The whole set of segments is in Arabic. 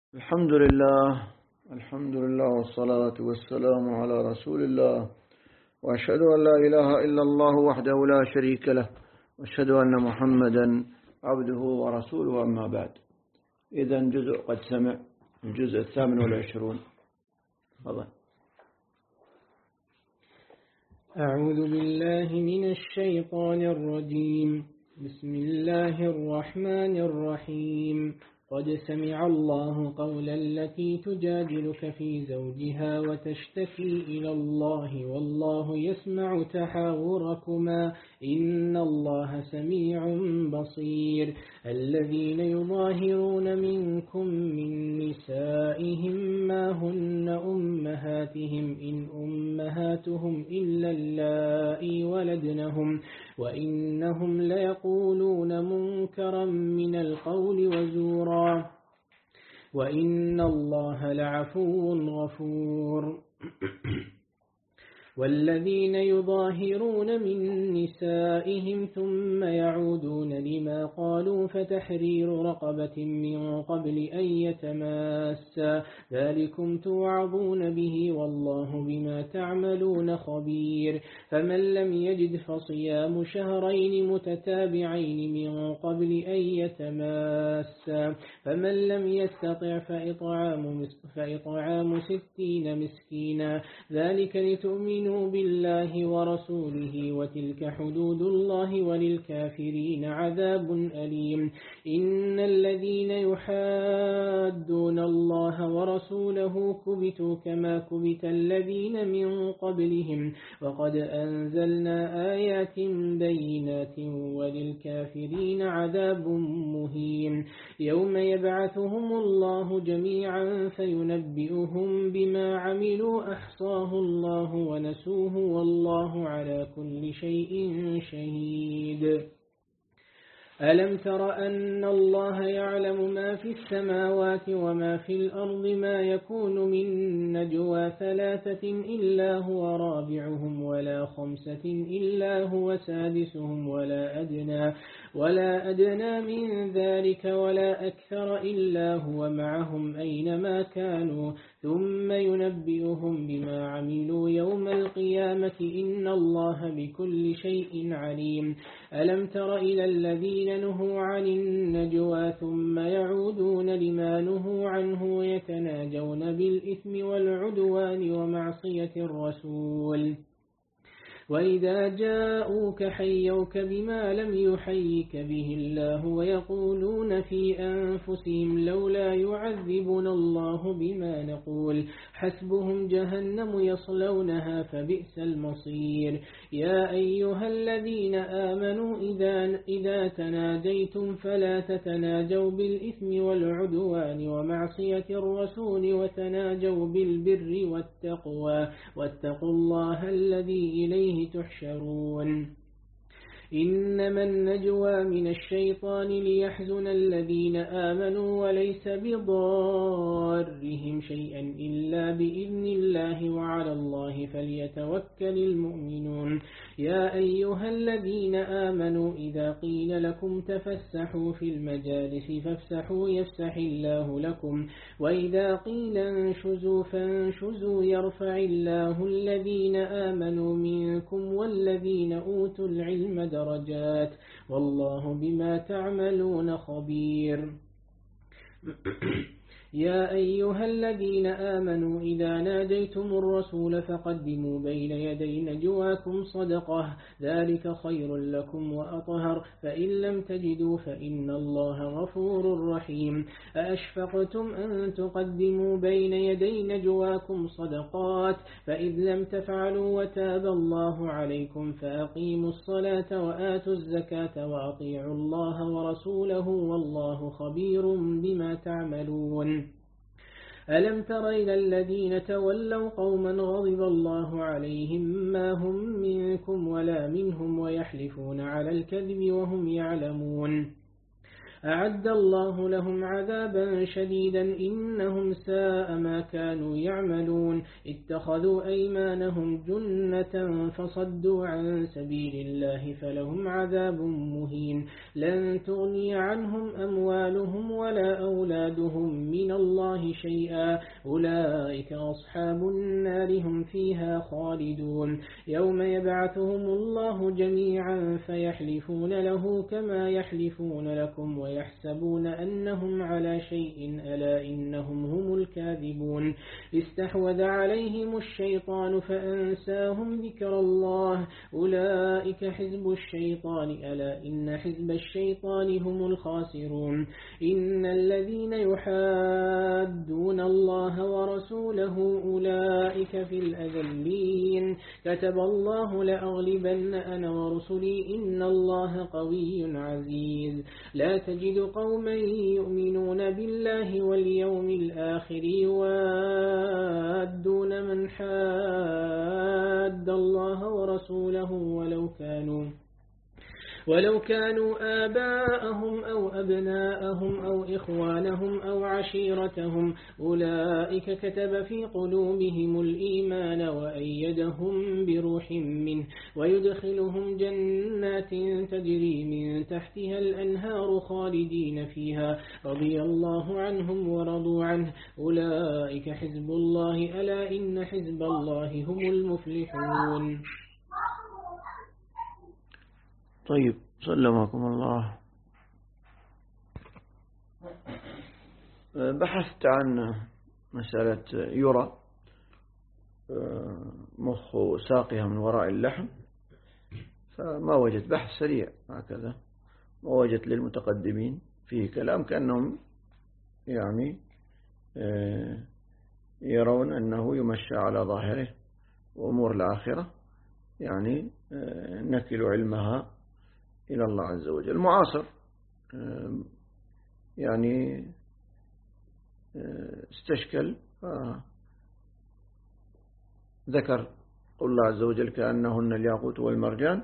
الحمد لله والصلاة والسلام على رسول الله، وأشهد أن لا إله إلا الله وحده لا شريك له، وأشهد أن محمدا عبده ورسوله. أما بعد، إذن جزء قد سمع الجزء 28. فضل. أعوذ بالله من الشيطان الرجيم. بسم الله الرحمن الرحيم. قد سمع الله قول التي تجادلك في زوجها وتشتكي إلى الله والله يسمع تحاوركما إن الله سميع بصير. الذين يظاهرون منكم من نسائهم ما هن أمهاتهم إن أمهاتهم إلا اللائي ولدنهم وإنهم ليقولون منكرا من القول وزورا وإن الله لعفو غفور. والذين يظاهرون من نسائهم ثم يعودون لما قالوا فتحرير رقبة من قبل أن يتماسا ذلكم توعظون به والله بما تعملون خبير. فمن لم يجد فصيام شهرين متتابعين من قبل أن يتماسا فمن لم يستطع فإطعام 60 مسكينا ذلك لتؤمنوا بالله ورسوله وتلك حدود الله وللكافرين عذاب أليم. إن الذين يحادون الله ورسوله كبتوا كما كبت الذين من قبلهم وقد أنزلنا آيات بينات وللكافرين عذاب مهين. يوم يبعثهم الله جميعا فينبئهم بما عملوا أحصاه الله ونسوه والله على كل شيء شهيد. ألم تر أن الله يعلم ما في السماوات وما في الأرض ما يكون من نجوى 3 إلا هو رابعهم ولا 5 إلا هو سادسهم ولا أدنى من ذلك ولا أكثر إلا هو معهم أينما كانوا ثم ينبئهم بما عملوا يوم القيامة إن الله بكل شيء عليم. ألم تر إلى الذين نهوا عن النجوى ثم يعودون لما نهوا عنه يتناجون بالإثم والعدوان ومعصية الرسول وإذا جاءوك حيوك بما لم يحيك به الله ويقولون في أنفسهم لولا يعذبنا الله بما نقول حسبهم جهنم يصلونها فبئس المصير. يا أيها الذين آمنوا إذا تناجيتم فلا تتناجوا بالإثم والعدوان ومعصية الرسول وتناجوا بالبر والتقوى واتقوا الله الذي إليه تحشرون. إنما النجوى من الشيطان ليحزن الذين آمنوا وليس بضارهم شيئا إلا بإذن الله وعلى الله فليتوكل المؤمنون. يا أيها الذين آمنوا إذا قيل لكم تفسحوا في المجالس فافسحوا يفسح الله لكم وإذا قيل انشزوا فانشزوا يرفع الله الذين آمنوا منكم والذين أوتوا العلم درجات والله بما تعملون خبير. يا أيها الذين آمنوا إذا ناديتم الرسول فقدموا بين يدي نجواكم صدقة ذلك خير لكم وأطهر فإن لم تجدوا فإن الله غفور رحيم. أأشفقتم أن تقدموا بين يدي نجواكم صدقات فإذ لم تفعلوا وتاب الله عليكم فأقيموا الصلاة وآتوا الزكاة وأطيعوا الله ورسوله والله خبير بما تعملون. ألم تر إلى الذين تولوا قوما غضب الله عليهم ما هم منكم ولا منهم ويحلفون على الكذب وهم يعلمون. أعد الله لهم عذابا شديدا إنهم ساء ما كانوا يعملون اتخذوا أيمانهم جنة فصدوا عن سبيل الله فلهم عذاب مهين لن تغني عنهم أموالهم ولا أولادهم من الله شيئا أولئك أصحاب النار هم فيها خالدون يوم يبعثهم الله جميعا فيحلفون له كما يحلفون لكم ويحسبون أنهم على شيء ألا إنهم هم الكاذبون استحوذ عليهم الشيطان فأنساهم ذكر الله أولئك حزب الشيطان ألا إن حزب الشيطان هم الخاسرون إن الذين يحادون الله ورسوله أولئك في الأذلين كتب الله لأغلبن أنا ورسلي إن الله قوي عزيز لا تجد قوما يؤمنون بالله واليوم الآخر يوادون من حاد الله ورسوله ولو كانوا آباءهم أو أبناءهم أو إخوانهم أو عشيرتهم أولئك كتب في قلوبهم الإيمان وأيدهم بروح منه ويدخلهم جنات تجري من تحتها الأنهار خالدين فيها رضي الله عنهم ورضوا عنه أولئك حزب الله ألا إن حزب الله هم المفلحون. طيب سلمكم الله. بحثت عن مسألة يرى مخ ساقها من وراء اللحم فما وجدت بحث سريع هكذا ما وجدت للمتقدمين فيه كلام كأنهم يعني يرون أنه يمشى على ظاهره وأمور الآخرة يعني نكل علمها إلى الله عز وجل. المعاصر يعني استشكل ذكر قول الله عز وجل كأنهن الياقوت والمرجان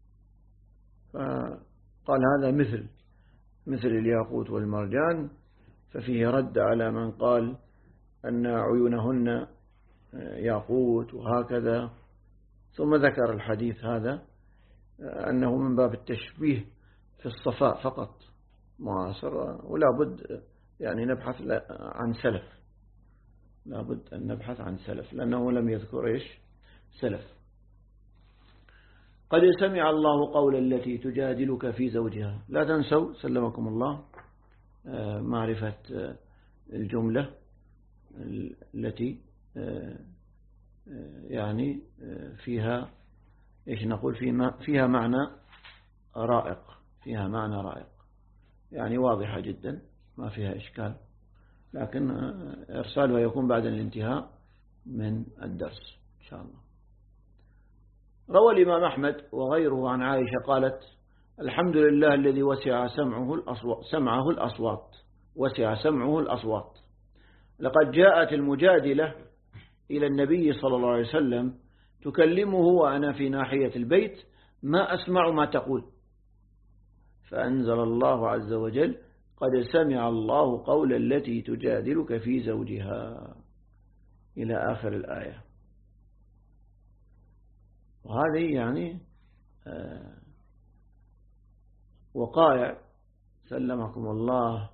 فقال هذا مثل الياقوت والمرجان ففيه رد على من قال أن عيونهن ياقوت وهكذا ثم ذكر الحديث هذا أنه من باب التشبيه في الصفاء فقط معاصر ولا بد يعني نبحث عن سلف لا بد أن نبحث عن سلف لأنه لم يذكر إيش سلف. قد سمع الله قول التي تجادلك في زوجها لا تنسوا سلمكم الله معرفة الجملة التي يعني فيها إيش نقول فيها معنى رائق يعني واضحة جدا ما فيها إشكال لكن إرسالها يكون بعد الانتهاء من الدرس إن شاء الله. روى الإمام أحمد وغيره عن عائشة قالت الحمد لله الذي وسع سمعه الأصوات لقد جاءت المجادلة إلى النبي صلى الله عليه وسلم تكلمه وأنا في ناحية البيت ما أسمع ما تقول فأنزل الله عز وجل قد سمع الله قول التي تجادلك في زوجها إلى آخر الآية. وهذه يعني وقائع سلمكم الله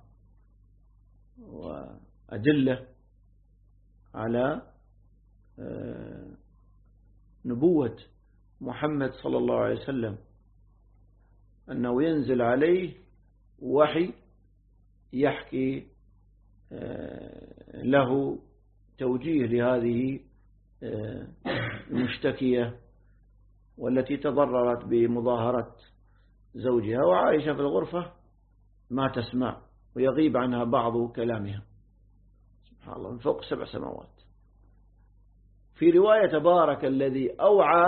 وأدلة على نبوة محمد صلى الله عليه وسلم أنه ينزل عليه وحي يحكي له توجيه لهذه المشتكية والتي تضررت بمظاهرة زوجها وعائشة في الغرفة ما تسمع ويغيب عنها بعض كلامها سبحان الله من فوق 7 سماوات. في رواية تبارك الذي أوعى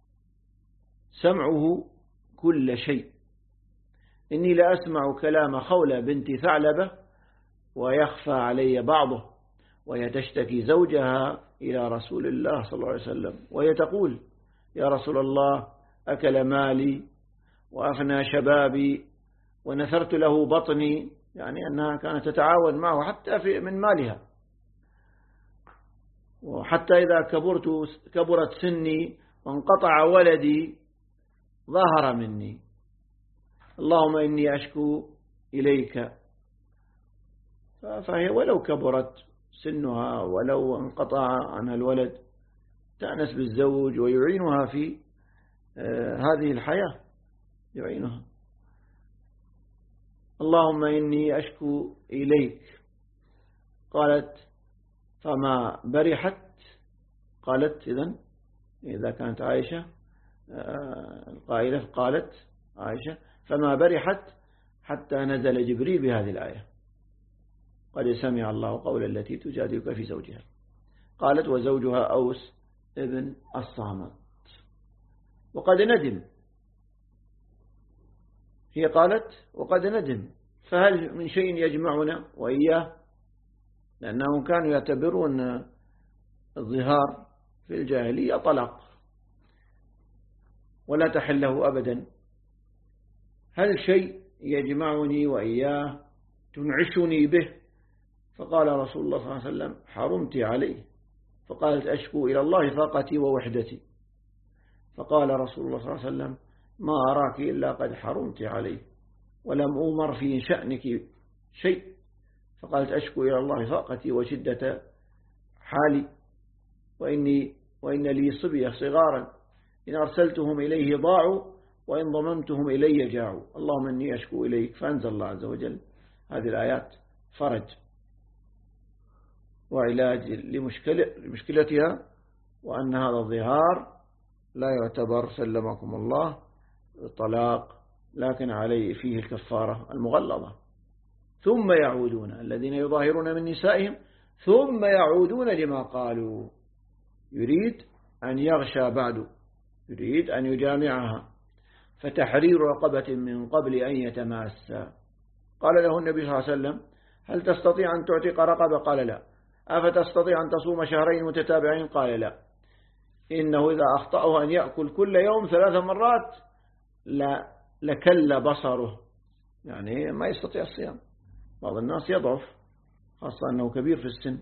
سمعه كل شيء إني لأسمع كلام خولة بنت ثعلبة ويخفى علي بعضه وهي تشتكي زوجها إلى رسول الله صلى الله عليه وسلم وهي تقول يا رسول الله أكل مالي وأفنى شبابي ونثرت له بطني، يعني أنها كانت تتعاون معه حتى من مالها. وحتى إذا كبرت سني وانقطع ولدي ظهر مني، اللهم إني أشكو إليك. فهي ولو كبرت سنها ولو انقطع عنها الولد تأنس بالزوج ويعينها في هذه الحياة، يعينها. اللهم إني أشكو إليك. قالت فما برحت. قالت إذا كانت عائشة القائلة، قالت عائشة فما برحت حتى نزل جبريل بهذه الآية: قد سمع الله قول التي تجادلك في زوجها. قالت وزوجها أوس ابن الصامت. وقد ندم، هي قالت وقد ندم، فهل من شيء يجمعنا وإياه؟ لأنهم كانوا يعتبرون الظهار في الجاهلية طلاق ولا تحله أبدا. هل شيء يجمعني وإياه تنعشني به؟ فقال رسول الله صلى الله عليه وسلم حرمت عليه. فقالت أشكو إلى الله فاقتي ووحدتي. فقال رسول الله صلى الله عليه وسلم ما أراك إلا قد حرمت عليه ولم أمر في شأنك شيء. فقالت أشكو إلى الله فاقتي وشدة حالي وإن لي صبية صغارا إن أرسلتهم إليه ضاعوا وإن ضممتهم إلي جاعوا، اللهم إني أشكو إليك. فأنزل الله عز وجل هذه الآيات فرج وعلاج لمشكلتها، وأن هذا الظهار لا يعتبر سلمكم الله طلاق، لكن عليه فيه الكفارة المغلظة. ثم يعودون الذين يظاهرون من نسائهم ثم يعودون لما قالوا. يريد أن يغشى بعد، يريد أن يجامعها، فتحرير رقبة من قبل أن يتماسا. قال له النبي صلى الله عليه وسلم هل تستطيع أن تعتق رقبة؟ قال لا. أفتستطيع أن تصوم شهرين متتابعين؟ قال لا. إنه إذا أخطأه أن يأكل كل يوم 3 مرات لكل بصره، يعني ما يستطيع الصيام. بعض الناس يضعف خاصة أنه كبير في السن.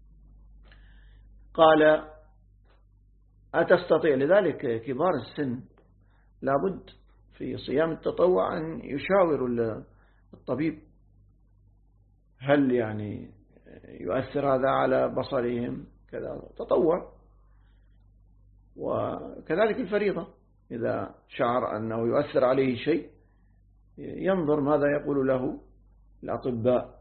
قال أتستطيع؟ لذلك كبار السن لابد في صيام التطوع أن يشاور الطبيب هل يعني يؤثر هذا على بصرهم كذا تطوع. وكذلك الفريضة إذا شعر أنه يؤثر عليه شيء ينظر ماذا يقول له الأطباء،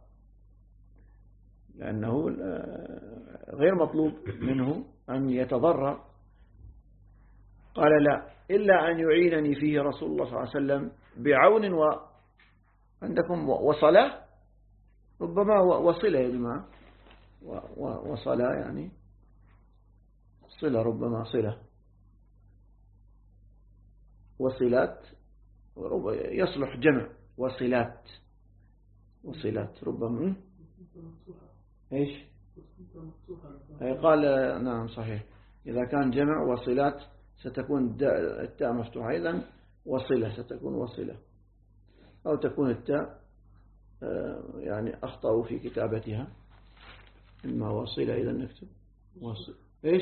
لأنه غير مطلوب منه أن يتضرر. قال لا إلا أن يعينني فيه رسول الله صلى الله عليه وسلم بعون وعندكم وصلاة، ربما وصلة يا جماعة، وصلاة يعني صلة، ربما صلة وصلات يصلح جمع وصلات ربما إيش قال نعم صحيح. إذا كان جمع وصلات ستكون التاء مفتوحة، إذن وصلة ستكون وصلة، أو تكون التاء يعني أخطأوا في كتابتها إما وصلة. إذن نكتب وصل إيش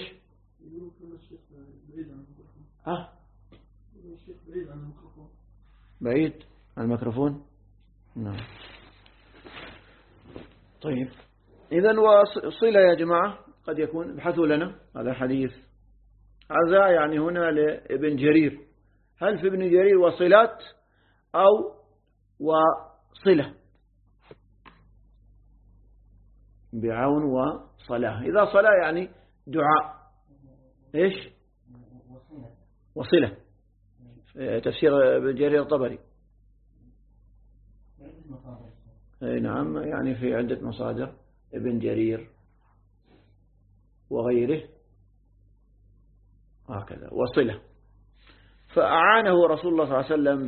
بعيد عن الميكروفون. نعم طيب. إذن وصلة يا جماعة قد يكون، ابحثوا لنا هذا حديث هذا يعني هنا لابن جرير، هل في ابن جرير وصلات أو وصلة؟ بعون وصلاة. إذا صلاة يعني دعاء إيش وصلة، تفسير ابن جرير الطبري. نعم يعني في عدة مصادر ابن جرير وغيره هكذا وصلة. فأعانه رسول الله صلى الله عليه وسلم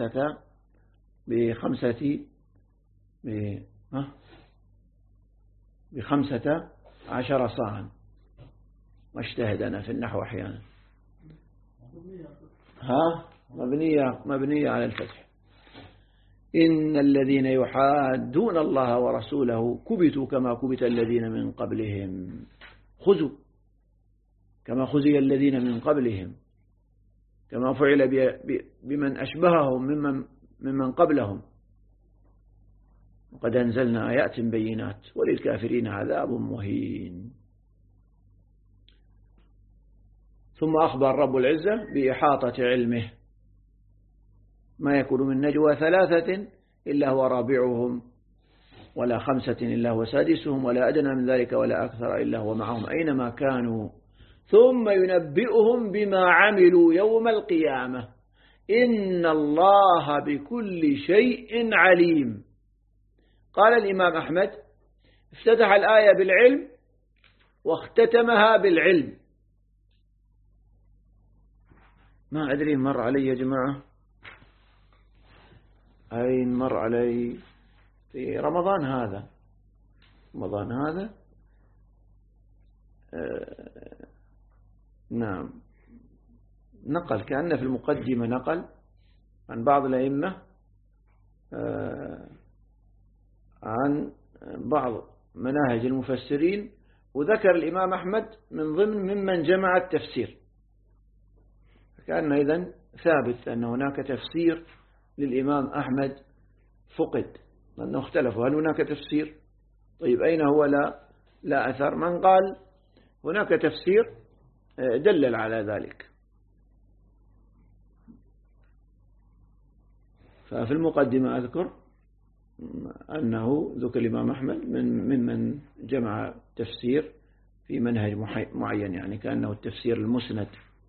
ب15 صاعا، واجتهد أنا في النحو أحيانا. مبنية على الفتح. إن الذين يحادون الله ورسوله كبتوا كما كبت الذين من قبلهم، خذوا كما خزي الذين من قبلهم، كما فعل بمن أشبههم ممن قبلهم، وقد أنزلنا آيات بينات وللكافرين عذاب مهين. ثم أخبر رب العزة بإحاطة علمه، ما يكون من نجوى 3 إلا هو رابعهم ولا 5 إلا هو سادسهم ولا أدنى من ذلك ولا أكثر إلا هو معهم أينما كانوا ثم ينبئهم بما عملوا يوم القيامة إن الله بكل شيء عليم. قال الإمام أحمد افتتح الآية بالعلم واختتمها بالعلم. ما أدري مر علي يا جماعة، أين مر علي؟ في رمضان هذا نعم، نقل كأن في المقدمة نقل عن بعض الأئمة عن بعض مناهج المفسرين، وذكر الإمام أحمد من ضمن ممن جمع التفسير، كأن إذن ثابت أن هناك تفسير للإمام أحمد فقد، لأنه اختلفوا هل هناك تفسير؟ طيب أين هو؟ لا أثر. من قال هناك تفسير دلل على ذلك. ففي المقدمة أذكر أنه ذكر الإمام أحمد ممن جمع تفسير في منهج معين، يعني كأنه التفسير المسند.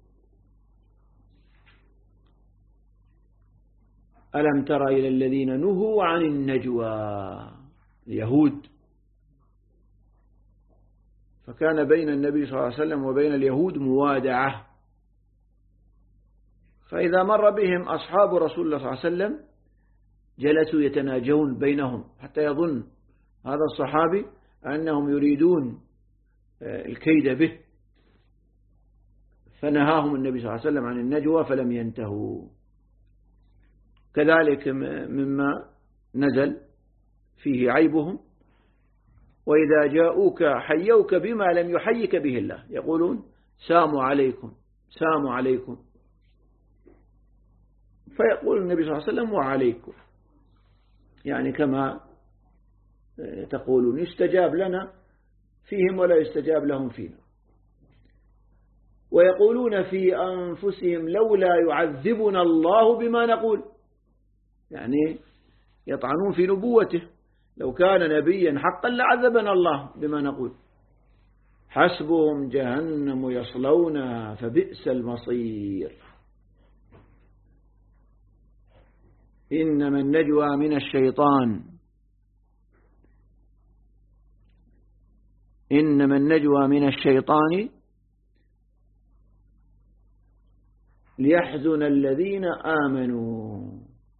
ألم تر إلى الذين نهوا عن النجوى، اليهود، فكان بين النبي صلى الله عليه وسلم وبين اليهود موادعة، فإذا مر بهم أصحاب رسول الله صلى الله عليه وسلم جلسوا يتناجون بينهم حتى يظن هذا الصحابي أنهم يريدون الكيد به، فنهاهم النبي صلى الله عليه وسلم عن النجوى فلم ينتهوا. كذلك مما نزل فيه عيبهم وإذا جاءوك حيوك بما لم يحيك به الله، يقولون ساموا عليكم ساموا عليكم، فيقول النبي صلى الله عليه وسلم وعليكم، يعني كما تقولون يستجاب لنا فيهم ولا يستجاب لهم فينا. ويقولون في أنفسهم لولا يعذبنا الله بما نقول، يعني يطعنون في نبوته، لو كان نبيا حقا لعذبنا الله بما نقول. حسبهم جهنم يصلونها فبئس المصير. إنما النجوى من الشيطان، إنما النجوى من الشيطان ليحزن الذين آمنوا.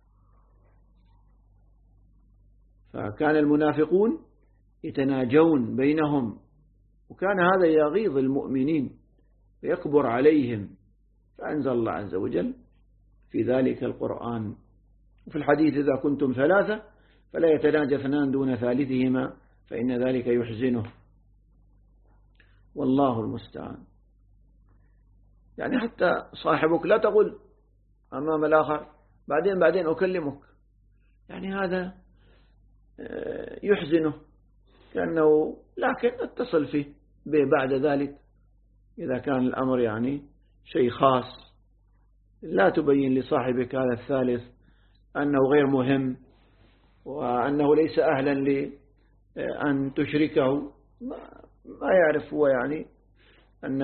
فكان المنافقون يتناجون بينهم، وكان هذا يغيظ المؤمنين ويكبر عليهم، فأنزل الله عز وجل في ذلك القرآن. وفي الحديث إذا كنتم 3 فلا يتناجى 2 دون ثالثهما فإن ذلك يحزنه، والله المستعان. يعني حتى صاحبك لا تقول أمام الآخر بعدين أكلمك، يعني هذا يحزنه كأنه، لكن اتصل فيه بعد ذلك إذا كان الأمر يعني شيء خاص. لا تبين لصاحبك هذا الثالث أنه غير مهم وأنه ليس أهلا لأن تشركه، ما يعرف هو يعني أن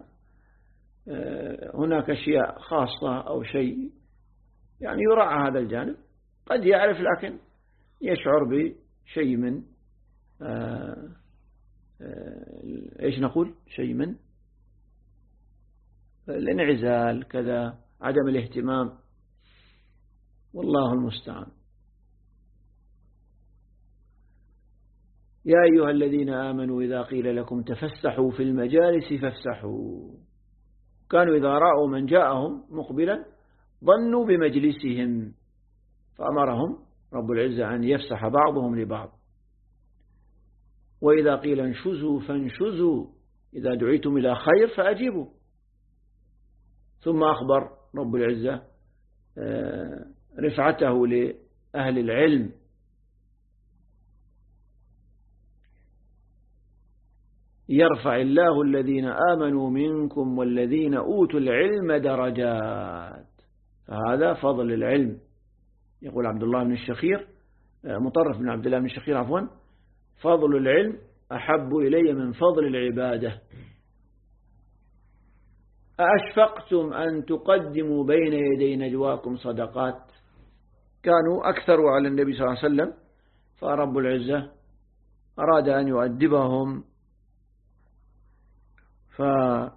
هناك أشياء خاصة أو شيء، يعني يراعى هذا الجانب. قد يعرف لكن يشعر بشيء من إيش نقول، شيء من الانعزال كذا، عدم الاهتمام، والله المستعان. يا أيها الذين آمنوا إذا قيل لكم تفسحوا في المجالس فافسحوا. كانوا إذا رأوا من جاءهم مقبلا ظنوا بمجلسهم، فأمرهم رب العزة أن يفسح بعضهم لبعض. وإذا قيل انشزوا فانشزوا، إذا دعيتم إلى خير فأجيبوا. ثم أخبر رب العزة رفعته لأهل العلم، يرفع الله الذين آمنوا منكم والذين أوتوا العلم درجات. فهذا فضل العلم. يقول عبد الله بن الشخير، مطرف بن عبد الله بن الشخير عفوا، فضل العلم أحب إلي من فضل العبادة. أأشفقتم أن تقدموا بين يدي نجواكم صدقات؟ كانوا أكثروا على النبي صلى الله عليه وسلم، فرب العزة أراد أن يؤدبهم، فخاصة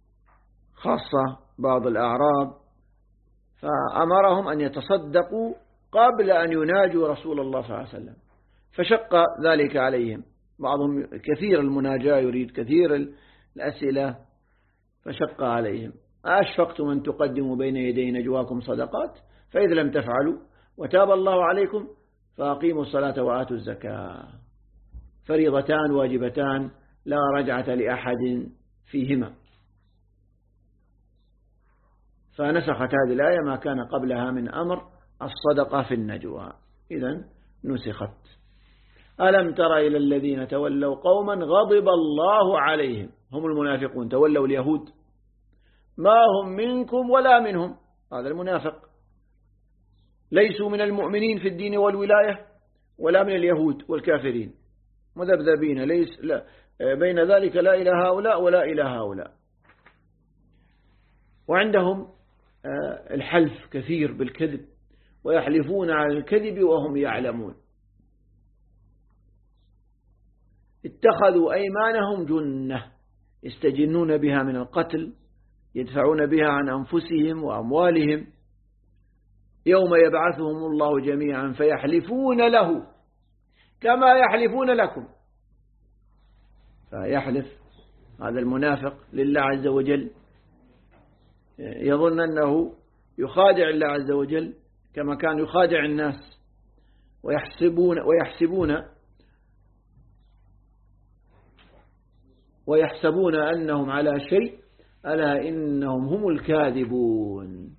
بعض الأعراب، فأمرهم أن يتصدقوا قبل أن يناجوا رسول الله صلى الله عليه وسلم، فشق ذلك عليهم. بعضهم كثير المناجاة، يريد كثير الأسئلة، فشق عليهم. أشفقتم أن تقدموا بين يدي نجواكم صدقات؟ فإذا لم تفعلوا وتاب الله عليكم فأقيموا الصلاة وآتوا الزكاة، فريضتان واجبتان لا رجعة لأحد فيهما. فنسخت هذه الآية ما كان قبلها من أمر الصدقة في النجوى، إذن نسخت. ألم تر إلى الذين تولوا قوما غضب الله عليهم، هم المنافقون، تولوا اليهود، ما هم منكم ولا منهم، هذا المنافق، ليسوا من المؤمنين في الدين والولاية ولا من اليهود والكافرين، مذبذبين، ليس لا بين ذلك، لا إلى هؤلاء ولا إلى هؤلاء. وعندهم الحلف كثير بالكذب، ويحلفون على الكذب وهم يعلمون. اتخذوا أيمانهم جنة يستجنون بها من القتل، يدفعون بها عن أنفسهم وأموالهم. يوم يبعثهم الله جميعا فيحلفون له كما يحلفون لكم. فيحلف هذا المنافق لله عز وجل، يظن أنه يخادع الله عز وجل كما كان يخادع الناس، ويحسبون أنهم على شيء، ألا إنهم هم الكاذبون.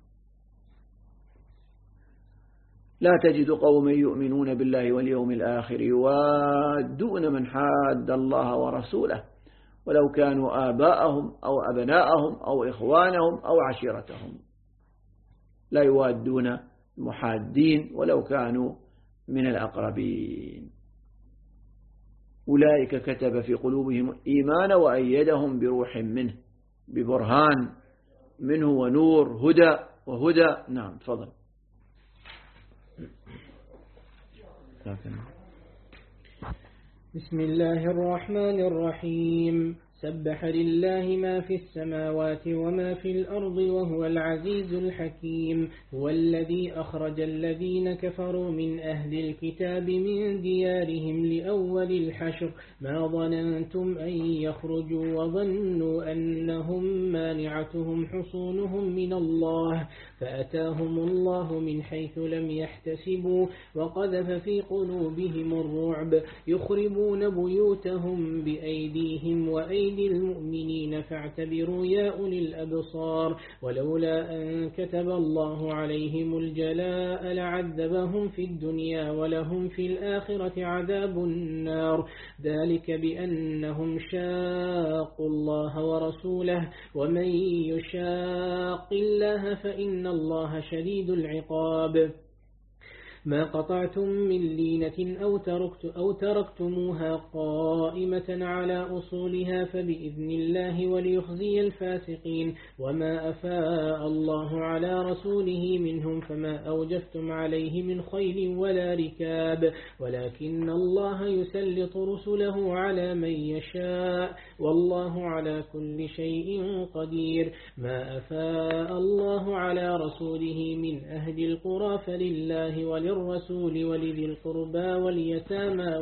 لا تجد قوما يؤمنون بالله واليوم الآخر يوادون من حاد الله ورسوله ولو كانوا آباءهم أو أبناءهم أو إخوانهم أو عشيرتهم. لا يوادون المحادين ولو كانوا من الأقربين. أولئك كتب في قلوبهم إيمانا وأيدهم بروح منه، ببرهان منه ونور وهدى. نعم تفضل. بسم الله الرحمن الرحيم. سبح لله ما في السماوات وما في الأرض وهو العزيز الحكيم. هو الذي أخرج الذين كفروا من أهل الكتاب من ديارهم لأول الحشر ما ظننتم أن يخرجوا وظنوا أنهم مانعتهم حصونهم من الله فأتاهم الله من حيث لم يحتسبوا وقذف في قلوبهم الرعب يخربون بيوتهم بأيديهم وأيدي المؤمنين فاعتبروا يا أولي الأبصار. ولولا أن كتب الله عليهم الجلاء لعذبهم في الدنيا ولهم في الآخرة عذاب النار. ذلك بأنهم شاقوا الله ورسوله ومن يشاق الله فإن الله شديد العقاب. ما قطعتم من لينة أو تركتموها قائمة على أصولها فبإذن الله وليخزي الفاسقين. وما أفاء الله على رسوله منهم فما أوجفتم عليه من خيل ولا ركاب ولكن الله يسلط رسله على من يشاء والله على كل شيء قدير. ما أفاء الله على رسوله من أهل القرى فلله الرسول ولذي القربى واليتامى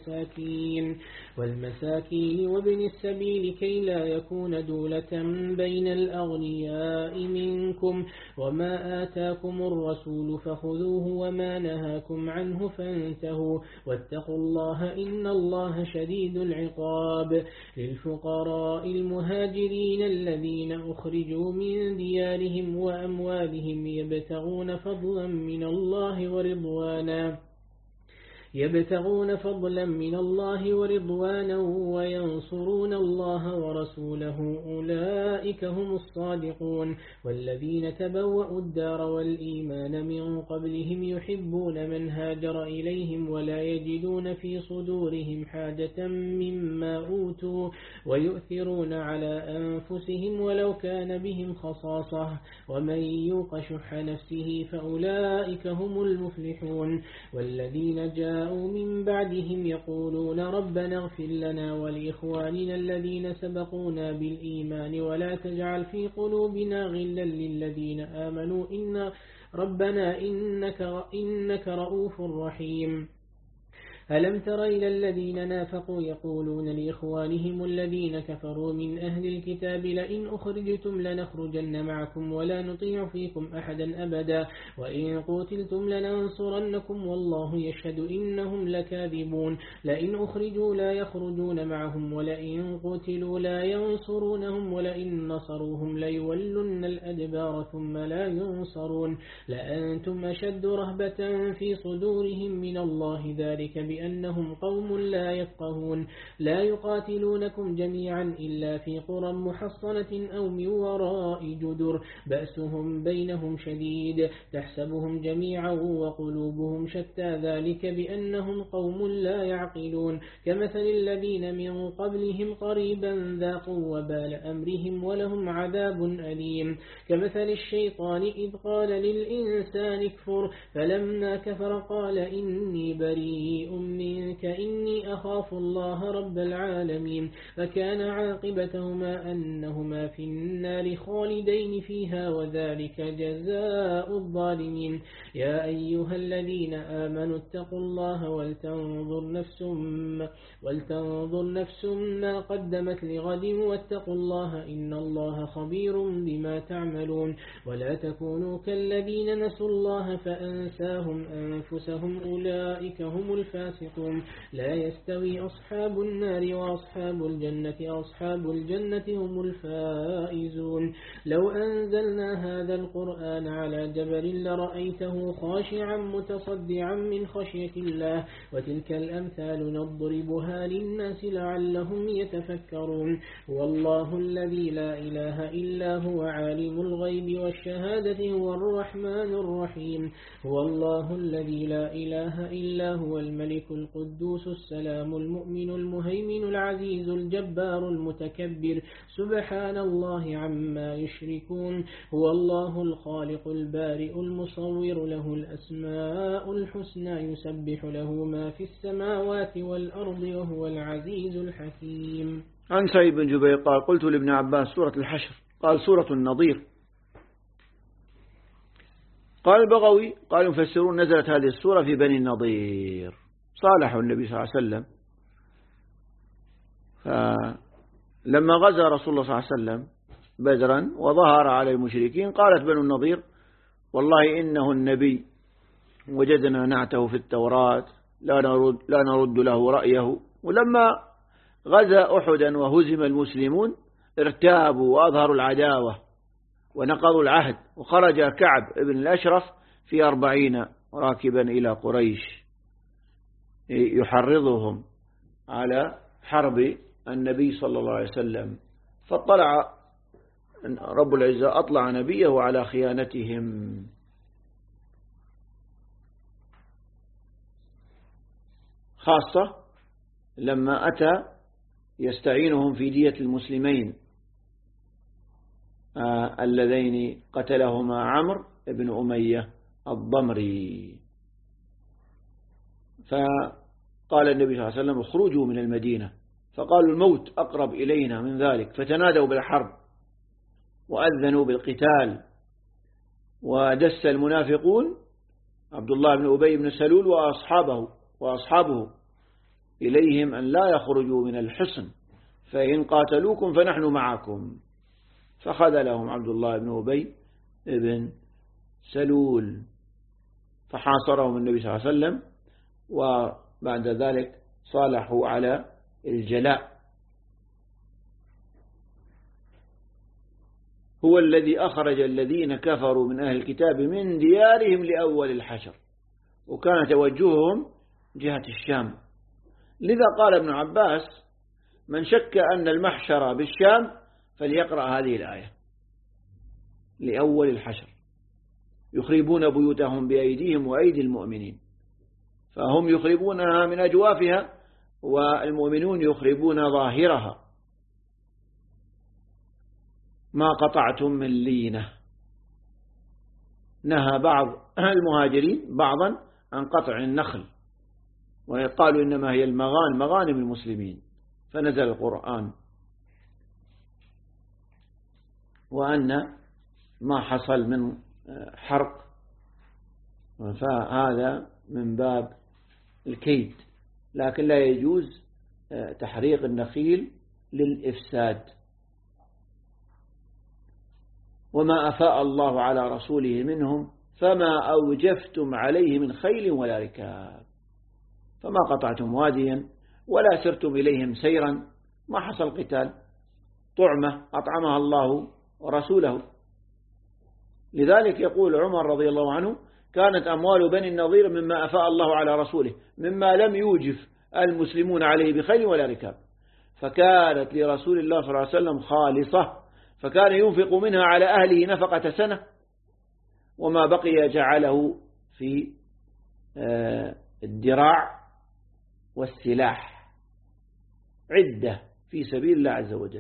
والمساكين وابن السبيل كي لا يكون دولة بين الأغنياء منكم وما آتاكم الرسول فخذوه وما نهاكم عنه فانتهوا واتقوا الله إن الله شديد العقاب. للفقراء المهاجرين الذين أخرجوا من ديارهم وأموالهم يبتغون فضلا من الله ورضوانا وينصرون الله ورسوله أولئك هم الصادقون. والذين تبوأوا الدار والإيمان من قبلهم يحبون من هاجر إليهم ولا يجدون في صدورهم حاجة مما أوتوا ويؤثرون على أنفسهم ولو كان بهم خصاصة ومن يوق شح نفسه فأولئك هم المفلحون. والذين جاءوا من بعدهم يقولون ربنا اغفر لنا ولإخواننا الذين سبقونا بالإيمان ولا تجعل في قلوبنا غلا للذين آمنوا ربنا إنك رؤوف رحيم. ألم تر إلى الذين نافقوا يقولون لإخوانهم الذين كفروا من أهل الكتاب لئن أخرجتم لنخرجن معكم ولا نطيع فيكم أحدا أبدا وإن قتلتم لننصرنكم والله يشهد إنهم لكاذبون. لئن أخرجوا لا يخرجون معهم ولئن قتلوا لا ينصرونهم ولئن نصروهم ليولن الأدبار ثم لا ينصرون. لأنتم أشد رهبة في صدورهم من الله ذلك بأنهم قوم لا يفقهون. لا يقاتلونكم جميعا إلا في قرى محصنة أو من وراء جدر بأسهم بينهم شديد تحسبهم جميعا وقلوبهم شتى ذلك بأنهم قوم لا يعقلون. كمثل الذين من قبلهم قريبا ذاقوا وبال أمرهم ولهم عذاب أليم. كمثل الشيطان إذ قال للإنسان اكفر فلما كفر قال إني بريء منك إني أخاف الله رب العالمين. فكان عاقبتهما أنهما في النار خالدين فيها وذلك جزاء الظالمين. يا أيها الذين آمنوا اتقوا الله ولتنظر نفس ما قدمت لغد واتقوا الله إن الله خبير بما تعملون. ولا تكونوا كالذين نسوا الله فأنساهم أنفسهم أولئك هم الفاسقون. لا يستوي أصحاب النار وأصحاب الجنة أصحاب الجنة هم الفائزون. لو أنزلنا هذا القرآن على جبل لرأيته خاشعا متصدعا من خشية الله وتلك الأمثال نضربها للناس لعلهم يتفكرون. والله الذي لا إله إلا هو عالم الغيب والشهادة هو الرحمن الرحيم. هو الله الذي لا إله إلا هو الملك القدوس السلام المؤمن المهيمن العزيز الجبار المتكبر سبحان الله عما يشركون. هو الله الخالق البارئ المصور له الأسماء الحسنى يسبح له ما في السماوات والأرض وهو العزيز الحكيم. عن سعيد بن جبير قال قلت لابن عباس سورة الحشر قال سورة النظير. قال البغوي قال المفسرون نزلت هذه السورة في بني النضير صالحوا النبي صلى الله عليه وسلم فلما غزا رسول الله صلى الله عليه وسلم بدرا وظهر على المشركين قالت بنو النضير والله إنه النبي وجدنا نعته في التوراة لا نرد له رأيه. ولما غزا أحدا وهزم المسلمون ارتابوا وأظهروا العداوة ونقضوا العهد وخرج كعب بن الأشرف في 40 راكبا إلى قريش يحرضهم على حرب النبي صلى الله عليه وسلم. فاطلع رب العزة أطلع نبيه على خيانتهم. خاصة لما أتى يستعينهم في دية المسلمين اللذين قتلهما عمرو بن أمية الضمري. فقال النبي صلى الله عليه وسلم اخرجوا من المدينة فقالوا الموت أقرب إلينا من ذلك فتنادوا بالحرب وأذنوا بالقتال ودس المنافقون عبد الله بن أبي بن سلول وأصحابه إليهم أن لا يخرجوا من الحصن فإن قاتلوكم فنحن معكم، فخذلهم عبد الله بن أبي بن سلول فحاصرهم النبي صلى الله عليه وسلم، وبعد ذلك صالحوا على الجلاء. هو الذي أخرج الذين كفروا من أهل الكتاب من ديارهم لأول الحشر، وكان توجههم جهة الشام. لذا قال ابن عباس: من شك أن المحشر بالشام فليقرأ هذه الآية لأول الحشر، يخربون بيوتهم بأيديهم وأيدي المؤمنين، فهم يخربونها من أجوافها والمؤمنون يخربون ظاهرها. ما قطعتم من لينة، نهى بعض المهاجرين بعضا عن قطع النخل، وقالوا إنما هي مغانم المسلمين، فنزل القرآن وأن ما حصل من حرق فهذا من باب الكيد، لكن لا يجوز تحريق النخيل للإفساد. وما أفاء الله على رسوله منهم فما أوجفتم عليه من خيل ولا ركاب، فما قطعتم واديا ولا سرتم إليهم سيرا، ما حصل قتال، طعمة أطعمها الله ورسوله. لذلك يقول عمر رضي الله عنه: كانت أموال بني النضير مما أفاء الله على رسوله، مما لم يوجف المسلمون عليه بخيل ولا ركاب، فكانت لرسول الله صلى الله عليه وسلم خالصة، فكان ينفق منها على أهله نفقة سنة، وما بقي جعله في الدراع والسلاح عدة في سبيل الله عز وجل.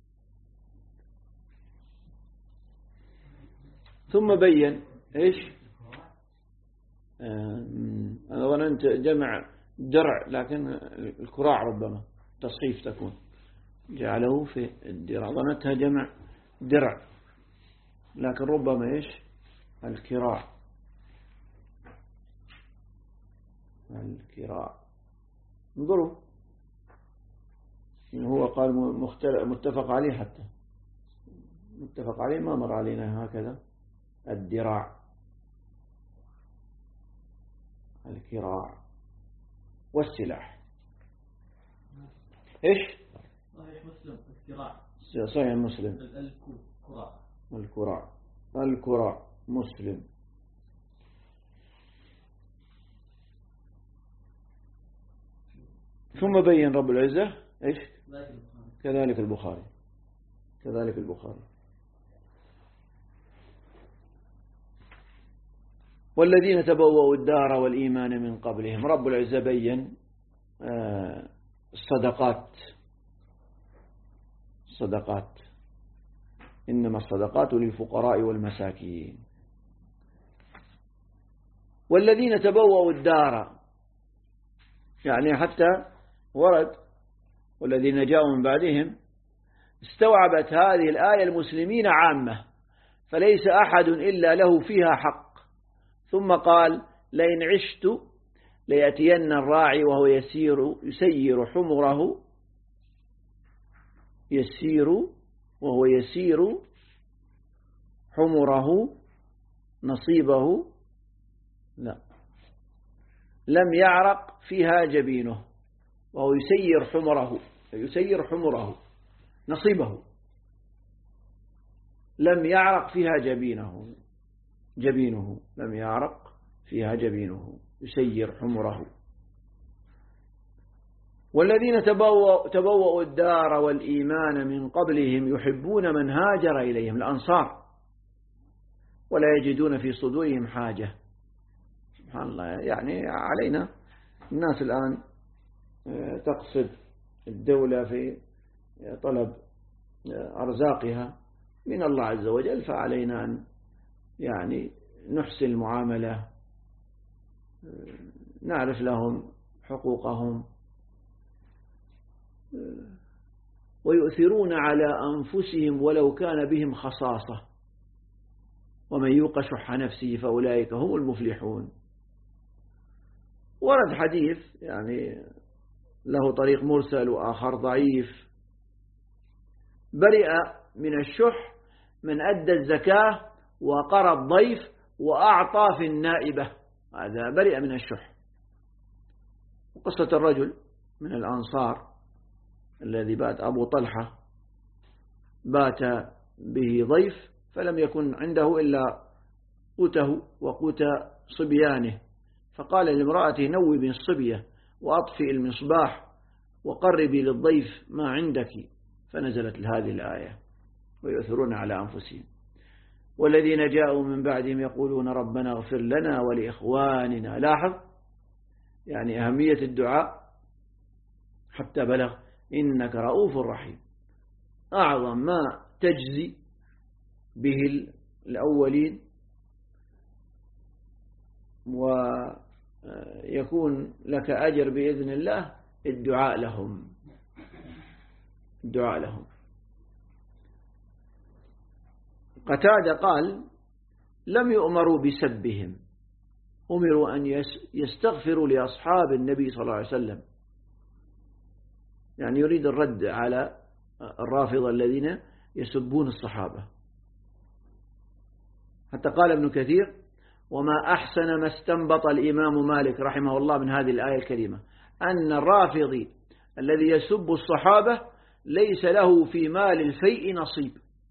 ثم بين إيش؟ أنا ظننت جمع درع، لكن الكراع ربما تصحيف تكون، جعله في الدراع، ظننتها جمع درع، لكن ربما إيش؟ الكراع. انظروا، هو قال متفق عليه، حتى متفق عليه ما مر علينا هكذا الدراع، الكراع والسلاح. إيش؟ صحيح مسلم الكراع، صحيح مسلم الكراع مسلم. ثم بين رب العزة إيش؟ كذلك البخاري والذين تبوأوا الدار والإيمان من قبلهم. رب العزة بين الصدقات، إنما الصدقات للفقراء والمساكين. والذين تبوأوا الدار، يعني حتى ورد والذين جاءوا من بعدهم، استوعبت هذه الآية المسلمين عامة، فليس أحد إلا له فيها حق. ثم قال: لئن عشت ليأتين الراعي وهو يسير حمره نصيبه، لا، لم يعرق فيها جبينه، وهو يسير حمره نصيبه، لم يعرق فيها جبينه لم يعرق فيها جبينه، يسير حمره. والذين تبوأوا الدار والإيمان من قبلهم يحبون من هاجر إليهم، الأنصار، ولا يجدون في صدورهم حاجة. سبحان الله، يعني علينا الناس الآن تقصد الدولة في طلب أرزاقها من الله عز وجل، فعلينا أن يعني نحسن المعاملة، نعرف لهم حقوقهم، ويؤثرون على أنفسهم ولو كان بهم خصاصة، ومن يوق شح نفسه فأولئك هم المفلحون. ورد حديث يعني له طريق مرسل وآخر ضعيف: برئ من الشح من أدى الزكاة وقرى الضيف وأعطى في النائبة. هذا برئ من الشح. وقصة الرجل من الأنصار الذي بات أبو طلحة بات به ضيف فلم يكن عنده إلا قوته وقوت صبيانه، فقال لامرأته: نوبي الصبية وأطفئ المصباح وقربي للضيف ما عندك، فنزلت هذه الآية: ويؤثرون على أنفسهم والذين جاءوا من بعدهم يقولون ربنا اغفر لنا ولإخواننا. لاحظ يعني أهمية الدعاء حتى بلغ إنك رؤوف رحيم. أعظم ما تجزي به الأولين ويكون لك أجر بإذن الله الدعاء لهم. الدعاء لهم. قتادة قال: لم يؤمروا بسبهم، أمروا أن يستغفروا لأصحاب النبي صلى الله عليه وسلم. يعني يريد الرد على الرافضة الذين يسبون الصحابة. حتى قال ابن كثير: وما أحسن ما استنبط الإمام مالك رحمه الله من هذه الآية الكريمة أن الرافضي الذي يسب الصحابة ليس له في مال الفيء نصيب.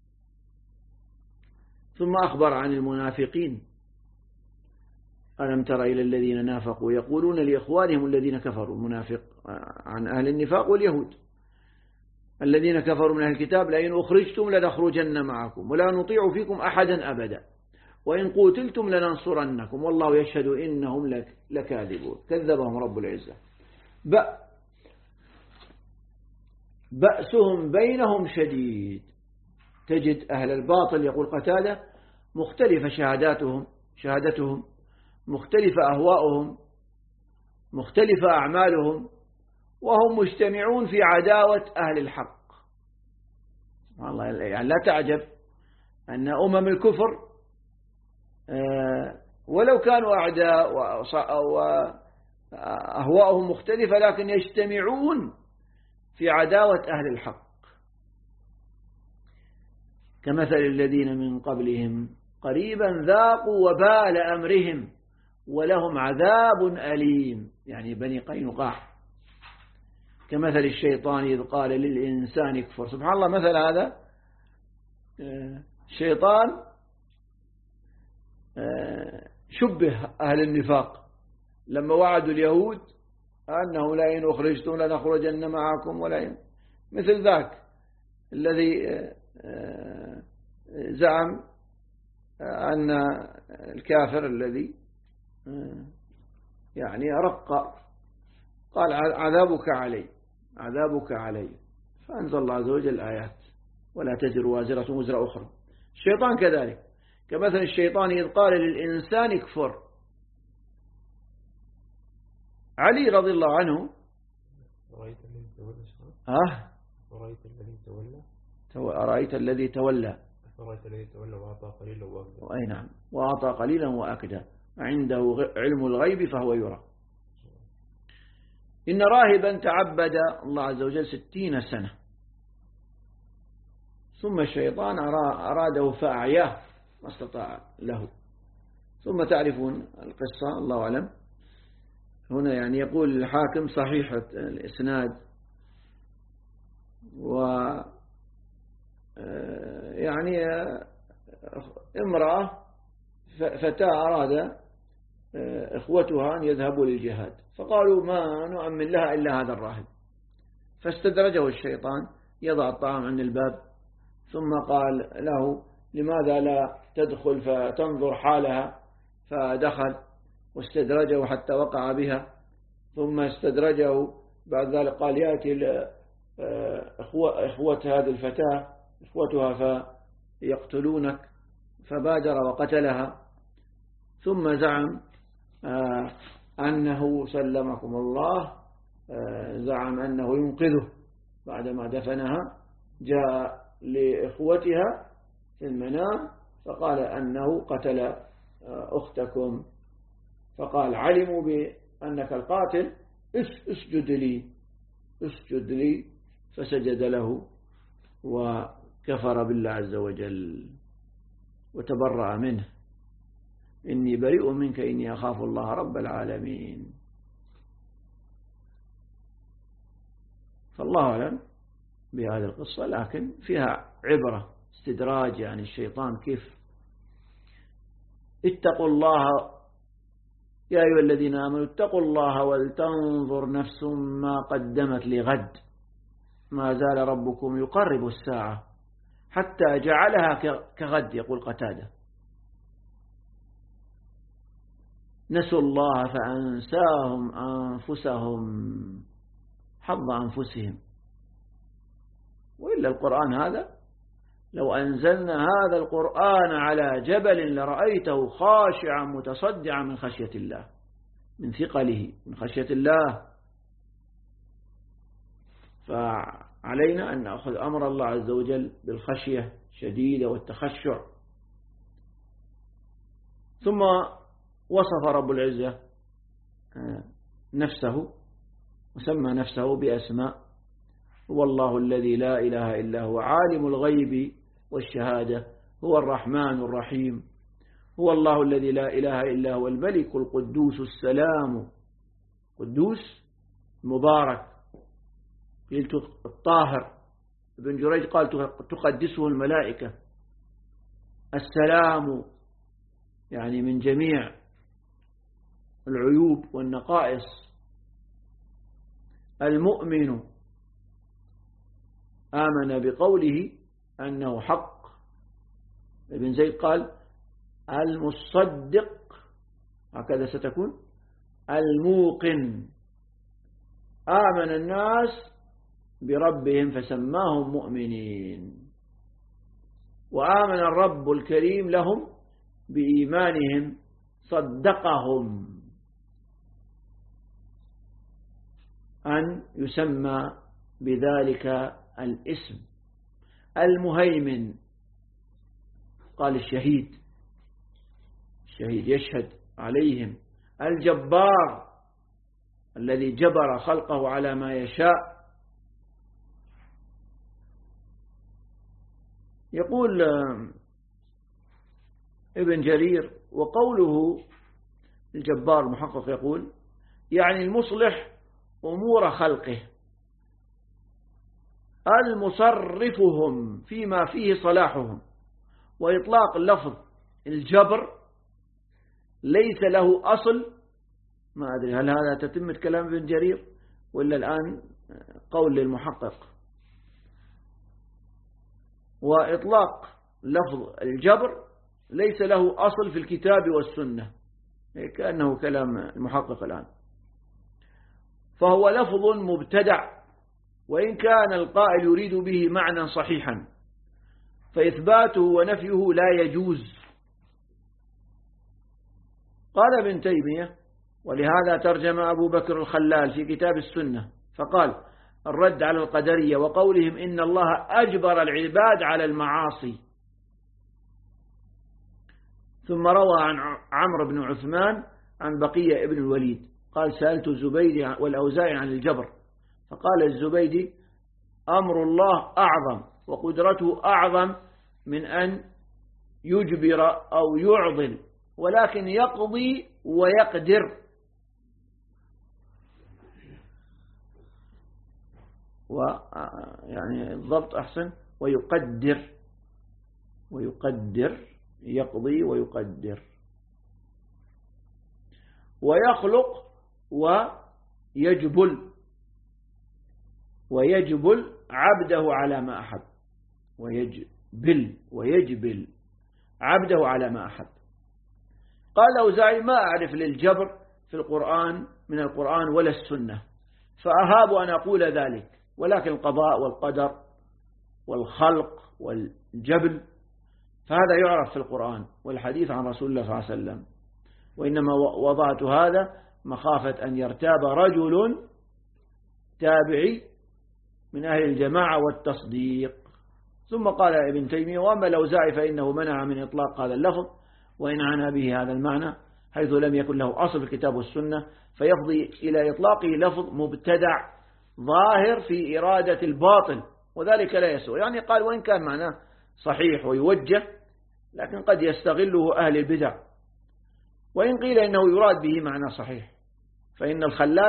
ثم أخبر عن المنافقين: ألم تر إلى الذين نافقوا يقولون لإخوانهم الذين كفروا. المنافق عن أهل النفاق واليهود: الذين كفروا من أهل الكتاب لئن أخرجتم لنخرجن معكم ولا نطيع فيكم أحدا أبدا وإن قوتلتم لننصرنكم والله يشهد إنهم لكاذبون. كذبهم رب العزة. بأسهم بينهم شديد. تجد أهل الباطل، يقول قتادة، مختلفة شهادتهم، مختلفة أهواؤهم، مختلفة أعمالهم، وهم مجتمعون في عداوة أهل الحق. والله يعني لا تعجب أن أمم الكفر ولو كانوا أعداء وأهواؤهم مختلفة لكن يجتمعون في عداوة أهل الحق. كمثل الذين من قبلهم قريبا ذاقوا وبال أمرهم ولهم عذاب أليم. يعني بني قينقاع. كمثل الشيطان إذ قال للإنسان اكفر. سبحان الله، مثل هذا الشيطان شبه أهل النفاق لما وعدوا اليهود أنهم لئن أخرجتم لنخرجن معكم مثل ذاك الذي زعم أن الكافر الذي يعني رق قال عذابك علي فأنزل الله عز وجل الآيات: ولا تزر وازرة وزر أخرى. الشيطان كذلك. كمثل الشيطان إذ قال للإنسان اكفر. علي رضي الله عنه: أرأيت الذي تولى أرأيت الذي تولى وأعطى قليلا وأكدى. أي نعم، وأعطى قليلا وأكدى. عنده علم الغيب فهو يرى. إن راهبا تعبد الله عز وجل 60 سنة ثم الشيطان أراده فأعياه ما استطاع له. ثم تعرفون القصة، الله أعلم. هنا يعني يقول الحاكم صحيحة الإسناد، يعني امرأة فتاة أراد إخوتها أن يذهبوا للجهاد فقالوا ما نؤمن لها إلا هذا الراهب. فاستدرجه الشيطان يضع الطعام عند الباب ثم قال له: لماذا لا تدخل فتنظر حالها؟ فدخل واستدرجه حتى وقع بها. ثم استدرجه بعد ذلك قال: يأتي إخوة هذه الفتاة إخوتها فيقتلونك. فبادر وقتلها. ثم زعم أنه سلمكم الله، زعم أنه ينقذه. بعدما دفنها جاء لإخوتها في المنام فقال أنه قتل أختكم. فقال: علموا أنك القاتل اسجد لي فسجد له وكفر بالله عز وجل وتبرأ منه، إني بريء منك إني أخاف الله رب العالمين. فالله أعلم بهذه القصة، لكن فيها عبرة استدراج، يعني الشيطان كيف. اتقوا الله يا أيها الذين آمنوا اتقوا الله ولتنظر نفس ما قدمت لغد ما زال ربكم يقرب الساعة حتى جعلها كغد. يقول قتادة: نسوا الله فأنساهم أنفسهم حظ أنفسهم. وإلا القرآن هذا لو أنزلنا هذا القرآن على جبل لرأيته خاشعا متصدعا من خشية الله، من ثقله، من خشية الله. فعلينا أن نأخذ أمر الله عز وجل بالخشية الشديدة والتخشع. ثم وصف رب العزة نفسه وسمى نفسه بأسماء: هو الله الذي لا إله إلا هو عالم الغيب والشهادة، هو الرحمن الرحيم، هو الله الذي لا إله إلا هو الملك القدوس السلام. قدوس مبارك، قلت الطاهر. ابن جريج قال تقدسه الملائكة. السلام يعني من جميع العيوب والنقائص. المؤمن آمن بقوله أنه حق. ابن زيد قال المصدق، هكذا ستكون. الموقن آمن الناس بربهم فسماهم مؤمنين، وآمن الرب الكريم لهم بإيمانهم صدقهم أن يسمى بذلك الاسم. المهيمن قال الشهيد يشهد عليهم. الجبار الذي جبر خلقه على ما يشاء. يقول ابن جرير: وقوله الجبار المحقق يقول يعني المصلح أمور خلقه، المصرفهم فيما فيه صلاحهم. وإطلاق اللفظ الجبر ليس له أصل. ما أدري هل هذا تتمة كلام ابن جرير ولا الآن قول للمحقق. وإطلاق لفظ الجبر ليس له أصل في الكتاب والسنة، كأنه كلام المحقق الآن. فهو لفظ مبتدع، وإن كان القائل يريد به معنى صحيحا فإثباته ونفيه لا يجوز. قال ابن تيمية: ولهذا ترجم أبو بكر الخلال في كتاب السنة فقال: الرد على القدرية وقولهم إن الله أجبر العباد على المعاصي. ثم روى عن عمرو بن عثمان عن بقية ابن الوليد قال: سألت الزبيدي والأوزاعي عن الجبر فقال الزبيدي: أمر الله أعظم وقدرته أعظم من أن يجبر أو يعضل، ولكن يقضي ويقدر. يعني الضبط أحسن، ويقدر يقضي ويقدر. ويخلق ويجبل عبده على ما أحب. ويجبل عبده على ما أحب. قال الأوزاعي: ما أعرف للجبر في القرآن من القرآن ولا السنة، فأهاب أن أقول ذلك، ولكن القضاء والقدر والخلق والجبل فهذا يعرف في القرآن والحديث عن رسول الله صلى الله عليه وسلم. وإنما وضعت هذا مخافة أن يرتاب رجل تابعي من أهل الجماعة والتصديق. ثم قال ابن تيمية: وأما الأوزاعي فإنه منع من إطلاق هذا اللفظ وإن عنا به هذا المعنى حيث لم يكن له أصل في الكتاب والسنة، فيفضي إلى إطلاقه لفظ مبتدع ظاهر في إرادة الباطل، وذلك لا يسوء. يعني قال وإن كان معناه صحيح ويوجه، لكن قد يستغله أهل البدع. وإن قيل إنه يراد به معنى صحيح، فإن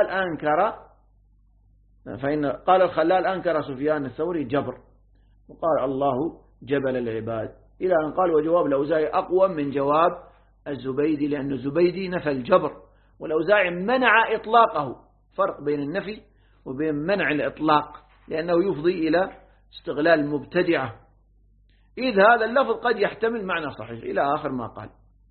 قال الخلال أنكر سفيان الثوري جبر، وقال الله جبل العباد، إلى أن قال وجواب الأوزاعي أقوى من جواب الزبيدي، لأن الزبيدي نفى الجبر والأوزاعي منع إطلاقه. فرق بين النفي وبين منع الإطلاق، لأنه يفضي إلى استغلال المبتدعة، إذ هذا اللفظ قد يحتمل معنى صحيح، إلى آخر ما قال.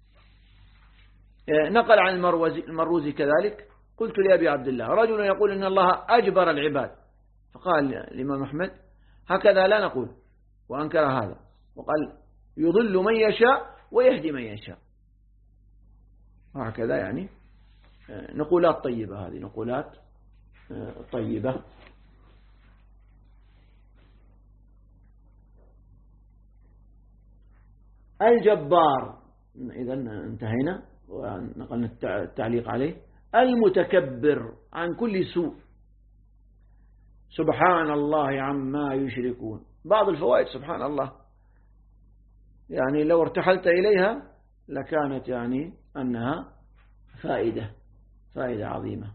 نقل عن المروزي كذلك: قلت لأبي عبد الله رجل يقول إن الله أجبر العباد، فقال الإمام أحمد هكذا لا نقول، وأنكر هذا وقال يضل من يشاء ويهدي من يشاء، وهكذا. يعني نقولات طيبة، هذه نقولات طيبة. الجبار، إذا انتهينا ونقلنا التعليق عليه. المتكبر عن كل سوء، سبحان الله عما يشركون. بعض الفوائد سبحان الله، يعني لو ارتحلت إليها لكانت يعني أنها فائدة عظيمة،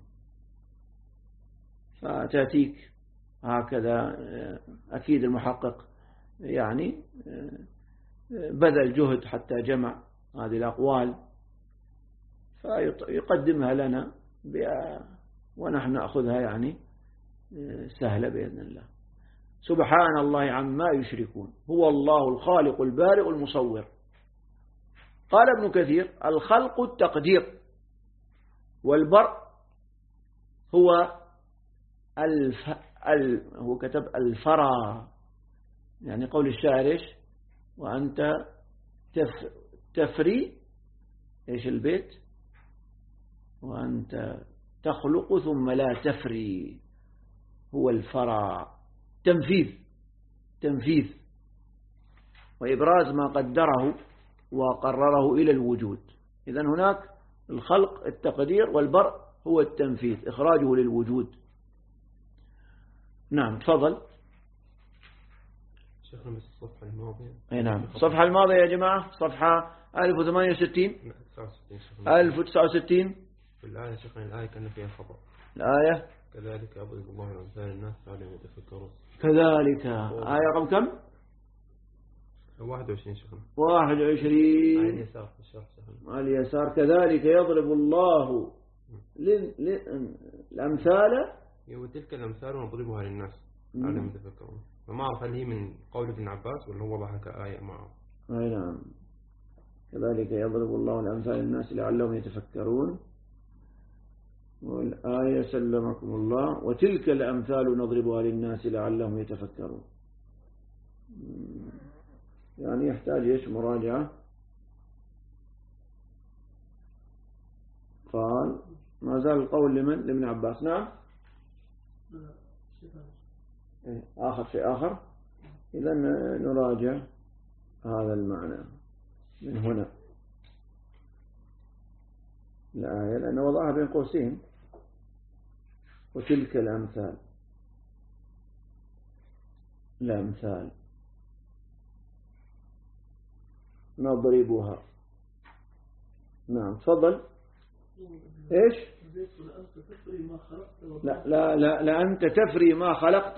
فتأتيك هكذا. أكيد المحقق يعني بذل جهد حتى جمع هذه الأقوال، فيقدمها لنا ونحن نأخذها يعني سهلة بإذن الله. سبحان الله عما يشركون، هو الله الخالق البارئ المصور. قال ابن كثير: الخلق التقدير، والبرء هو هو كتب الفرى، يعني قول الشاعر إيش؟ وأنت تفري إيش البيت؟ وأنت تخلق ثم لا تفري، هو الفرى، تنفيذ وإبراز ما قدره وقرره إلى الوجود. إذن هناك الخلق التقدير، والبرء هو التنفيذ، إخراجه للوجود. نعم تفضل شيخنا. بس الصفحة الماضية. أي نعم، الصفحة الماضية يا جماعة، صفحة 1068 1069 في الآية شيخنا، الآية كان فيها خطأ. الآية كذلك أضرب الله الأمثال للناس لعلهم يتفكرون. كذلك آية رقم كم؟ 21 شيخنا. 21 على اليسار في الشرح شيخنا. على اليسار. كذلك يضرب الله الأمثال، وتلك الأمثال نضربها للناس لعلهم يتفكرون. فما أعرف هل هي من قول ابن عباس ولا هو وضعها كآية معه. أي نعم. كذلك يضرب الله الأمثال للناس لعلهم يتفكرون. والآية سلمكم الله: وتلك الأمثال نضربها للناس لعلهم يتفكرون. يعني يحتاج إيش؟ مراجعة. قال ما زال القول لمن؟ لابن عباس. نعم. آخر شيء آخر. إذا نراجع هذا المعنى من هنا الآية، لأنه وضعها بين قوسين: وتلك الأمثال نضربها. نعم تفضل. إيش؟ لا أنت تفري ما خلقت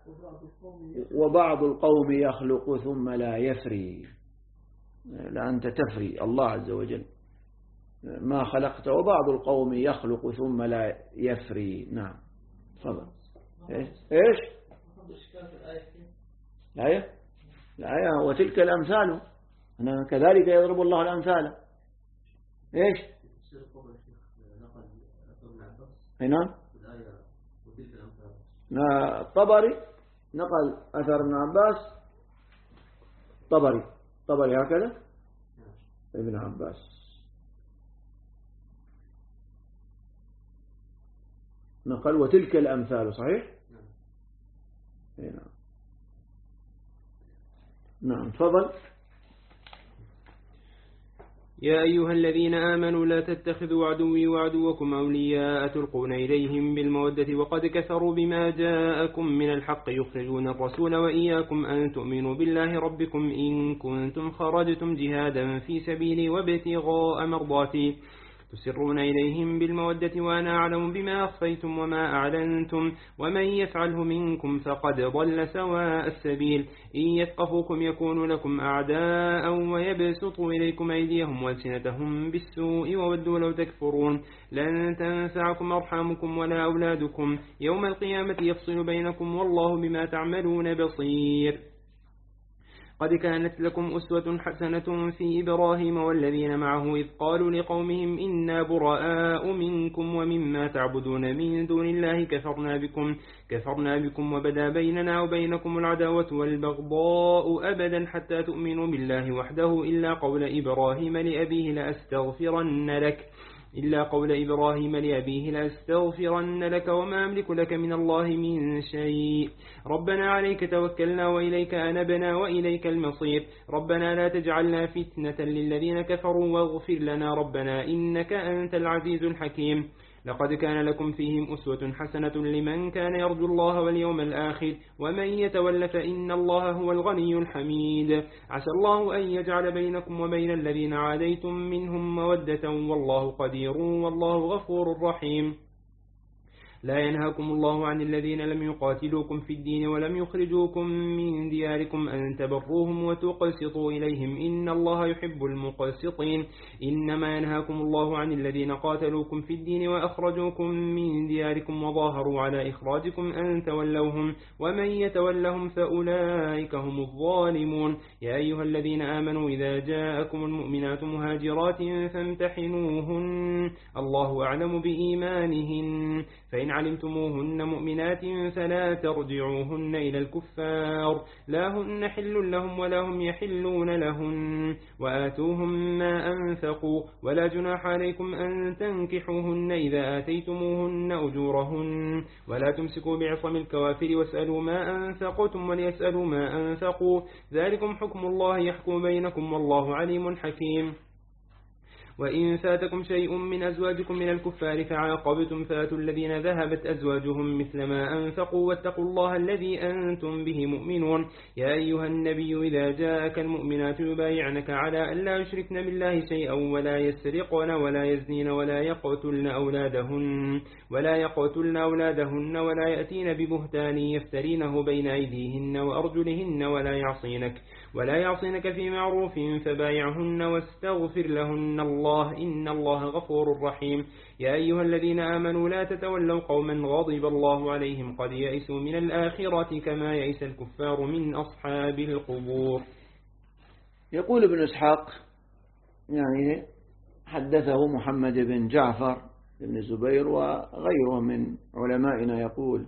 وبعض القوم يخلق ثم لا يفري. لا أنت تفري الله عز وجل ما خلقت وبعض القوم يخلق ثم لا يفري. نعم تفضل. إيش؟ الآية وتلك الأمثال، أنا كذلك يضرب الله الأمثال. إيش؟ نعم. الطبري نقل أثر ابن عباس. طبري هكذا ابن عباس. نقل وتلك الأمثال. صحيح. نعم تفضل. يا أيها الذين آمنوا لا تتخذوا عدوي وعدوكم أولياء تلقون إليهم بالمودة وقد كفروا بما جاءكم من الحق يخرجون الرسول وإياكم أن تؤمنوا بالله ربكم إن كنتم خرجتم جهادا في سبيلي وابتغاء مرضاتي تسرون إليهم بالمودة وأنا أعلم بما أخفيتم وما أعلنتم ومن يفعله منكم فقد ضل سواء السبيل إن يثقفوكم يكونوا لكم أعداء ويبسطوا إليكم أيديهم والسنتهم بالسوء وودوا لو تكفرون لن تنفعكم أرحامكم ولا أولادكم يوم القيامة يفصل بينكم والله بما تعملون بصير قد كانت لكم أسوة حسنة في إبراهيم والذين معه إذ قالوا لقومهم إنا براء منكم ومما تعبدون من دون الله كفرنا بكم وبدا بيننا وبينكم العداوة والبغضاء أبدا حتى تؤمنوا بالله وحده إلا قول إبراهيم لأبيه لأستغفرن لك وما أملك لك من الله من شيء ربنا عليك توكلنا وإليك أنبنا وإليك المصير ربنا لا تجعلنا فتنة للذين كفروا واغفر لنا ربنا إنك أنت العزيز الحكيم لقد كان لكم فيهم أسوة حسنة لمن كان يرجو الله واليوم الآخر ومن يتول فإن الله هو الغني الحميد عسى الله أن يجعل بينكم وبين الذين عاديتم منهم مودة والله قدير والله غفور رحيم لا ينهاكم الله عن الذين لم يقاتلوكم في الدين ولم يخرجوكم من دياركم أن تبروهم وتقسطوا إليهم إن الله يحب المقسطين إنما ينهاكم الله عن الذين قاتلوكم في الدين وأخرجوكم من دياركم وظاهروا على إخراجكم أن تولوهم ومن يتولهم فأولئك هم الظالمون يا أيها الذين آمنوا إذا جاءكم المؤمنات مهاجرات فامتحنوهن الله أعلم بإيمانهن فإن علمتموهن مؤمنات فلا ترجعوهن إلى الكفار لا هن حل لهم ولا هم يحلون لهن وآتوهم ما أنفقوا ولا جناح عليكم أن تنكحوهن إذا آتيتموهن أجورهن ولا تمسكوا بعصم الكوافر واسألوا ما أنفقتم وليسألوا ما أنفقوا ذلكم حكم الله يحكم بينكم والله عليم حكيم وإن فاتكم شيء من أزواجكم من الكفار فعاقبتم فاتوا الذين ذهبت أزواجهم مثل ما أنفقوا واتقوا الله الذي أنتم به مؤمنون يا أيها النبي إذا جاءك المؤمنات يبايعنك على أن لا يشركن بالله شيئا ولا يسرقن ولا يزنين ولا يقتلن أولادهن ولا يأتين ببهتان يفترينه بين أيديهن وأرجلهن ولا يعصينك في معروف فبايعهن واستغفر لهن الله إن الله غفور رحيم يا أيها الذين آمنوا لا تتولوا قوما غضب الله عليهم قد يئسوا من الآخرة كما يئس الكفار من أصحاب القبور. يقول ابن إسحاق يعني حدثه محمد بن جعفر بن الزبير وغيره من علمائنا يقول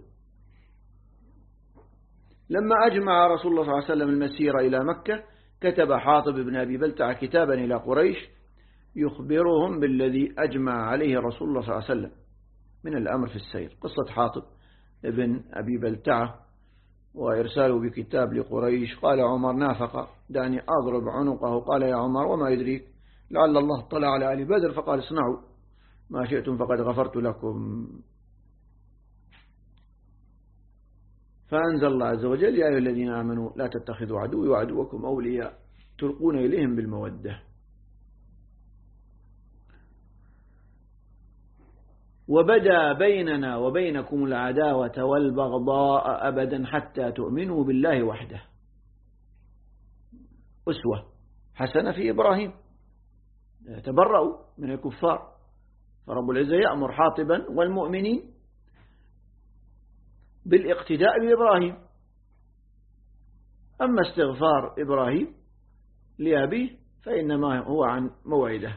لما أجمع رسول الله صلى الله عليه وسلم المسير إلى مكة كتب حاطب بن أبي بلتع كتابا إلى قريش يخبرهم بالذي أجمع عليه رسول الله صلى الله عليه وسلم من الأمر في السير. قصة حاطب بن أبي بلتع وإرساله بكتاب لقريش. قال عمر نافق دعني أضرب عنقه. قال يا عمر وما يدريك لعل الله اطلع على آل بدر فقال اصنعوا ما شئتم فقد غفرت لكم. فأنزل الله عز وجل يا أيها الذين آمنوا لا تتخذوا عدوي وعدوكم أولياء تلقون إليهم بالمودة. وبدا بيننا وبينكم العداوة والبغضاء أبدا حتى تؤمنوا بالله وحده. أسوة حسنة في إبراهيم تبرأوا من الكفار فرب العزة يأمر حاطبا والمؤمنين بالاقتداء بإبراهيم. أما استغفار إبراهيم لأبيه فإنما هو عن موعده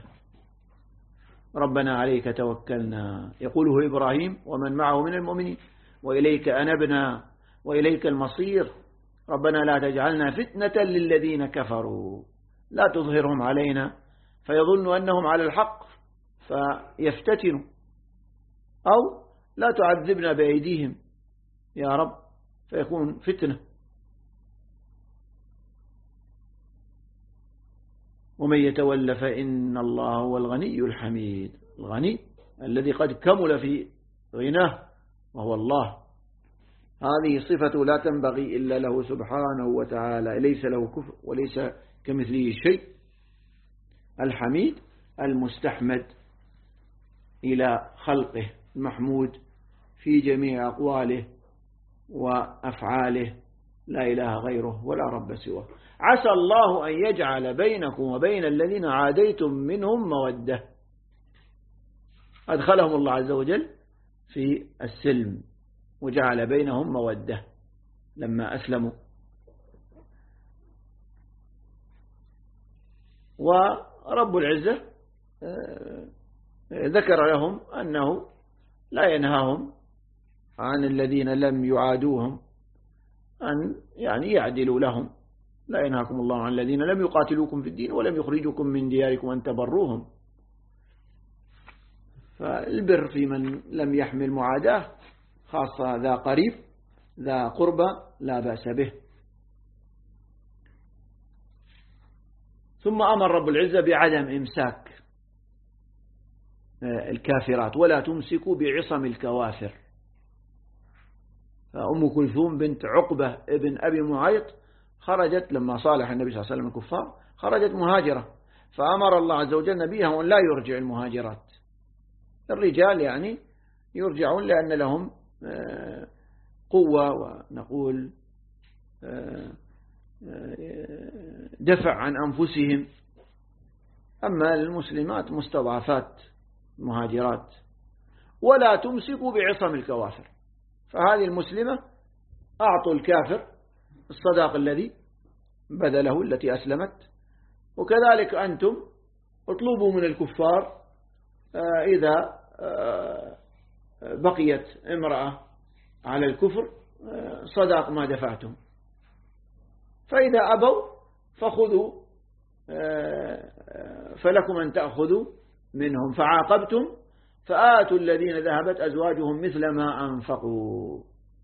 ربنا عليك توكلنا يقوله إبراهيم ومن معه من المؤمنين وإليك أنبنا وإليك المصير ربنا لا تجعلنا فتنة للذين كفروا لا تظهرهم علينا فيظنوا أنهم على الحق فيفتتنوا أو لا تعذبنا بأيديهم يا رب فيكون فتنة. ومن يتولى فإن الله هو الغني الحميد. الغني الذي قد كمل في غناه وهو الله، هذه صفة لا تنبغي إلا له سبحانه وتعالى، ليس له كفر وليس كمثله شيء. الحميد المستحمد إلى خلقه، المحمود في جميع أقواله وأفعاله، لا إله غيره ولا رب سواه. عسى الله أن يجعل بينكم وبين الذين عاديتم منهم مودة. أدخلهم الله عز وجل في السلم وجعل بينهم مودة لما أسلموا. ورب العزة ذكر لهم أنه لا ينهاهم عن الذين لم يعادوهم أن يعني يعدلوا لهم. لا ينهاكم الله عن الذين لم يقاتلوكم في الدين ولم يخرجوكم من دياركم أن تبروهم. فالبر في من لم يحمل معاداة، خاصة ذا قريب ذا قربى لا بأس به. ثم أمر رب العزة بعدم إمساك الكافرات، ولا تمسكوا بعصم الكوافر. فأم كلثوم بنت عقبة ابن أبي معيط خرجت لما صالح النبي صلى الله عليه وسلم الكفار، خرجت مهاجرة، فأمر الله عز وجل نبيه أن لا يرجع المهاجرات. الرجال يعني يرجعون لأن لهم قوة ونقول دفع عن أنفسهم. أما المسلمات مستضعفات مهاجرات. ولا تمسكوا بعصم الكوافر، فهذه المسلمة أعطوا الكافر الصداق الذي بذله التي أسلمت، وكذلك أنتم اطلبوا من الكفار إذا بقيت امرأة على الكفر صداق ما دفعتم، فإذا أبوا فخذوا فلكم أن تأخذوا منهم، فعاقبتم فآتوا الذين ذهبت أزواجهم مثل ما أنفقوا.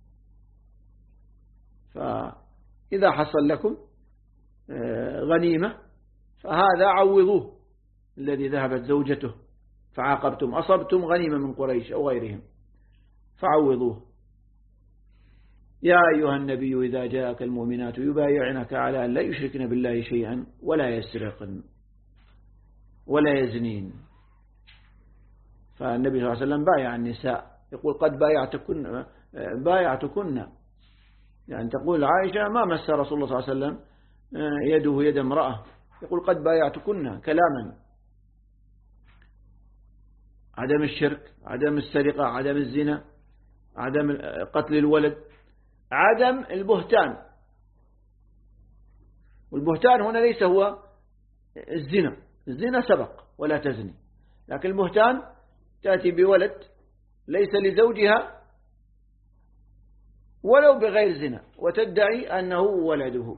فإذا حصل لكم غنيمة فهذا عوضوه الذي ذهبت زوجته، فعاقبتم أصبتم غنيمة من قريش أو غيرهم فعوضوه. يا أيها النبي إذا جاءك المؤمنات يبايعنك على أن لا يشركن بالله شيئا ولا يسرقن ولا يزنين. فالنبي صلى الله عليه وسلم بايع النساء، يقول قد بايعتكن، يعني تقول عائشة ما مس رسول الله صلى الله عليه وسلم يده يد امرأة، يقول قد بايعتكن كلاما. عدم الشرك، عدم السرقة، عدم الزنا، عدم قتل الولد، عدم البهتان. والبهتان هنا ليس هو الزنا، الزنا سبق ولا تزني، لكن البهتان تأتي بولد ليس لزوجها ولو بغير زنا وتدعي أنه ولده.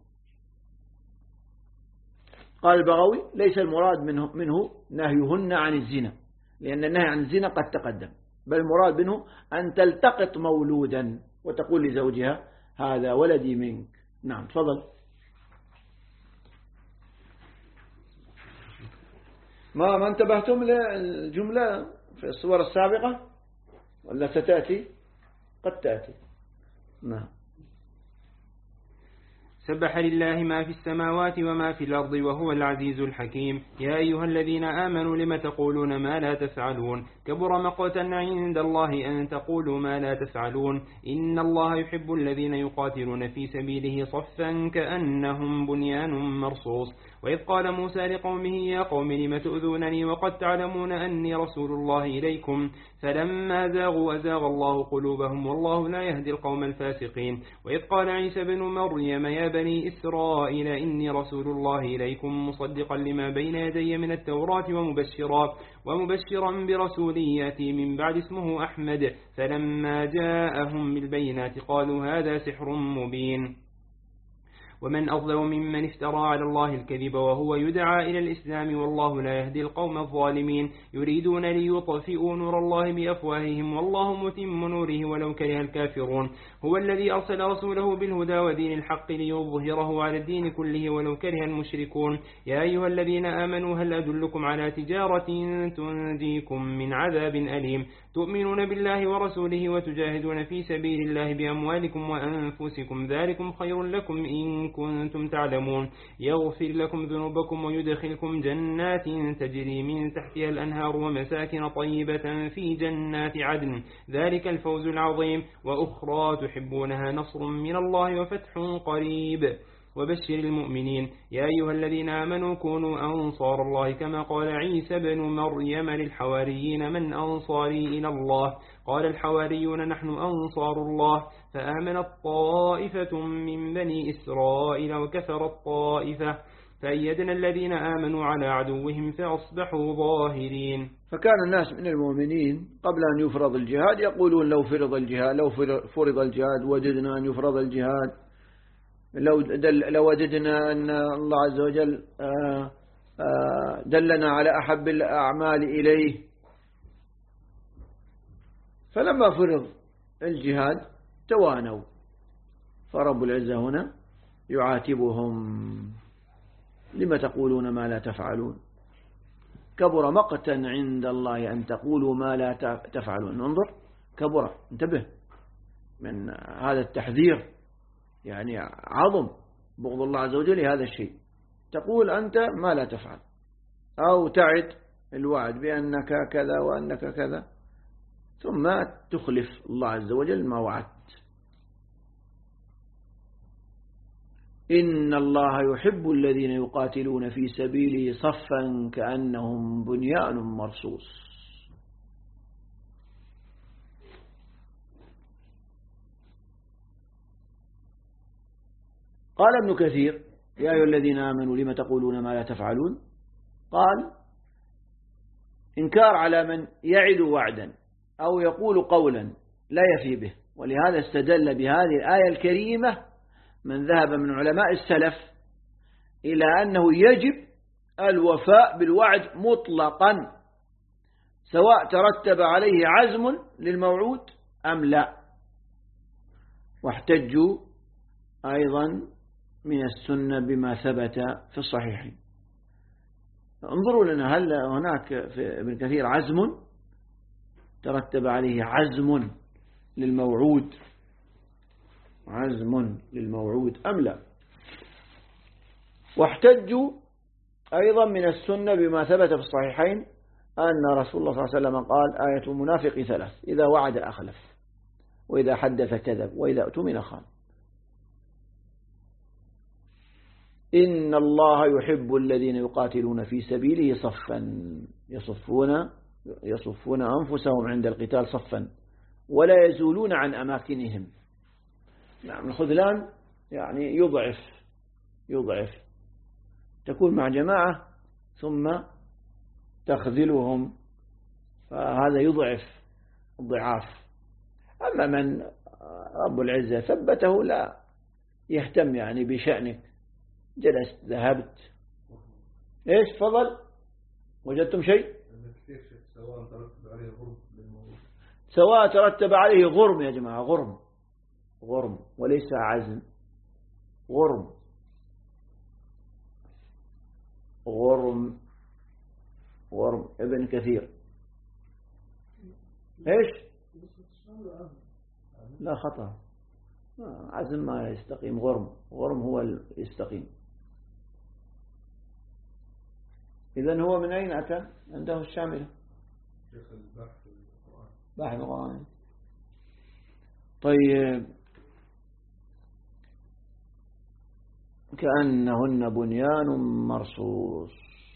قال البغوي ليس المراد منه نهيهن عن الزنا، لأن النهي عن الزنا قد تقدم، بل المراد منه أن تلتقط مولودا وتقول لزوجها هذا ولدي منك. نعم تفضل. ما انتبهتم للجملة في الصور السابقة ولا ستأتي؟ قد تأتي. نعم. سبح لله ما في السماوات وما في الأرض وهو العزيز الحكيم. يا أيها الذين آمنوا لم تقولون ما لا تفعلون، كبر مقتا عند الله أن تقولوا ما لا تفعلون. إن الله يحب الذين يقاتلون في سبيله صفا كأنهم بنيان مرصوص. وإذ قال موسى لقومه يا قوم لم تؤذونني وقد تعلمون أني رسول الله إليكم، فلما زاغوا أزاغ الله قلوبهم والله لا يهدي القوم الفاسقين. وإذ قال عيسى بن مريم يا بني إسرائيل إني رسول الله إليكم مصدقا لما بين يدي من التوراة ومبشرا برسول يأتي من بعد اسمه أحمد. فلما جاءهم بالبينات قالوا هذا سحر مبين. ومن أظلم ممن افترى على الله الكذب وهو يدعى إلى الإسلام والله لا يهدي القوم الظالمين يريدون ليطفئوا نور الله بأفواههم والله متم نوره ولو كره الكافرون هو الذي أرسل رسوله بالهدى ودين الحق ليظهره على الدين كله ولو كره المشركون يا أيها الذين آمنوا هل أدلكم على تجارة تنجيكم من عذاب أليم تؤمنون بالله ورسوله وتجاهدون في سبيل الله بأموالكم وأنفسكم ذلكم خير لكم إن كنتم تعلمون يغفر لكم ذنوبكم ويدخلكم جنات تجري من تحتها الأنهار ومساكن طيبة في جنات عدن ذلك الفوز العظيم وأخرى تحبونها نصر من الله وفتح قريب وبشر المؤمنين يا أيها الذين آمنوا كونوا أنصار الله كما قال عيسى بن مريم للحواريين من أنصاري إلى الله قال الحواريون نحن أنصار الله فآمنت طائفة من بني إسرائيل وكفرت طائفة فأيدنا الذين آمنوا على عدوهم فأصبحوا ظاهرين. فكان الناس من المؤمنين قبل أن يفرض الجهاد يقولون لو فرض الجهاد وجدنا أن يفرض الجهاد لو وجدنا أن الله عز وجل دلنا على أحب الأعمال إليه. فلما فرض الجهاد توانوا فرب العزة هنا يعاتبهم لما تقولون ما لا تفعلون كبر مقتا عند الله أن تقولوا ما لا تفعلون. انظر كبر انتبه من هذا التحذير يعني عظم بغض الله عز وجل هذا الشيء تقول أنت ما لا تفعل أو تعد الوعد بأنك كذا وأنك كذا ثم تخلف الله عز وجل ما وعدت. إن الله يحب الذين يقاتلون في سبيله صفا كأنهم بنيان مرصوص. قال ابن كثير يا أيها الذين آمنوا لما تقولون ما لا تفعلون قال إنكار على من يعد وعدا أو يقول قولا لا يفي به. ولهذا استدل بهذه الآية الكريمة من ذهب من علماء السلف إلى أنه يجب الوفاء بالوعد مطلقا سواء ترتب عليه عزم للموعود أم لا. واحتجوا أيضا من السنة بما ثبت في الصحيحين. انظروا لنا هل هناك في ابن كثير عزم ترتب عليه عزم للموعود أم لا. واحتجوا أيضا من السنة بما ثبت في الصحيحين أن رسول الله صلى الله عليه وسلم قال آية المنافق 3 إذا وعد أخلف وإذا حدث كذب وإذا اؤتمن خان. إن الله يحب الذين يقاتلون في سبيله صفا يصفون أنفسهم عند القتال صفا ولا يزولون عن أماكنهم. نعم الخذلان يعني يضعف تكون مع جماعة ثم تخذلهم فهذا يضعف الضعاف. أما من رب العزة ثبته لا يهتم يعني بشأنك جلست ذهبت إيش فضل وجدتم شيء سواء ترتب عليه غرم يا جماعة غرم وليس عزم غرم ابن كثير إيش لا خطأ عزم ما يستقيم غرم هو يستقيم. إذن هو من أين أتى عنده الشاملة بحث القرآن. طيب كأنهن بنيان مرصوص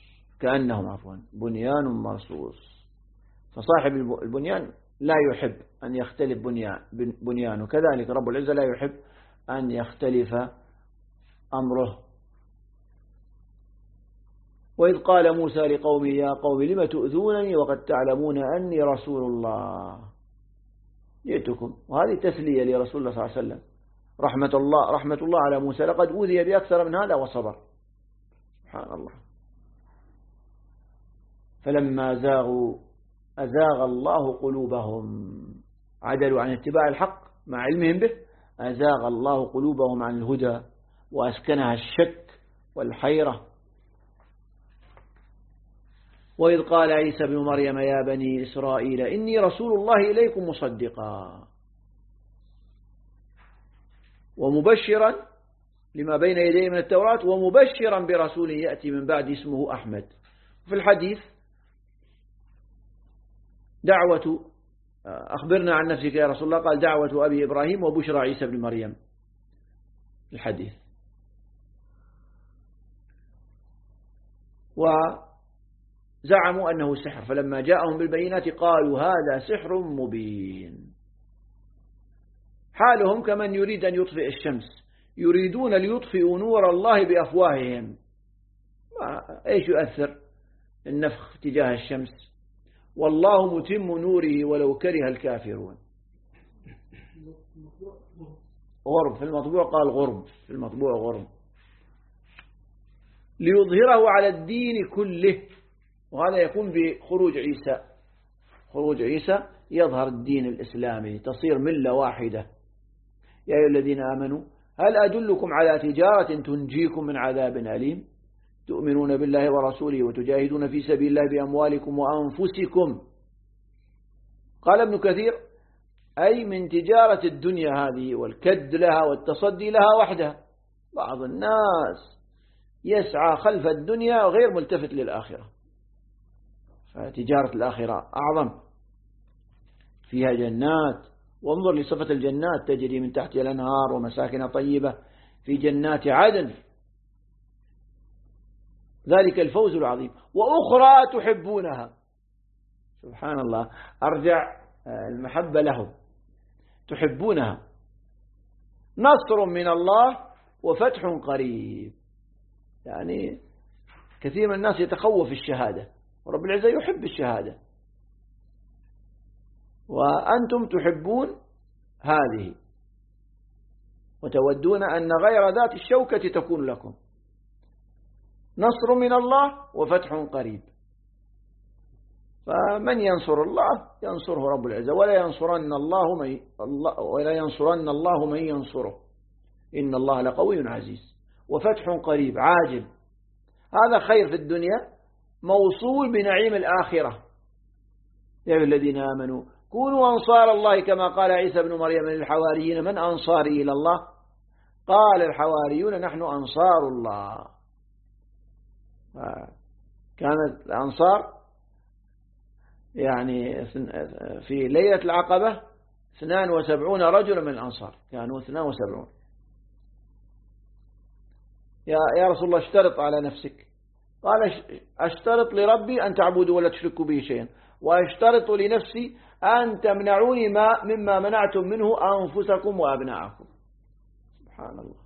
بنيان مرصوص. فصاحب البنيان لا يحب أن يختلف بنيانه كذلك رب العزة لا يحب أن يختلف أمره. وإذ قال موسى لقومه يا قوم لم تؤذونني وقد تعلمون أني رسول الله جئتكم. وهذه تسلية لرسول الله صلى الله عليه وسلم رحمة الله على موسى لقد أوذي بأكثر من هذا وصبر. سبحان الله. فلما زاغوا أزاغ الله قلوبهم، عدلوا عن اتباع الحق مع علمهم به، أزاغ الله قلوبهم عن الهدى وأسكنها الشك والحيرة. وإذ قال عيسى بن مريم يا بني إسرائيل إني رسول الله إليكم مصدقا ومبشرا لما بين يديه من التوراة ومبشرا برسول يأتي من بعد اسمه أحمد. في الحديث دعوة أخبرنا عن نفسك يا رسول الله، قال دعوة أبي إبراهيم وبشرى عيسى بن مريم الحديث. وزعموا أنه سحر، فلما جاءهم بالبينات قالوا هذا سحر مبين. حالهم كمن يريد أن يطفئ الشمس، يريدون ليطفئوا نور الله بأفواههم. إيش يؤثر النفخ تجاه الشمس؟ والله متم نوره ولو كره الكافرون. غرب في المطبوع قال غرب، في المطبوع غرب. ليظهره على الدين كله، وهذا يكون بخروج عيسى. خروج عيسى يظهر الدين الإسلامي، تصير ملة واحدة. يا أيها الذين آمنوا هل أدلكم على تجارة تنجيكم من عذاب أليم تؤمنون بالله ورسوله وتجاهدون في سبيل الله بأموالكم وأنفسكم. قال ابن كثير أي من تجارة الدنيا هذه والكد لها والتصدي لها وحدها. بعض الناس يسعى خلف الدنيا غير ملتفت للآخرة، فتجارة الآخرة أعظم، فيها جنات. وانظر لصفة الجنات تجري من تحتها الأنهار ومساكن طيبة في جنات عدن، ذلك الفوز العظيم. وأخرى تحبونها، سبحان الله، أرجع المحبة لهم، تحبونها، نصر من الله وفتح قريب. يعني كثير من الناس يتخوف الشهادة، ورب العزة يحب الشهادة، وأنتم تحبون هذه وتودون أن غير ذات الشوكة تكون لكم. نصر من الله وفتح قريب. فمن ينصر الله ينصره رب العزة، ولا ينصرن الله من ينصره، إن الله لقوي عزيز. وفتح قريب عاجل، هذا خير في الدنيا موصول بنعيم الآخرة. يا أيها الذين آمنوا كونوا أنصار الله كما قال عيسى بن مريم للحواريين من أنصاري إلى الله؟ قال الحواريون نحن أنصار الله. كانت الأنصار يعني في ليلة العقبة 72 رجلا من الأنصار، كانوا 72. يا رسول الله اشترط على نفسك، قال اشترط لربي أن تعبدوا ولا تشركوا به شيئا، واشترط لنفسي أن تمنعوني مما منعتم منه أنفسكم وأبناءكم. سبحان الله.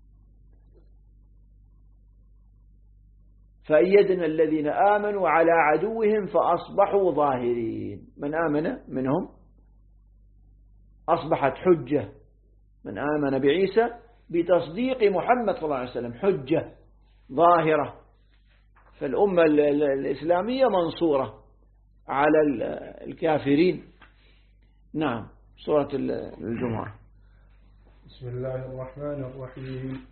فأيدنا الذين آمنوا على عدوهم فأصبحوا ظاهرين. من آمن منهم أصبحت حجة، من آمن بعيسى بتصديق محمد صلى الله عليه وسلم حجة ظاهرة. فالأمة الإسلامية منصورة على الكافرين. نعم. سورة الجمعة. بسم الله الرحمن الرحيم.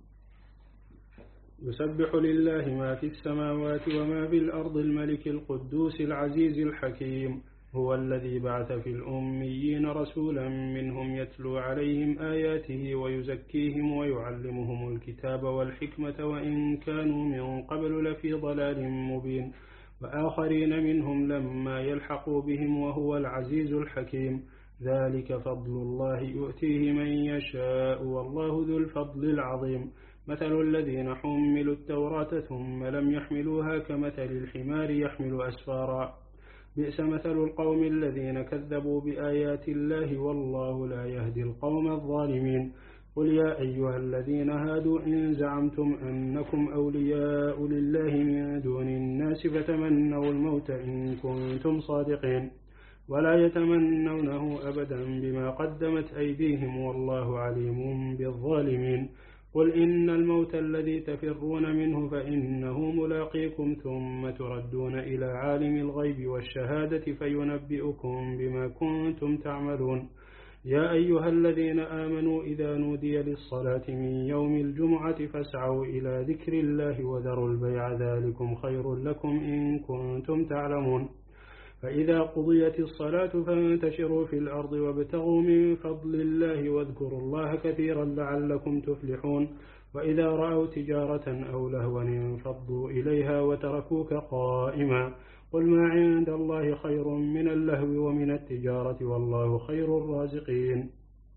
يسبح لله ما في السماوات وما في الأرض الملك القدوس العزيز الحكيم. هو الذي بعث في الأميين رسولا منهم يتلو عليهم آياته ويزكيهم ويعلمهم الكتاب والحكمة وإن كانوا من قبل لفي ضلال مبين وآخرين منهم لما يلحقوا بهم وهو العزيز الحكيم. ذلك فضل الله يؤتيه من يشاء والله ذو الفضل العظيم. مثل الذين حملوا التوراة ثم لم يحملوها كمثل الحمار يحمل أسفارا بئس مثل القوم الذين كذبوا بآيات الله والله لا يهدي القوم الظالمين. قل يا أيها الذين هادوا إن زعمتم أنكم أولياء لله من دون الناس فتمنوا الموت إن كنتم صادقين ولا يتمنونه أبدا بما قدمت أيديهم والله عليم بالظالمين. قل إن الموت الذي تفرون منه فإنه ملاقيكم ثم تردون إلى عالم الغيب والشهادة فينبئكم بما كنتم تعملون. يا أيها الذين آمنوا إذا نودي للصلاة من يوم الجمعة فاسعوا إلى ذكر الله وذروا البيع ذلكم خير لكم إن كنتم تعلمون. فإذا قضيت الصلاة فانتشروا في الأرض وابتغوا من فضل الله واذكروا الله كثيرا لعلكم تفلحون. وإذا رأوا تجارة أو لهوا انفضوا إليها وتركوك قائما. قل ما عند الله خير من اللهو ومن التجارة والله خير الرازقين.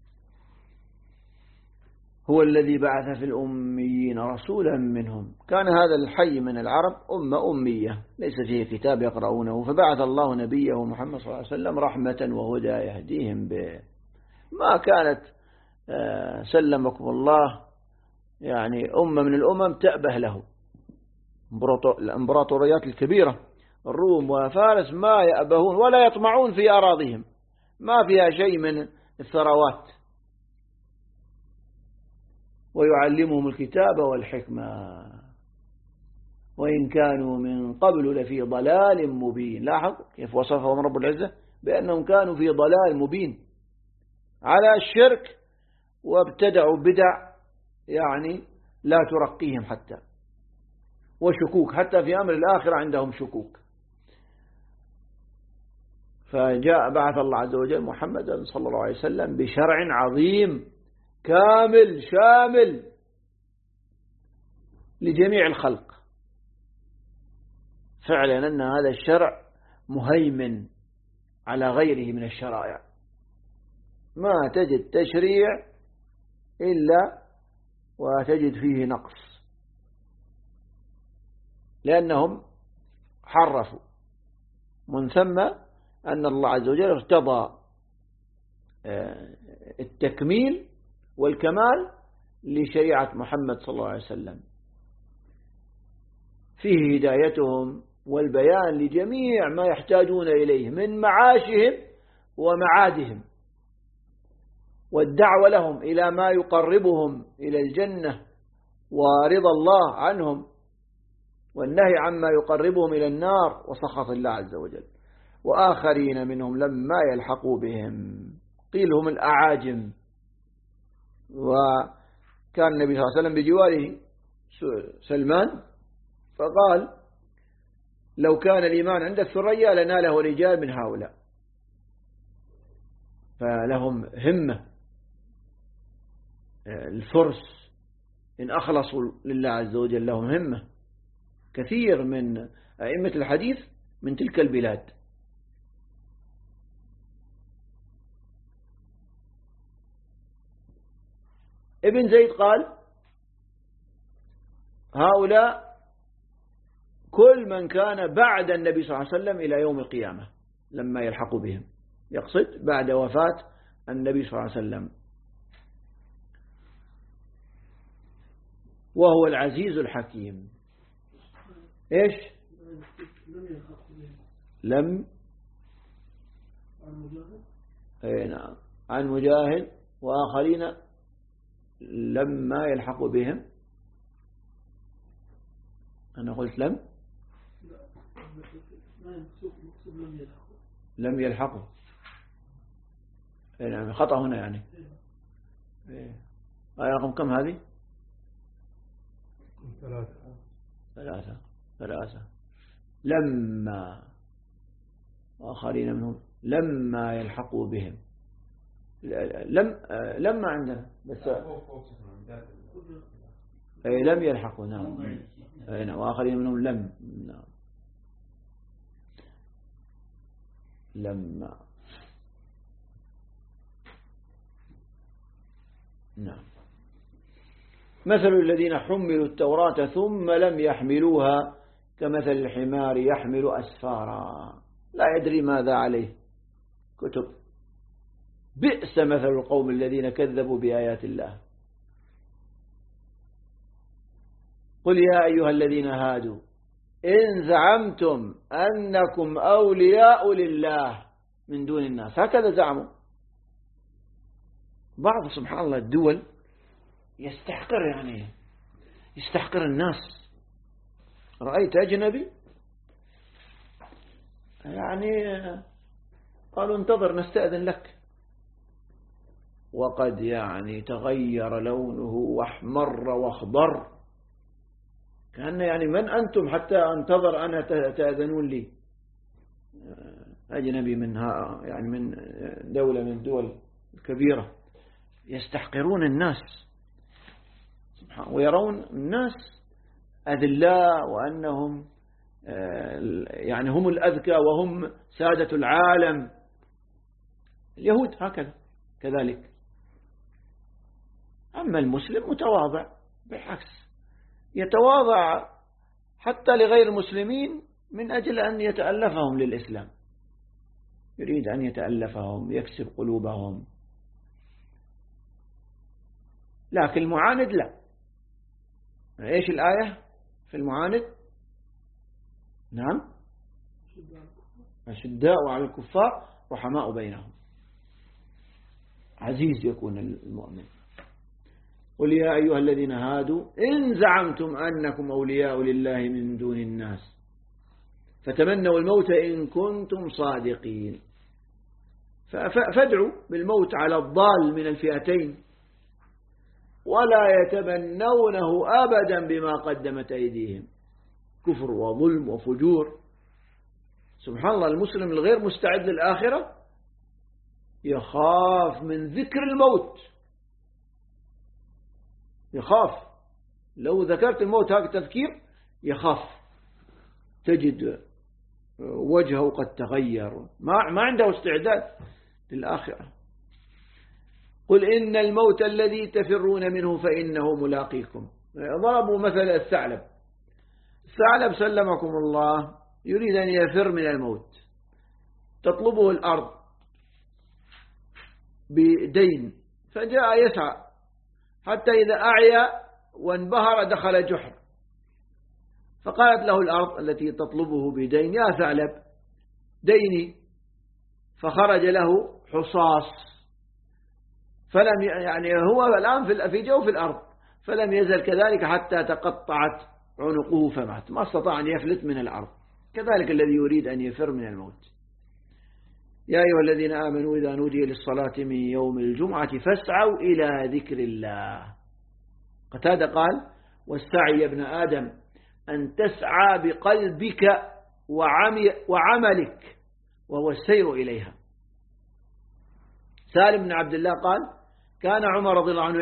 هو الذي بعث في الأميين رسولا منهم. كان هذا الحي من العرب أمية ليس فيه كتاب يقرؤونه، فبعث الله نبيه محمد صلى الله عليه وسلم رحمة وهدى يهديهم به. ما كانت سلمكم الله يعني أمة من الأمم تأبه له. الإمبراطوريات الكبيرة الروم وفارس ما يأبهون ولا يطمعون في أراضيهم، ما فيها شيء من الثروات، ويعلمهم الكتاب والحكمة وإن كانوا من قبل لفي ضلال مبين. لاحظ كيف وصفهم رب العزة بأنهم كانوا في ضلال مبين على الشرك، وابتدعوا بدع يعني لا ترقيهم حتى، وشكوك حتى في أمر الآخرة عندهم شكوك. فجاء بعث الله عز وجل محمدا صلى الله عليه وسلم بشرع عظيم كامل شامل لجميع الخلق. فعلا أن هذا الشرع مهيمن على غيره من الشرائع، ما تجد تشريع إلا وتجد فيه نقص، لأنهم حرفوا. من ثم أن الله عز وجل ارتضى التكميل والكمال لشريعة محمد صلى الله عليه وسلم، فيه هدايتهم والبيان لجميع ما يحتاجون إليه من معاشهم ومعادهم، والدعوة لهم إلى ما يقربهم إلى الجنة ورضا الله عنهم، والنهي عما يقربهم إلى النار وسخط الله عز وجل. وآخرين منهم لما يلحقوا بهم قيل هم الأعاجم. وكان النبي صلى الله عليه وسلم بجواره سلمان فقال لو كان الإيمان عند الثريا لناله رجال من هؤلاء. فلهم همة الفرس إن أخلصوا لله عز وجل لهم همة. كثير من أئمة الحديث من تلك البلاد. ابن زيد قال هؤلاء كل من كان بعد النبي صلى الله عليه وسلم إلى يوم القيامة لما يلحقوا بهم، يقصد بعد وفاة النبي صلى الله عليه وسلم. وهو العزيز الحكيم. إيش لم نعم عن مجاهد وآخرين لما يلحقوا بهم. أنا قلت لم يلحقوا. يعني خطأ هنا يعني. آية رقم كم هذه؟ 3 لما وآخرين منهم لما يلحقوا بهم. لما عندنا بس لم يلحقوا. نعم. وآخرين منهم نعم لما. نعم. مثل الذين حملوا التوراة ثم لم يحملوها كمثل الحمار يحمل أسفارا لا يدري ماذا عليه كتب. بئس مثل القوم الذين كذبوا بآيات الله. قل يا أيها الذين هادوا إن زعمتم أنكم أولياء لله من دون الناس، هكذا زعموا. بعض سبحان الله الدول يستحقر الناس. رأيت أجنبي قالوا انتظر نستأذن لك، وقد تغير لونه واحمر واخضر، كأن من أنتم حتى أنتظر أنا تأذنون لي. أجنبي من دولة من الدول الكبيرة، يستحقرون الناس ويرون الناس أذلاء، وأنهم هم الأذكى وهم سادة العالم. اليهود هكذا كذلك. أما المسلم متواضع، بالعكس يتواضع حتى لغير المسلمين من أجل أن يتألفهم للإسلام، يريد أن يتألفهم يكسب قلوبهم. لكن المعاند لا. إيش الآية في المعاند؟ نعم، أشداء على الكفار رحماء بينهم، عزيز يكون المؤمن. قل يا أيها الذين هادوا إن زعمتم أنكم أولياء لله من دون الناس فتمنوا الموت إن كنتم صادقين. فادعوا بالموت على الضال من الفئتين، ولا يتمنونه أبدا بما قدمت أيديهم، كفر وظلم وفجور. سبحان الله، المسلم الغير مستعد للآخرة يخاف من ذكر الموت، يخاف. لو ذكرت الموت هذا التذكير يخاف، تجد وجهه قد تغير، ما عنده استعداد للآخرة. قل إن الموت الذي تفرون منه فإنه ملاقيكم. ضربوا مثل الثعلب سلمكم الله يريد أن يفر من الموت، تطلبه الأرض بدين، فجاء يسعى حتى إذا أعيا وانبهر دخل جحر، فقالت له الأرض التي تطلبه بدين يا ثعلب ديني، فخرج له حصاص، فلم هو الآن في جوف الأرض، فلم يزل كذلك حتى تقطعت عنقه فمات، ما استطاع أن يفلت من الأرض. كذلك الذي يريد أن يفر من الموت. يا أيها الذين آمنوا إذا نودي للصلاة من يوم الجمعة فاسعوا إلى ذكر الله. قتادة قال والسعي يا ابن آدم أن تسعى بقلبك وعملك، وهو السير إليها. سالم بن عبد الله قال كان عمر رضي الله عنه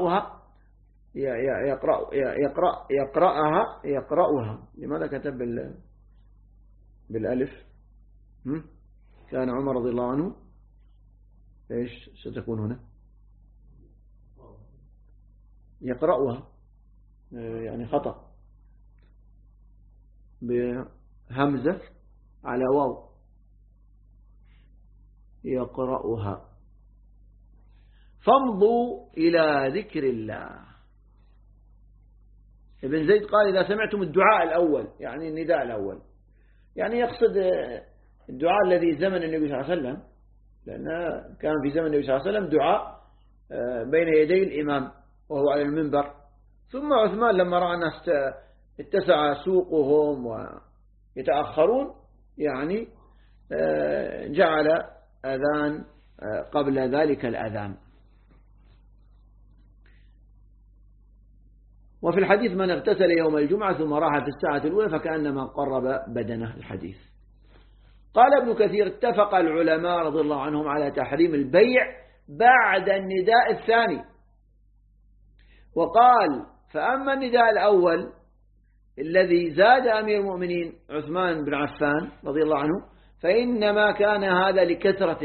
يقرأها. لماذا كتب بالألف؟ كان عمر رضي الله عنه إيش ستكون هنا؟ يقرأها، خطأ، بهمزة على واو، يقرأها. فامضوا إلى ذكر الله. ابن زيد قال إذا سمعتم الدعاء الأول، النداء الأول، يقصد الدعاء الذي زمن النبي صلى الله عليه وسلم، لأن كان في زمن النبي صلى الله عليه وسلم دعاء بين يدي الإمام وهو على المنبر. ثم عثمان لما رأى الناس اتسع سوقهم ويتأخرون جعل أذان قبل ذلك الأذان. وفي الحديث من اغتسل يوم الجمعة ثم راح في الساعة الأولى فكأنما قرب بدنه. الحديث. قال ابن كثير اتفق العلماء رضي الله عنهم على تحريم البيع بعد النداء الثاني، وقال فأما النداء الأول الذي زاد أمير المؤمنين عثمان بن عفان رضي الله عنه فإنما كان هذا لكثرة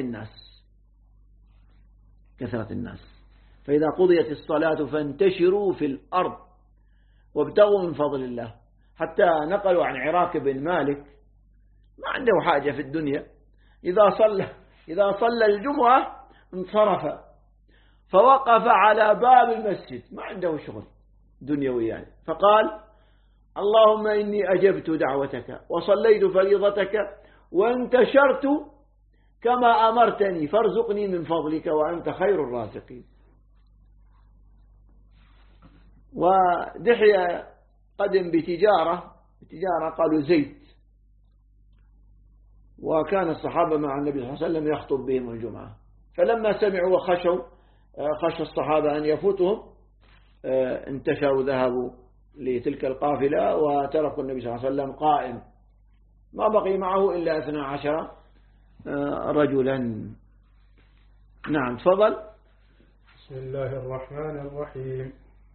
الناس. فإذا قضيت الصلاة فانتشروا في الأرض وابتغوا من فضل الله. حتى نقلوا عن عراك بن مالك ما عنده حاجة في الدنيا، إذا صلى الجمعة انصرف فوقف على باب المسجد، ما عنده شغل دنيوي فقال اللهم إني أجبت دعوتك وصليت فريضتك وانتشرت كما أمرتني فارزقني من فضلك وأنت خير الرازقين. ودحية قدم بتجارة قالوا زيت، وكان الصحابة مع النبي صلى الله عليه وسلم يخطب بهم الجمعة، فلما سمعوا خشى الصحابة أن يفوتهم انتشروا وذهبوا لتلك القافلة وتركوا النبي صلى الله عليه وسلم قائم، ما بقي معه إلا 12 رجلا. نعم تفضل. بسم الله الرحمن الرحيم.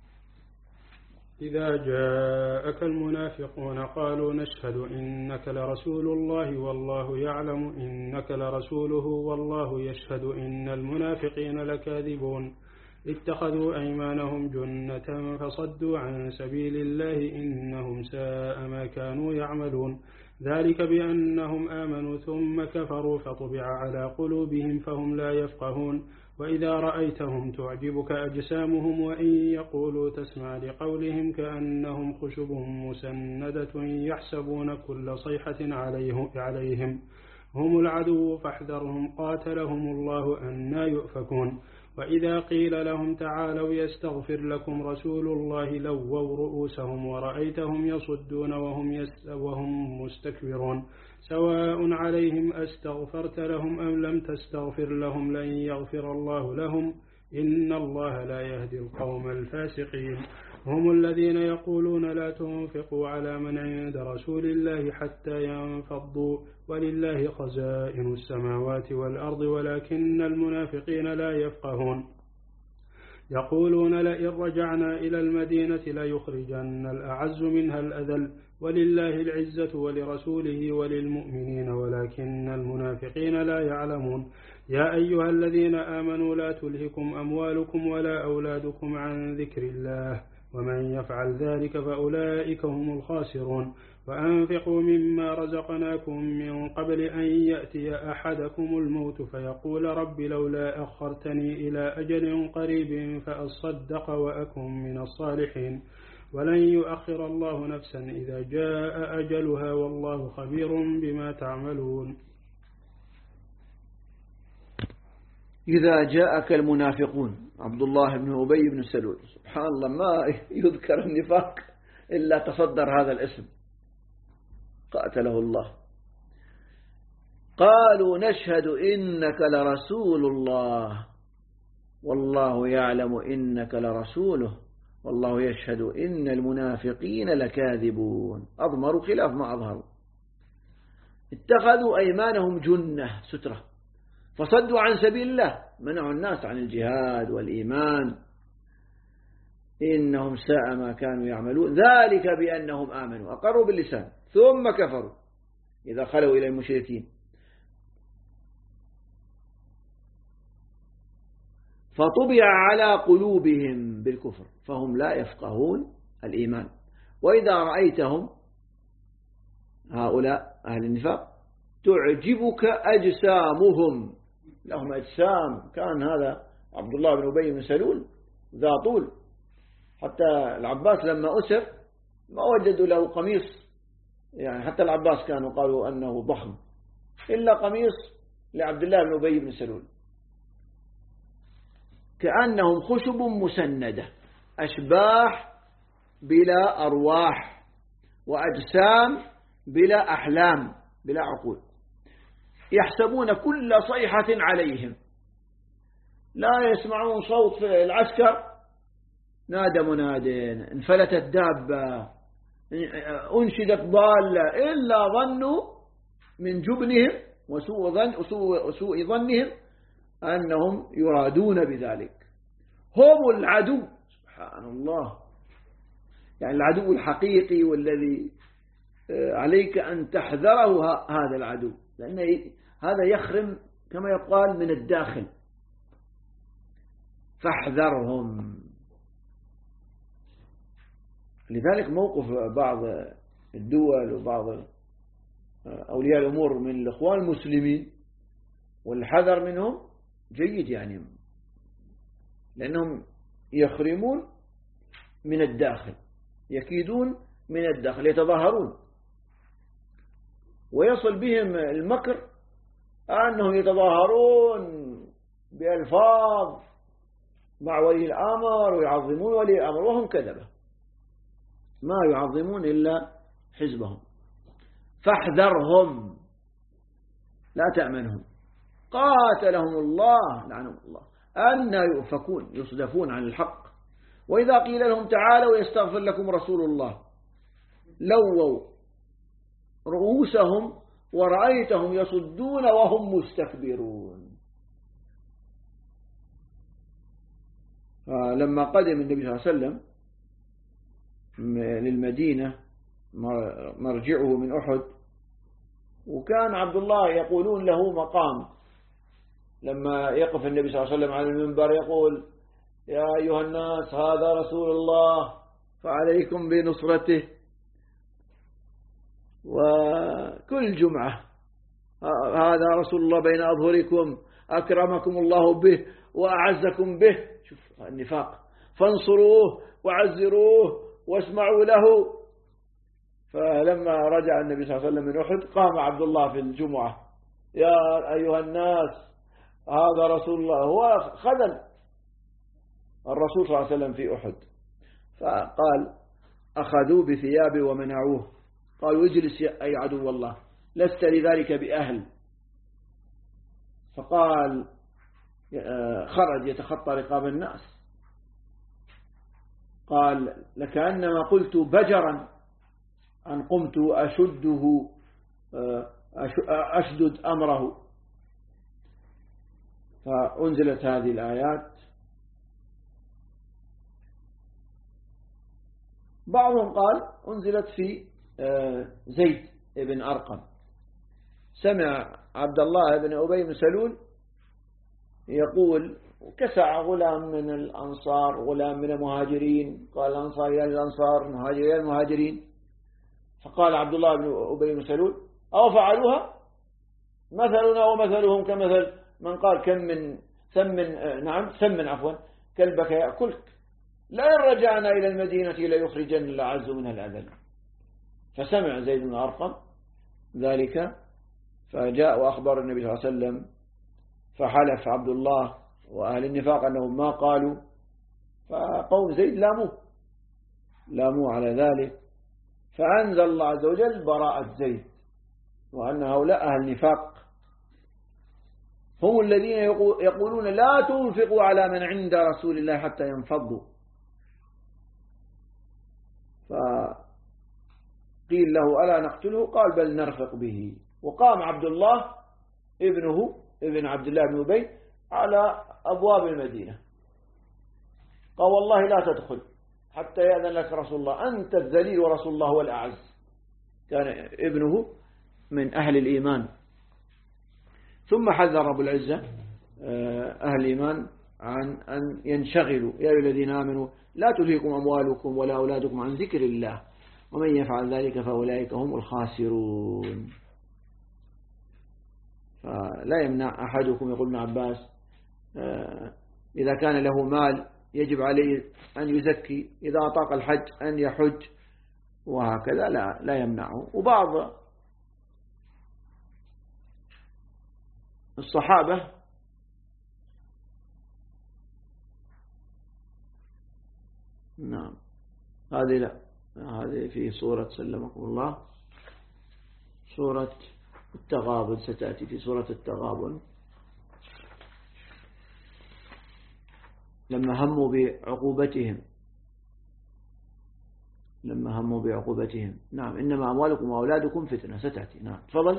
إذا جاءك المنافقون قالوا نشهد إنك لرسول الله والله يعلم إنك لرسوله والله يشهد إن المنافقين لكاذبون اتخذوا أيمانهم جنة فصدوا عن سبيل الله إنهم ساء ما كانوا يعملون ذلك بأنهم آمنوا ثم كفروا فطبع على قلوبهم فهم لا يفقهون وإذا رأيتهم تعجبك أجسامهم وإن يقولوا تسمع لقولهم كأنهم خشب مسندة يحسبون كل صيحة عليهم هم العدو فاحذرهم قاتلهم الله أنى يؤفكون وإذا قيل لهم تعالوا يستغفر لكم رسول الله لووا رؤوسهم ورأيتهم يصدون وهم مستكبرون سواء عليهم أستغفرت لهم أم لم تستغفر لهم لن يغفر الله لهم إن الله لا يهدي القوم الفاسقين هم الذين يقولون لا تنفقوا على من عند رسول الله حتى ينفضوا ولله خزائن السماوات والأرض ولكن المنافقين لا يفقهون يقولون لئن رجعنا إلى المدينة ليخرجن الأعز منها الأذل ولله العزة ولرسوله وللمؤمنين ولكن المنافقين لا يعلمون يا أيها الذين آمنوا لا تلهكم أموالكم ولا أولادكم عن ذكر الله ومن يفعل ذلك فأولئك هم الخاسرون وأنفقوا مما رزقناكم من قبل أن يأتي أحدكم الموت فيقول رب لولا أخرتني إلى أجل قريب فأصدق وأكن من الصالحين ولن يؤخر الله نفسا إذا جاء أجلها والله خبير بما تعملون. إذا جاءك المنافقون عبد الله بن أبي بن سلول سبحان الله ما يذكر النفاق إلا تصدر هذا الاسم قاتله الله قالوا نشهد إنك لرسول الله والله يعلم إنك لرسوله والله يشهد إن المنافقين لكاذبون أضمروا خلاف ما أظهروا اتخذوا أيمانهم جنة سترة فصدوا عن سبيل الله منعوا الناس عن الجهاد والإيمان إنهم ساء ما كانوا يعملون ذلك بأنهم آمنوا أقروا باللسان ثم كفروا إذا خلوا إلى المشركين فطبع على قلوبهم بالكفر فهم لا يفقهون الإيمان وإذا رأيتهم هؤلاء أهل النفاق تعجبك أجسامهم لهم أجسام كان هذا عبد الله بن أبي بن سلول ذا طول حتى العباس لما أسر ما وجدوا له قميص يعني حتى العباس كانوا قالوا أنه ضخم إلا قميص لعبد الله بن أبي بن سلول كأنهم خشب مسندة أشباح بلا أرواح وأجسام بلا أحلام بلا عقول يحسبون كل صيحة عليهم لا يسمعون صوت في العسكر نادى مناد انفلتت دابة أنشدت ضالة إلا ظنوا من جبنهم وسوء ظنهم أنهم يرادون بذلك هم العدو سبحان الله يعني العدو الحقيقي والذي عليك أن تحذره هذا العدو لأن هذا يخرم كما يقال من الداخل فاحذرهم لذلك موقف بعض الدول وبعض أولياء الأمور من الإخوان المسلمين والحذر منهم جيد يعني لأنهم يخرمون من الداخل يكيدون من الداخل يتظاهرون ويصل بهم المكر أنهم يتظاهرون بألفاظ مع ولي الأمر ويعظمون ولي الأمر وهم كذبة، ما يعظمون إلا حزبهم، فاحذرهم لا تأمنهم، قاتلهم الله لعنهم الله، أن يؤفكون يصدفون عن الحق. وإذا قيل لهم تعالوا يستغفر لكم رسول الله لووا رؤوسهم ورأيتهم يصدون وهم مستكبرون. لما قدم النبي صلى الله عليه وسلم للمدينة مرجعه من أحد، وكان عبد الله يقولون له مقام، لما يقف النبي صلى الله عليه وسلم على المنبر يقول يا أيها الناس هذا رسول الله فعليكم بنصرته، وكل جمعة هذا رسول الله بين أظهركم أكرمكم الله به وأعزكم به. شوف النفاق، فانصروه وعزروه واسمعوا له. فلما رجع النبي صلى الله عليه وسلم من أحد قام عبد الله في الجمعة يا أيها الناس هذا رسول الله، هو خذل الرسول صلى الله عليه وسلم في أحد. فقال أخذوا بثيابه ومنعوه، قالوا اجلس أي عدو الله لست لذلك بأهل. فقال خرج يتخطى رقاب الناس، قال لكأنما قلت بجرا أن قمت أشده أشدد أمره. فأنزلت هذه الآيات. بعضهم قال أنزلت في زيد بن أرقم، سمع عبد الله بن أبي بن سلول يقول كسع غلام من الأنصار غلام من المهاجرين، قال الأنصار يا الأنصار المهاجر يا المهاجرين. فقال عبد الله بن أبي بن سلول أو فعلوها مثلنا ومثلهم كمثل من قال سمن كلبك يأكلك لئن رجعنا إلى المدينة ليخرجن الأعز منها الأذل. فسمع زيد بن أرقم ذلك فجاء وأخبر النبي صلى الله عليه وسلم، فحلف عبد الله وأهل النفاق أنهم ما قالوا، فقوم زيد لاموا على ذلك، فأنزل الله عز وجل براءة زيد، وأن هؤلاء أهل نفاق هم الذين يقولون لا تنفقوا على من عند رسول الله حتى ينفضوا. فقيل له ألا نقتله؟ قال بل نرفق به. وقام عبد الله ابن عبد الله بن أبي على أبواب المدينة قال والله لا تدخل حتى يأذن لك رسول الله، أنت الذليل ورسول الله هو الأعز. كان ابنه من أهل الإيمان. ثم حذر رب العزة أهل الإيمان عن أن ينشغلوا يا أيها الذين آمنوا لا تلهكم أموالكم ولا أولادكم عن ذكر الله ومن يفعل ذلك فأولئك هم الخاسرون. فلا يمنع أحدكم يقول ابن عباس إذا كان له مال يجب عليه أن يزكي، إذا أطاق الحج أن يحج، وهكذا لا يمنعه. وبعض الصحابة نعم هذه في سورة سلمكم الله سورة التغابن، ستأتي في سورة التغابن لما هموا بعقوبتهم. نعم إنما أموالكم وأولادكم فتنة، ستأتي. نعم تفضل.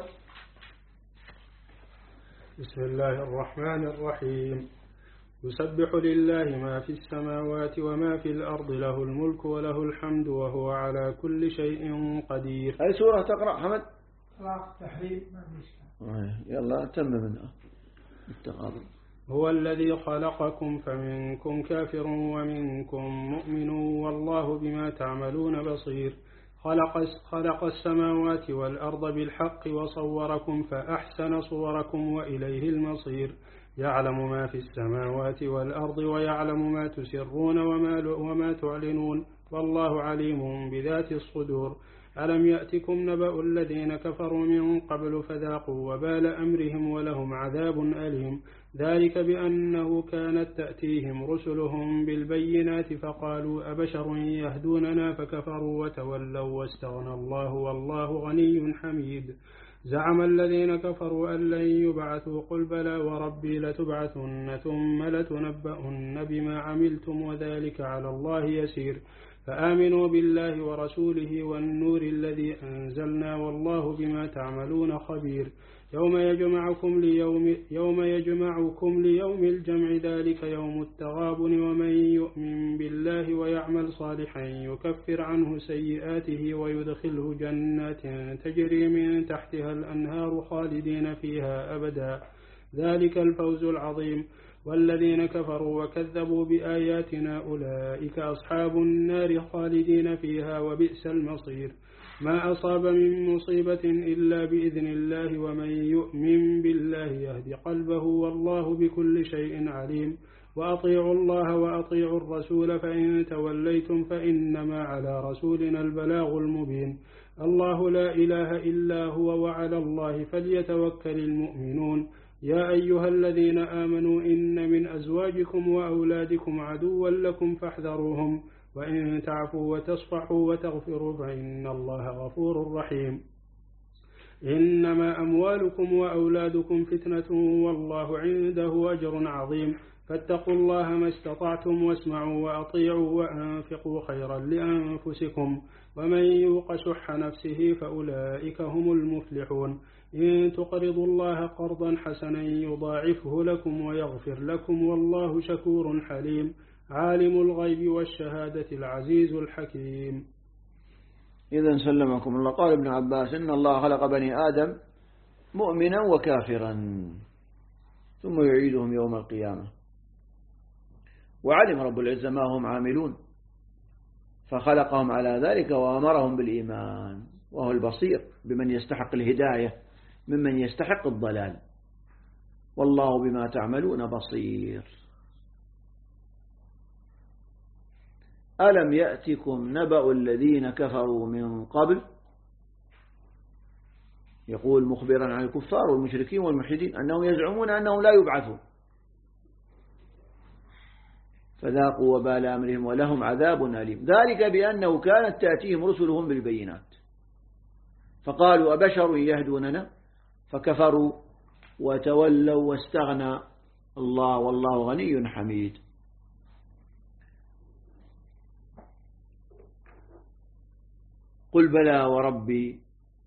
بسم الله الرحمن الرحيم. يسبح لله ما في السماوات وما في الأرض له الملك وله الحمد وهو على كل شيء قدير. أي سورة تقرأ حمد؟ تحريم ما فيش. يلا تم منها التقابل. هو الذي خلقكم فمنكم كافر ومنكم مؤمن والله بما تعملون بصير. خلق السماوات والأرض بالحق وصوركم فأحسن صوركم وإليه المصير. يعلم ما في السماوات والأرض ويعلم ما تسرون وما تعلنون والله عليم بذات الصدور. ألم يأتكم نبأ الذين كفروا من قبل فذاقوا وبال أمرهم ولهم عذاب أليم ذلك بأنه كانت تأتيهم رسلهم بالبينات فقالوا أبشر يهدوننا فكفروا وتولوا واستغنى الله والله غني حميد زعم الذين كفروا أن لن يبعثوا قل بلى وربي لتبعثن ثم لتنبؤن بما عملتم وذلك على الله يسير فآمنوا بالله ورسوله والنور الذي أنزلنا والله بما تعملون خبير يوم يجمعكم ليوم الجمع ذلك يوم التغابن ومن يؤمن بالله ويعمل صالحا يكفر عنه سيئاته ويدخله جنات تجري من تحتها الأنهار خالدين فيها أبدا ذلك الفوز العظيم والذين كفروا وكذبوا بآياتنا أولئك أصحاب النار خالدين فيها وبئس المصير ما أصاب من مصيبة إلا بإذن الله ومن يؤمن بالله يهدي قلبه والله بكل شيء عليم وأطيعوا الله وأطيعوا الرسول فإن توليتم فإنما على رسولنا البلاغ المبين الله لا إله إلا هو وعلى الله فليتوكل المؤمنون يا أيها الذين آمنوا إن من أزواجكم وأولادكم عدوا لكم فاحذروهم وإن تعفوا وتصفحوا وتغفروا فإن الله غفور رحيم إنما أموالكم وأولادكم فتنة والله عنده أجر عظيم فاتقوا الله ما استطعتم واسمعوا وأطيعوا وأنفقوا خيرا لأنفسكم ومن يوق شح نفسه فأولئك هم المفلحون إن تقرضوا الله قرضا حسنا يضاعفه لكم ويغفر لكم والله شكور حليم عالم الغيب والشهادة العزيز الحكيم. إذن سلمكم الله. قال ابن عباس إن الله خلق بني آدم مؤمنا وكافرا ثم يعيدهم يوم القيامة وعلم رب العزة ما هم عاملون فخلقهم على ذلك وأمرهم بالإيمان وهو البصير بمن يستحق الهداية ممن يستحق الضلال والله بما تعملون بصير. ألم يأتكم نبأ الذين كفروا من قبل يقول مخبرا عن الكفار والمشركين والملحدين أنهم يزعمون أنهم لا يبعثون فذاقوا وبال أمرهم ولهم عذاب أليم ذلك بأنه كانت تأتيهم رسلهم بالبينات فقالوا أبشر يهدوننا فكفروا وتولوا واستغنى الله والله غني حميد. قل بلى وربي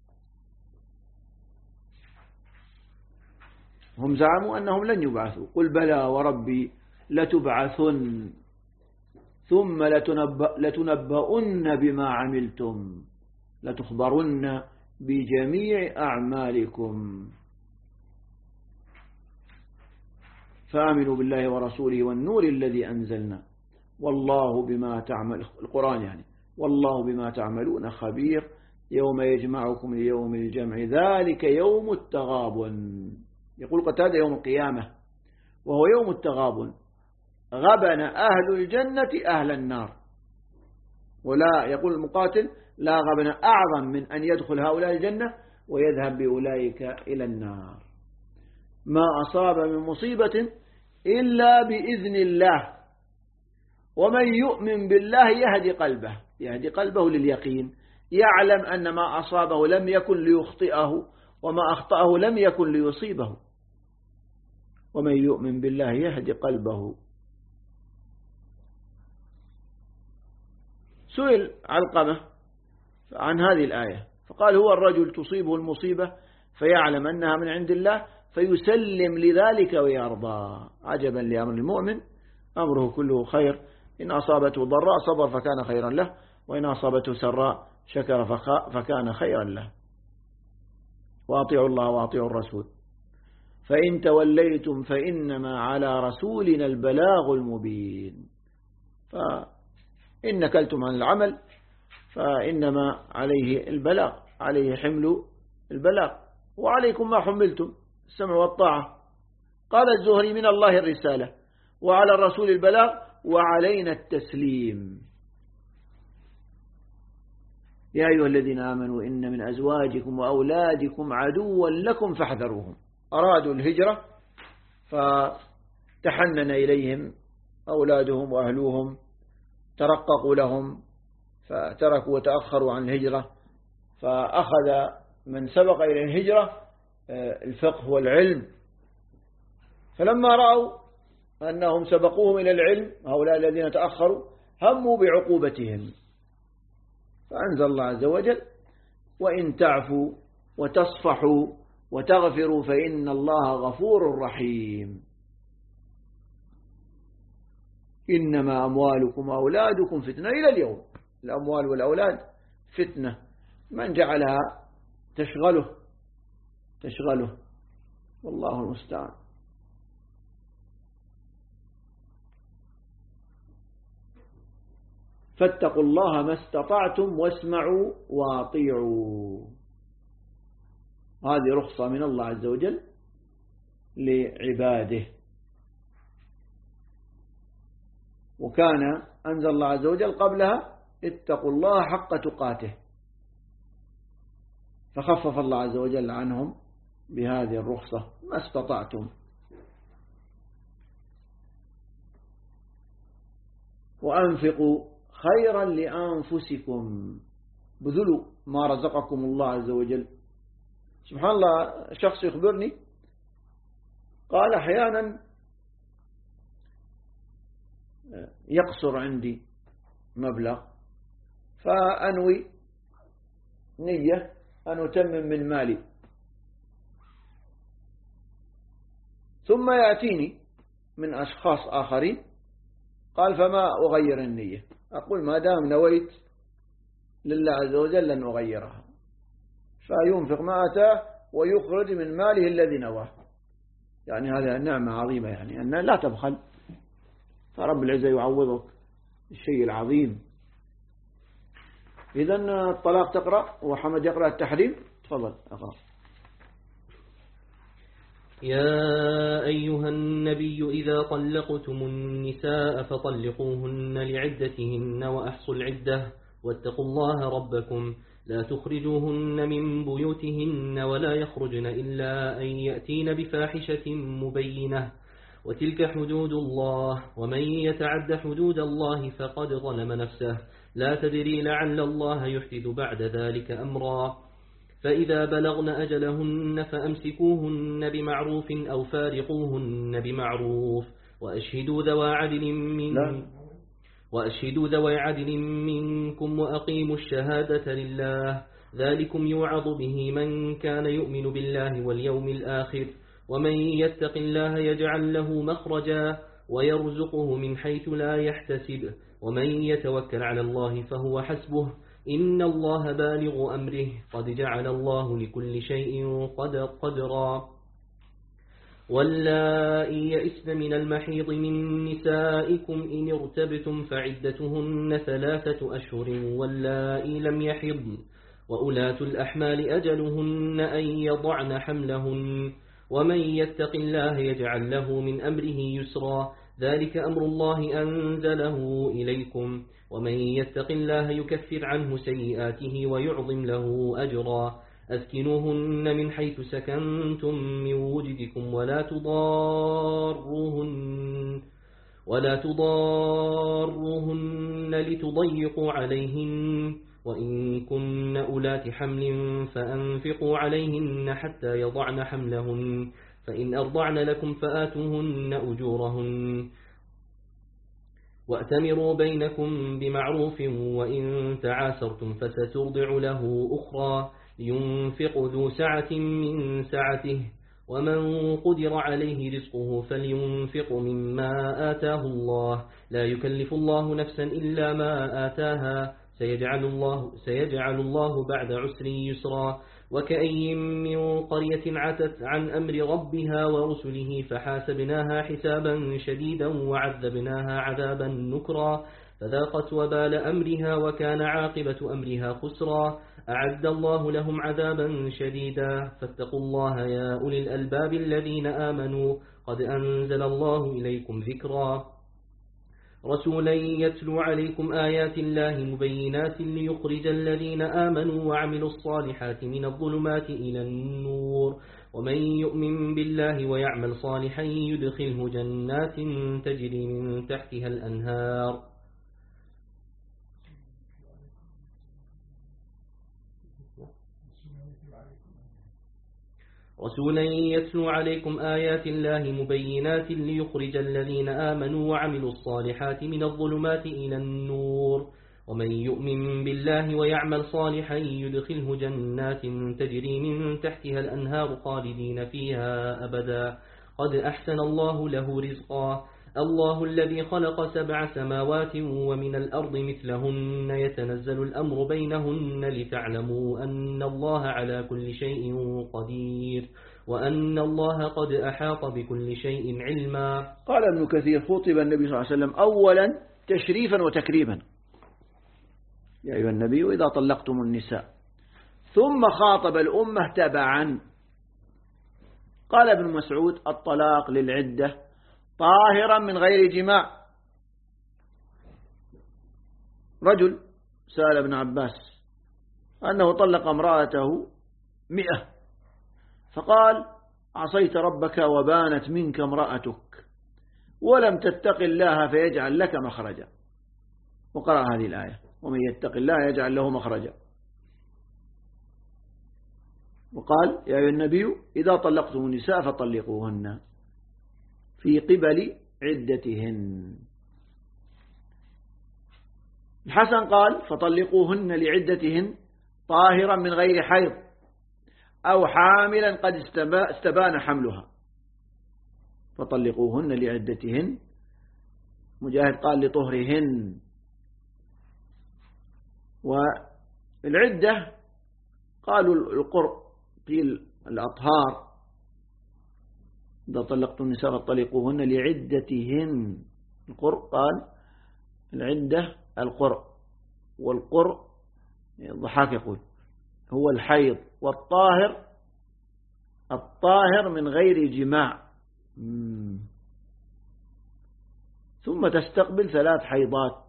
هم زعموا أنهم لن يبعثوا قل بلى وربي لتبعثن ثم لتنبؤن بما عملتم لتخبرن بجميع أعمالكم فآمنوا بالله ورسوله والنور الذي أنزلنا والله بما تعمل القرآن يعني والله بما تعملون خبير يوم يجمعكم ليوم الجمع ذلك يوم التغابن. يقول قتادة يوم القيامة وهو يوم التغابن غبن أهل الجنة أهل النار ولا يقول المقاتل لا غبن أعظم من أن يدخل هؤلاء الجنة ويذهب بأولئك إلى النار. ما أصاب من مصيبة إلا بإذن الله ومن يؤمن بالله يهدي قلبه لليقين يعلم أن ما أصابه لم يكن ليخطئه وما أخطأه لم يكن ليصيبه ومن يؤمن بالله يهدي قلبه. سئل علقمة عن هذه الآية فقال هو الرجل تصيبه المصيبة فيعلم أنها من عند الله فيسلم لذلك ويرضى عجبا لأمر المؤمن أمره كله خير إن أصابته ضراء صبر فكان خيرا له وإن أصابته سراء شكر فكان خيرا له. وأطيعوا الله وأطيعوا الرسول فإن توليتم فإنما على رسولنا البلاغ المبين فإن نكلتم عن العمل فإنما عليه البلاغ عليه حمل البلاغ وعليكم ما حملتم السمع والطاعة. قال الزهري من الله الرسالة وعلى الرسول البلاغ وعلينا التسليم. يا أيها الذين آمنوا إن من أزواجكم وأولادكم عدوا لكم فاحذروهم. أرادوا الهجرة فتحنن إليهم أولادهم وأهلوهم، ترققوا لهم فتركوا وتأخروا عن الهجرة، فأخذ من سبق إلى الهجرة الفقه والعلم، فلما رأوا أنهم سبقوهم إلى العلم هؤلاء الذين تأخروا هموا بعقوبتهم، فأنزل الله عز وجل: وإن تعفوا وتصفحوا وتغفروا فإن الله غفور رحيم. إنما أموالكم وأولادكم فتنة. إلى اليوم الأموال والأولاد فتنة، من جعلها تشغله والله المستعان. فاتقوا الله ما استطعتم واسمعوا واطيعوا. هذه رخصة من الله عز وجل لعباده. وكان أنزل الله عز وجل قبلها: اتقوا الله حق تقاته، فخفف الله عز وجل عنهم بهذه الرخصة ما استطعتم. وأنفقوا خيرا لأنفسكم، بذلوا ما رزقكم الله عز وجل. سبحان الله، شخص يخبرني قال: أحيانا يقصر عندي مبلغ فأنوي نية أن أتمم من مالي، ثم يأتيني من أشخاص آخرين قال: فما أغير النية؟ أقول: ما دام نويت لله عز وجل لن أغيرها. فينفق ما أتاه ويخرج من ماله الذي نواه. يعني هذا نعمة عظيمة، يعني أن لا تبخل، فرب العزة يعوضك الشيء العظيم. إذن الطلاق تقرأ وحمد يقرأ التحريم. تفضل أقرأ. يا أيها النبي إذا طلقتم النساء فطلقوهن لعدتهن وأحصوا العدة واتقوا الله ربكم لا تخرجوهن من بيوتهن ولا يخرجن إلا أن يأتين بفاحشة مبينة وتلك حدود الله ومن يتعد حدود الله فقد ظلم نفسه لا تدري لعل الله يحدث بعد ذلك أمرا فإذا بلغن أجلهن فأمسكوهن بمعروف أو فارقوهن بمعروف وأشهدوا ذوي عدل منكم وأقيموا الشهادة لله ذلكم يوعظ به من كان يؤمن بالله واليوم الآخر ومن يتق الله يجعل له مخرجا ويرزقه من حيث لا يحتسب ومن يتوكل على الله فهو حسبه إن الله بالغ أمره قد جعل الله لكل شيء قدرا واللائي يئسن من المحيض من نسائكم إن ارتبتم فعدتهن 3 أشهر واللائي لم يحضن وأولاة الأحمال أجلهن أن يضعن حملهن ومن يتق الله يجعل له من أمره يسرا ذلك أمر الله أنزله إليكم ومن يتق الله يكفر عنه سيئاته ويعظم له أجرا أسكنوهن من حيث سكنتم من وجدكم ولا تضاروهن لتضيقوا عليهن وإن كن أولات حمل فأنفقوا عليهن حتى يضعن حملهن فإن أرضعن لكم فآتوهن أجورهن وأتمروا بينكم بمعروف وإن تعاسرتم فسترضع له أخرى لينفق ذو سعة من سعته ومن قدر عليه رزقه فلينفق مما آتاه الله لا يكلف الله نفسا إلا ما آتاها سيجعل الله بعد عسر يسرا وكأي من قرية عتت عن أمر ربها ورسله فحاسبناها حسابا شديدا وعذبناها عذابا نكرا فذاقت وبال أمرها وكان عاقبة أمرها خسرا أعد الله لهم عذابا شديدا فاتقوا الله يا أولي الألباب الذين آمنوا قد أنزل الله إليكم ذكرا رسولا يتلو عليكم آيات الله مبينات ليخرج الذين آمنوا وعملوا الصالحات من الظلمات إلى النور ومن يؤمن بالله ويعمل صالحا يدخله جنات تجري من تحتها الأنهار رسولا يتلو عليكم آيات الله مبينات ليخرج الذين آمنوا وعملوا الصالحات من الظلمات إلى النور ومن يؤمن بالله ويعمل صالحا يدخله جنات تجري من تحتها الأنهار خالدين فيها أبدا قد أحسن الله له رزقا الله الذي خلق 7 سماوات ومن الأرض مثلهن يتنزل الأمر بينهن لتعلموا أن الله على كل شيء قدير وأن الله قد أحاط بكل شيء علما. قال ابن كثير خطب النبي صلى الله عليه وسلم أولا تشريفا وتكريما يا أيها النبي إذا طلقتم النساء ثم خاطب الأمة تبعا. قال ابن مسعود الطلاق للعدة طاهرا من غير جماع. رجل سأل ابن عباس أنه طلق امرأته 100 فقال عصيت ربك وبانت منك امرأتك ولم تتق الله فيجعل لك مخرجا وقرأ هذه الآية ومن يتق الله يجعل له مخرجا وقال يا أيها النبي إذا طلقتم النساء فطلقوهن في قبل عدتهن. الحسن قال فطلقوهن لعدتهن طاهرا من غير حيض أو حاملا قد استبان حملها فطلقوهن لعدتهن. مجاهد قال لطهرهن. والعدة قالوا القرء قيل الأطهار إذا طلقتم النساء فطلقوهن لعدتهن. القرء قال العدة القرء والقرء الضحاك يقول هو الحيض الطاهر من غير جماع ثم تستقبل 3 حيضات.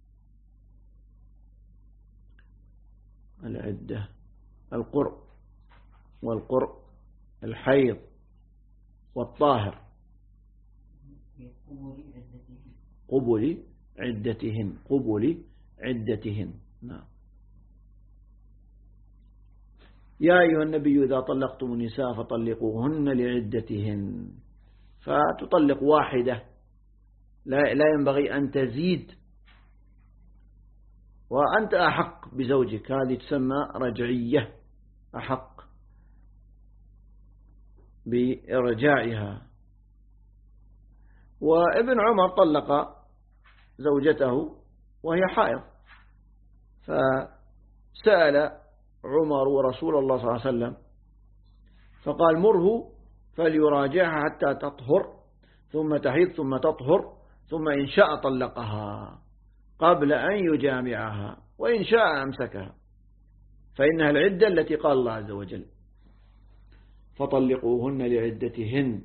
العدة القرء والقرء الحيض والطاهر قبل عدتهن. نعم. يا أيها النبي إذا طلقتم النساء فطلقوهن لعدتهن فتطلق واحدة لا ينبغي أن تزيد وأنت أحق بزوجك هذه تسمى رجعية أحق بإرجاعها. وابن عمر طلق زوجته وهي حائض فسأل عمر رسول الله صلى الله عليه وسلم فقال مره فليراجعها حتى تطهر ثم تحيض ثم تطهر ثم إن شاء طلقها قبل أن يجامعها وإن شاء أمسكها فإنها العدة التي قال الله عز وجل فطلقوهن لعدتهن.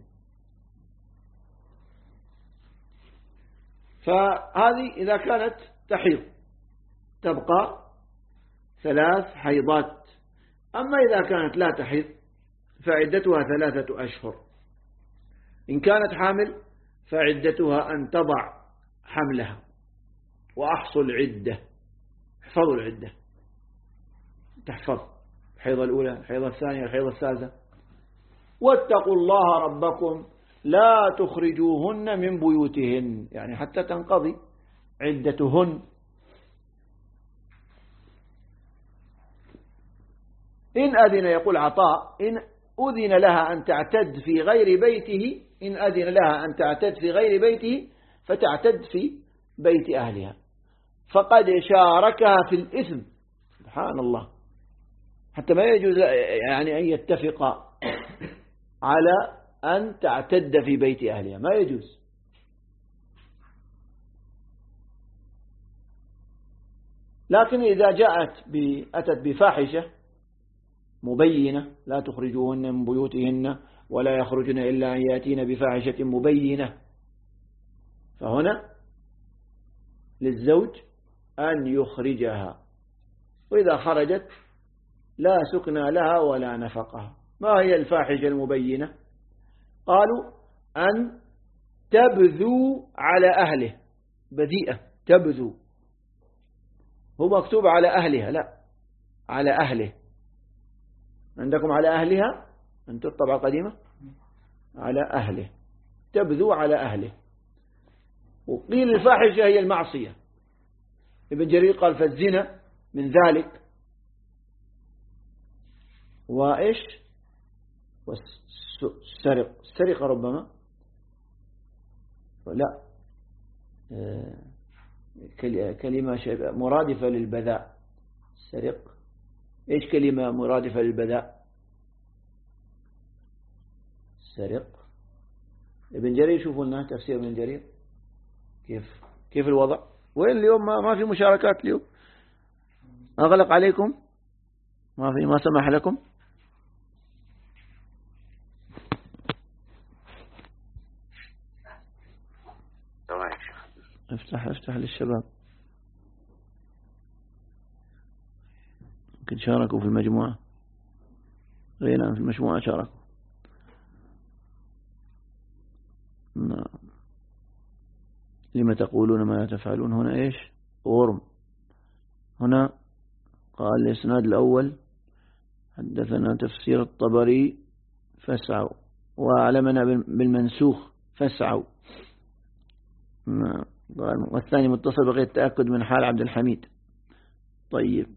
فهذه إذا كانت تحيض تبقى 3 حيضات. أما إذا كانت لا تحيض فعدتها 3 أشهر. إن كانت حامل فعدتها أن تضع حملها. وأحصوا العدة احفظوا العدة تحفظ الحيضة الأولى الحيضة الثانية الحيضة الثالثة. واتقوا الله ربكم لا تخرجوهن من بيوتهن يعني حتى تنقضي عدتهن. إن أذن يقول عطاء إن أذن لها أن تعتد في غير بيته إن أذن لها أن تعتد في غير بيته فتعتد في بيت أهلها فقد شاركها في الإثم. سبحان الله. حتى ما يجوز يعني أن يتفق على أن تعتد في بيت أهلها ما يجوز. لكن إذا أتت بفاحشة مبينة لا تخرجوهن من بيوتهن ولا يخرجن إلا أن يأتين بفاحشة مبينة فهنا للزوج أن يخرجها، وإذا خرجت لا سكنى لها ولا نفقها. ما هي الفاحشة المبينة؟ قالوا أن تبذو على أهله، بذيئة تبذو، هو مكتوب على أهلها، لا على أهله. عندكم على أهلها، أنتم الطبعة القديمة على أهله، تبذو على أهله. وقيل الفاحشة هي المعصية. ابن جرير قال فالزنا من ذلك، وإيش والسرقة ربما لا كلمة مرادفة للبذاء. السرق إيش كلمة مرادفة للبذاء؟ السرق. ابن جرير شوفوا لنا تفسير ابن جرير كيف الوضع. وين اليوم ما في مشاركات اليوم؟ أغلق عليكم، ما سمح لكم. افتح للشباب، يمكن شاركوا في المجموعة. غيرنا في المجموعة شاركوا. لما تقولون ما لا تفعلون. هنا إيش غرم. هنا قال الإسناد الأول حدثنا تفسير الطبري فاسعوا، وأعلمنا بالمنسوخ فاسعوا. والثاني متصل بغير التأكد من حال عبد الحميد. طيب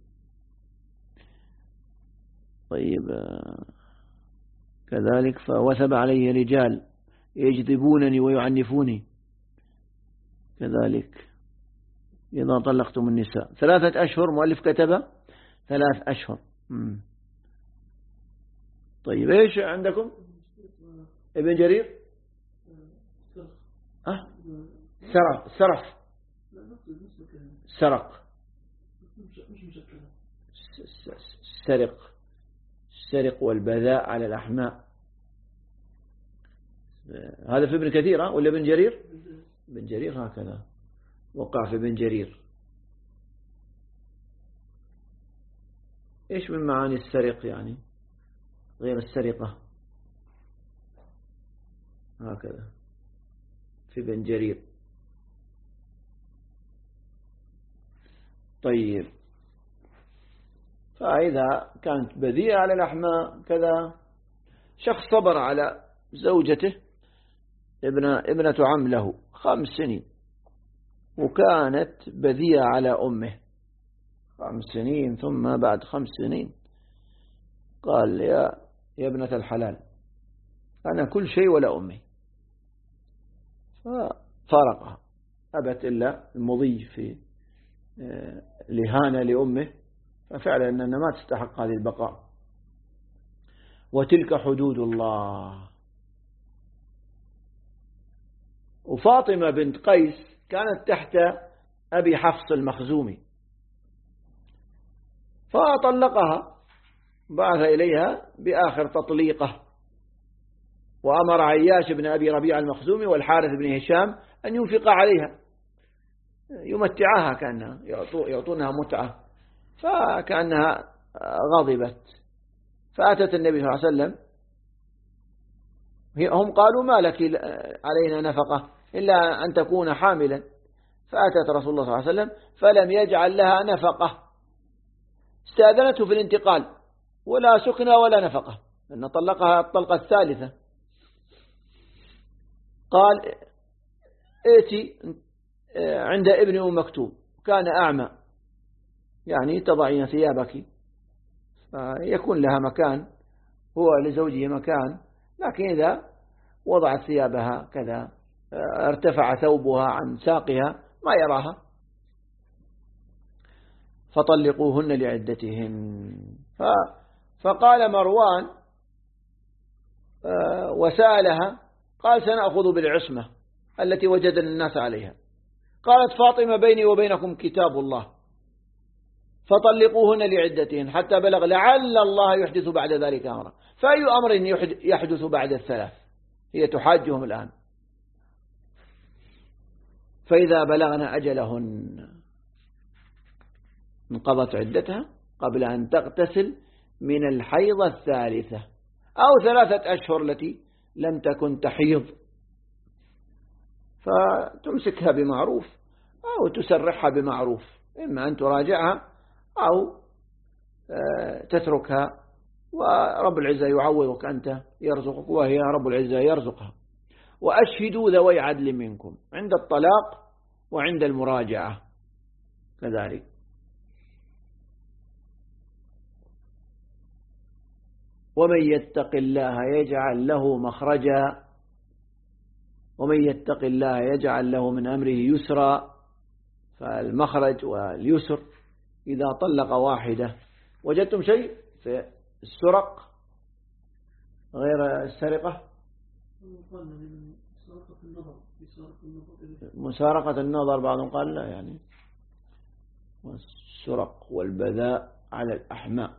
كذلك فوثب عليه رجال يجذبونني ويعنفوني. كذلك إذا طلقتم النساء 3 أشهر، مؤلف كتبه 3 أشهر. طيب إيش عندكم ابن جرير؟ سرق السرق والبذاء على الأحماء. هذا في ابن كثير ولا ابن جرير؟ ابن جرير هكذا وقع في ابن جرير. إيش من معاني السرق يعني غير السرقة؟ هكذا في ابن جرير. طيب فإذا كانت بذيئة على الأحماء كذا، شخص صبر على زوجته ابنة عم له 5 سنين، وكانت بذيئة على أمه 5 سنين، ثم بعد 5 سنين قال يا ابنة الحلال أنا كل شيء ولا أمي، ففارقها، أبت إلا المضي في لهانة لأمه، ففعلا أنها ما تستحق هذه البقاء. وتلك حدود الله. وفاطمة بنت قيس كانت تحت أبي حفص المخزومي، فطلقها، بعث إليها بآخر تطليقه، وأمر عياش بن أبي ربيع المخزومي والحارث بن هشام أن ينفق عليها، يمتعها، كأنها يعطونها متعة، فكأنها غضبت، فأتت النبي صلى الله عليه وسلم. هم قالوا ما لك علينا نفقة إلا أن تكون حاملا، فأتت رسول الله صلى الله عليه وسلم فلم يجعل لها نفقة، استأذنته في الانتقال، ولا سكنى ولا نفقة، لأن طلقها الطلقة الثالثة. قال ائتي عند ابن أم مكتوم، كان أعمى، يعني تضعين ثيابك، فيكون لها مكان، هو لزوجه مكان، لكن إذا وضعت ثيابها كذا ارتفع ثوبها عن ساقها ما يراها، فطلقوهن لعدتهن. فقال مروان وسألها، قال سنأخذ بالعصمة التي وجدنا الناس عليها. قالت فاطمة بيني وبينكم كتاب الله، فطلقوهن لعدتهن حتى بلغ لعل الله يحدث بعد ذلك أمرا. فأي أمر يحدث بعد 3؟ هي تحاجهم الآن. فإذا بلغن أجلهن انقضت عدتها قبل أن تغتسل من الحيضة الثالثة أو 3 أشهر التي لم تكن تحيض، فتمسكها بمعروف أو تسرحها بمعروف، إما أن تراجعها أو تتركها، ورب العزة يعوضك أنت يرزقك وهي رب العزة يرزقها. وأشهدوا ذوي عدل منكم عند الطلاق وعند المراجعة كذلك. ومن يتق الله يجعل له مخرجا ومن يتق الله يجعل له من أمره يسرا. فالمخرج واليسر إذا طلق واحدة. وجدتم شيء في السرق غير السرقة؟ مسارقة النظر بعضهم قال لا، يعني والسرق والبذاء على الأحماء.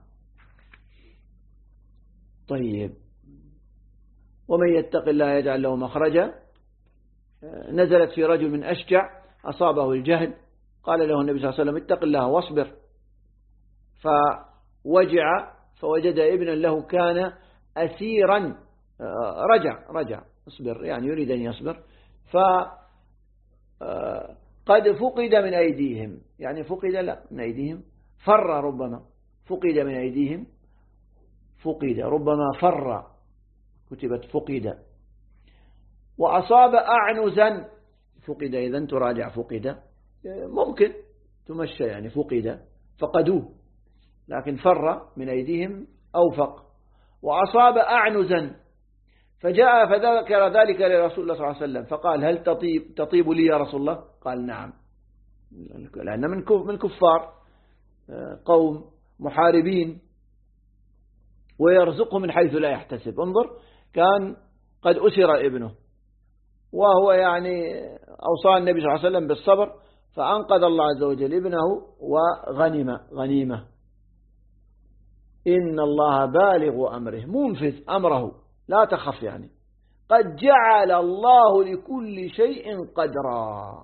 طيب، ومن يتق الله يجعل له مخرجا نزلت في رجل من أشجع أصابه الجهد، قال له النبي صلى الله عليه وسلم اتق الله واصبر، فوجع فوجد ابنا له كان أسيرا، رجع اصبر، يعني يريد أن يصبر، فقد فقد من أيديهم، يعني فقد لا من أيديهم، فر، ربما فقد من أيديهم، فقد ربما فر، كتبت فقد. وأصاب أعنزا، فقد إذن تراجع فقد، ممكن تمشى يعني فقد فقدوه، لكن فر من أيديهم أوفق. وأصاب أعنزا فجاء فذكر ذلك لرسول الله صلى الله عليه وسلم فقال هل تطيب لي يا رسول الله؟ قال نعم، لأن من كفار قوم محاربين ويرزقه من حيث لا يحتسب. انظر، كان قد أسر ابنه وهو يعني أوصى النبي صلى الله عليه وسلم بالصبر، فأنقذ الله عز وجل ابنه غنيمة. إن الله بالغ أمره، منفذ أمره، لا تخف، يعني قد جعل الله لكل شيء قدرا.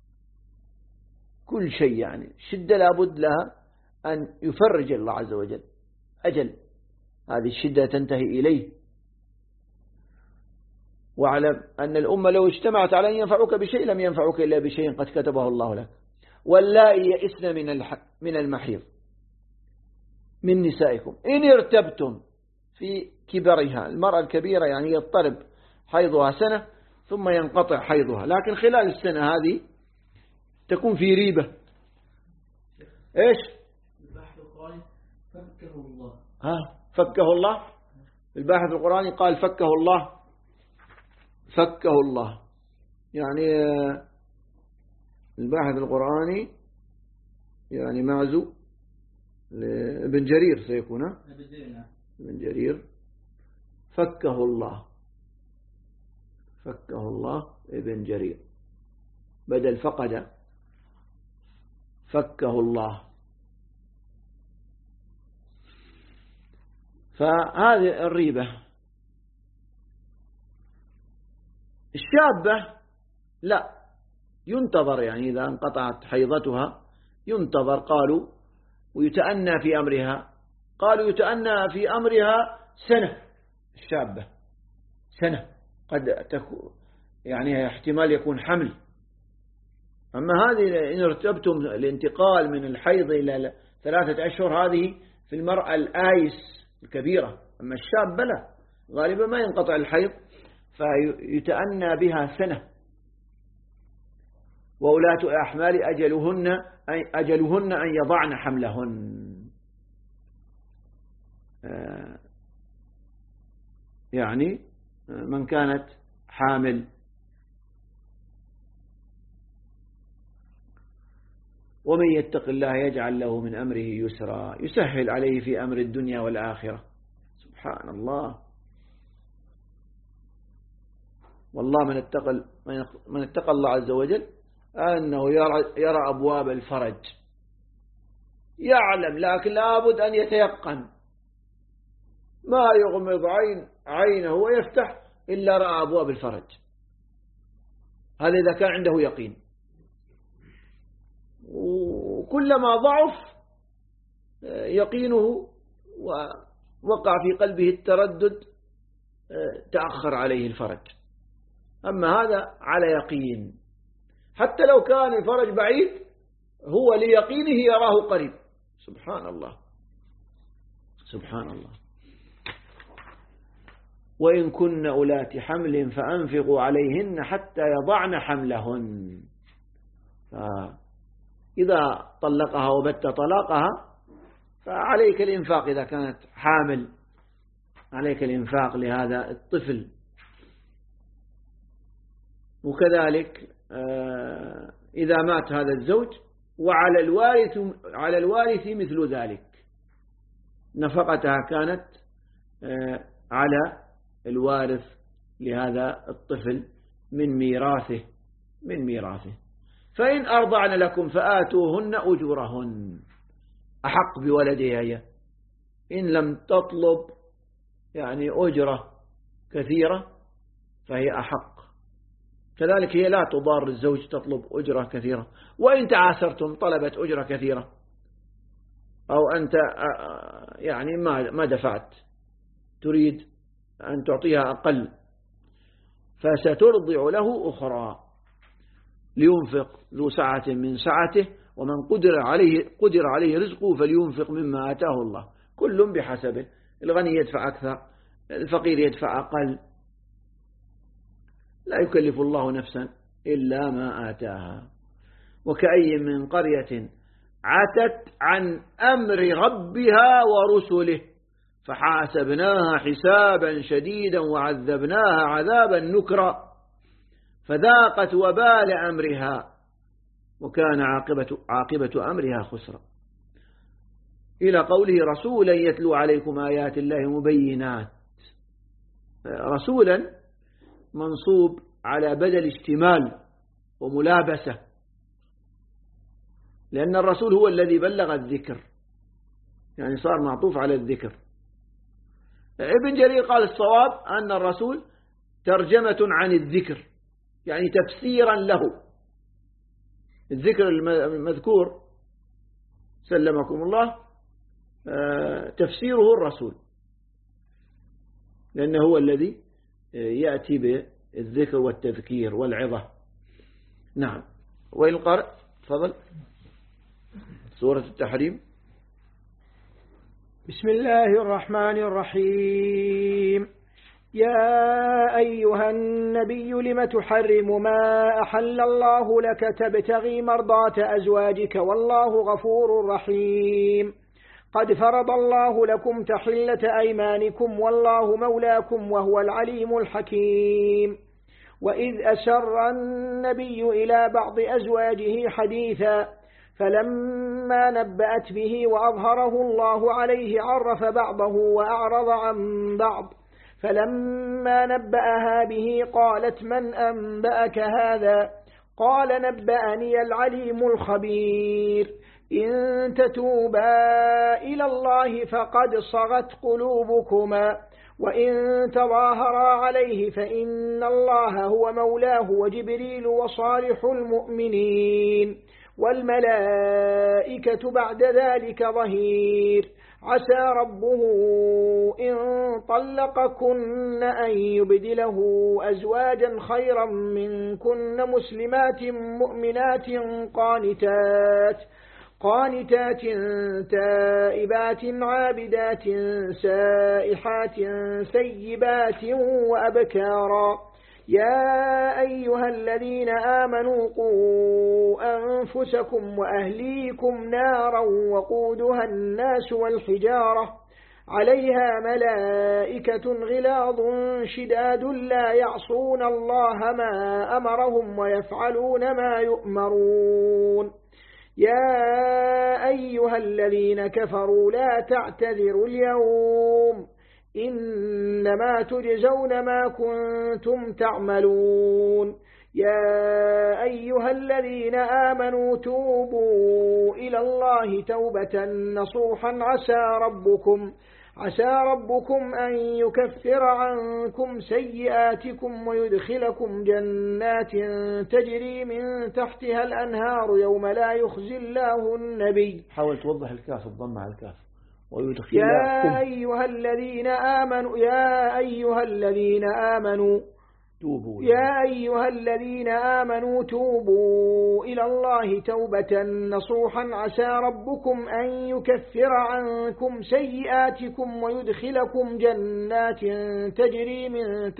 كل شيء يعني شدة لابد لها أن يفرج الله عز وجل أجل، هذه الشدة تنتهي إليه. واعلم أن الأمة لو اجتمعت على أن ينفعوك بشيء لم ينفعوك إلا بشيء قد كتبه الله لك. واللائي يئسن من المحيض من نسائكم إن ارتبتم في كبرها، المرأة الكبيرة يعني يضطرب حيضها سنة ثم ينقطع حيضها، لكن خلال السنة هذه تكون في ريبة. إيش؟ الباحث القرآني فكه الله. فكه الله. الباحث القرآني قال فكه الله، يعني الباحث القرآني يعني معزو لابن جرير سيكون، ابن جرير فكه الله ابن جرير بدل فقد، فكه الله. فهذه الريبة. الشابة لا ينتظر، يعني إذا انقطعت حيضتها ينتظر، قالوا ويتأنى في أمرها، قالوا يتأنى في أمرها سنة. الشابة سنة قد تكون يعني احتمال يكون حمل. أما هذه إن ارتبتم الانتقال من الحيض إلى 3 أشهر هذه في المرأة الآيس الكبيرة. أما الشابة لا، غالبا ما ينقطع الحيض فيتأنى بها سنة. وأولاة أحمال أجلهن أن يضعن حملهن، يعني من كانت حامل. ومن يتق الله يجعل له من أمره يسرا، يسهل عليه في أمر الدنيا والآخرة. سبحان الله، والله من اتقى الله عز وجل أنه يرى أبواب الفرج، يعلم، لكن لابد أن يتيقن، ما يغمض عينه ويفتح إلا رأى أبواب الفرج. هذا إذا كان عنده يقين. وكلما ضعف يقينه ووقع في قلبه التردد تأخر عليه الفرج. أما هذا على يقين، حتى لو كان الفرج بعيد هو ليقينه يراه قريب. سبحان الله سبحان الله. وإن كن أولات حمل فأنفقوا عليهن حتى يضعن حملهن. إذا طلقها وبت طلاقها فعليك الإنفاق، إذا كانت حامل عليك الإنفاق لهذا الطفل. وكذلك إذا مات هذا الزوج وعلى الوارث مثل ذلك، نفقتها كانت على الوارث لهذا الطفل من ميراثه. فإن أرضعن لكم فآتوهن أجورهن، أحق بولدها هي. إن لم تطلب يعني أجرة كثيرة فهي أحق. كذلك هي لا تضار الزوج تطلب أجرة كثيرة. وإن تعاسرتم طلبت أجرة كثيرة أو أنت يعني ما دفعت تريد أن تعطيها أقل، فسترضع له أخرى. لينفق ذو سعة من سعته ومن قدر عليه رزقه فلينفق مما آتاه الله، كل بحسبه. الغني يدفع أكثر، الفقير يدفع أقل. لا يكلف الله نفسا إلا ما آتاها. وكأي من قرية عتت عن أمر ربها ورسله فحاسبناها حسابا شديدا وعذبناها عذابا نكرا فذاقت وبال أمرها وكان عاقبة أمرها خسرا. إلى قوله رسولا يتلو عليكم آيات الله مبينات. رسولا منصوب على بدل اشتمال وملابسة، لأن الرسول هو الذي بلغ الذكر، يعني صار معطوف على الذكر. ابن جرير قال الصواب أن الرسول ترجمة عن الذكر، يعني تفسيرا له. الذكر المذكور سلمكم الله تفسيره الرسول، لأنه هو الذي يأتي بالذكر والتذكير والعظة. نعم. والقرء تفضل. سورة التحريم. بسم الله الرحمن الرحيم. يا أيها النبي لم تحرم ما أحل الله لك تبتغي مرضات أزواجك والله غفور رحيم. قد فرض الله لكم تحلة أيمانكم والله مولاكم وهو العليم الحكيم. وإذ أسر النبي إلى بعض أزواجه حديثا فلما نبأت به وأظهره الله عليه عرف بعضه وأعرض عن بعض. فلما نبأها به قالت من أنبأك هذا؟ قال نبأني العليم الخبير. إن تتوبا إلى الله فقد صغت قلوبكما وإن تظاهرا عليه فإن الله هو مولاه وجبريل وصالح المؤمنين والملائكة بعد ذلك ظهير. عسى ربه إن طلقكن أن يبدله أزواجا خيرا منكن مسلمات مؤمنات قانتات تائبات عابدات سائحات ثيبات وأبكارا. يا أيها الذين آمنوا قوا أنفسكم وأهليكم نارا وقودها الناس والحجارة عليها ملائكة غلاظ شداد لا يعصون الله ما أمرهم ويفعلون ما يؤمرون. يا أيها الذين كفروا لا تعتذروا اليوم إنما تجزون ما كنتم تعملون. يا أيها الذين آمنوا توبوا إلى الله توبة نصوحا عسى ربكم أن يكفر عنكم سيئاتكم ويدخلكم جنات تجري من تحتها الأنهار يوم لا يخزي الله النبي. حاول توضح الكاف الضم على الكاف. يا أيها الذين آمنوا توبوا إلى الله توبة نصوحا عسى ربكم أن يكفر عنكم سيئاتكم ويدخلكم جنات تجري من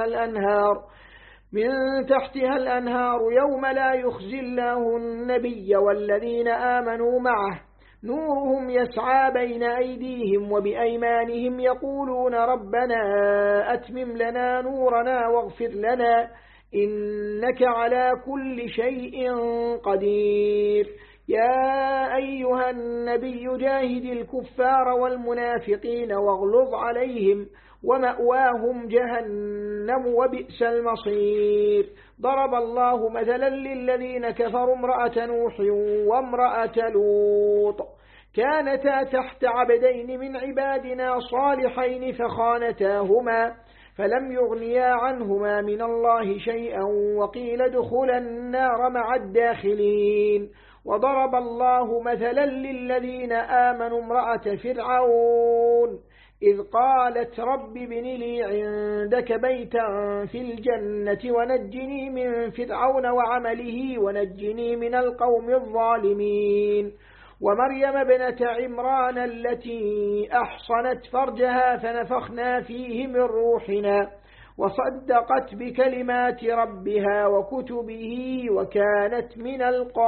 تحتها الأنهار يوم لا يخزي الله النبي والذين آمنوا معه نورهم يسعى بين أيديهم وبأيمانهم يقولون ربنا أتمم لنا نورنا واغفر لنا إنك على كل شيء قدير. يا أيها النبي جاهد الكفار والمنافقين واغلظ عليهم ومأواهم جهنم وبئس المصير. ضرب الله مثلا للذين كفروا امرأة نوح وامرأة لوط كانتا تحت عبدين من عبادنا صالحين فخانتاهما فلم يغنيا عنهما من الله شيئا وقيل ادخلا النار مع الداخلين. وضرب الله مثلا للذين آمنوا امرأة فرعون إذ قالت رب ابن لي عندك بيتا في الجنة ونجني من فرعون وعمله ونجني من القوم الظالمين. ومريم ابنة عمران التي أحصنت فرجها فنفخنا فيه من روحنا وصدقت بكلمات ربها وكتبه وكانت من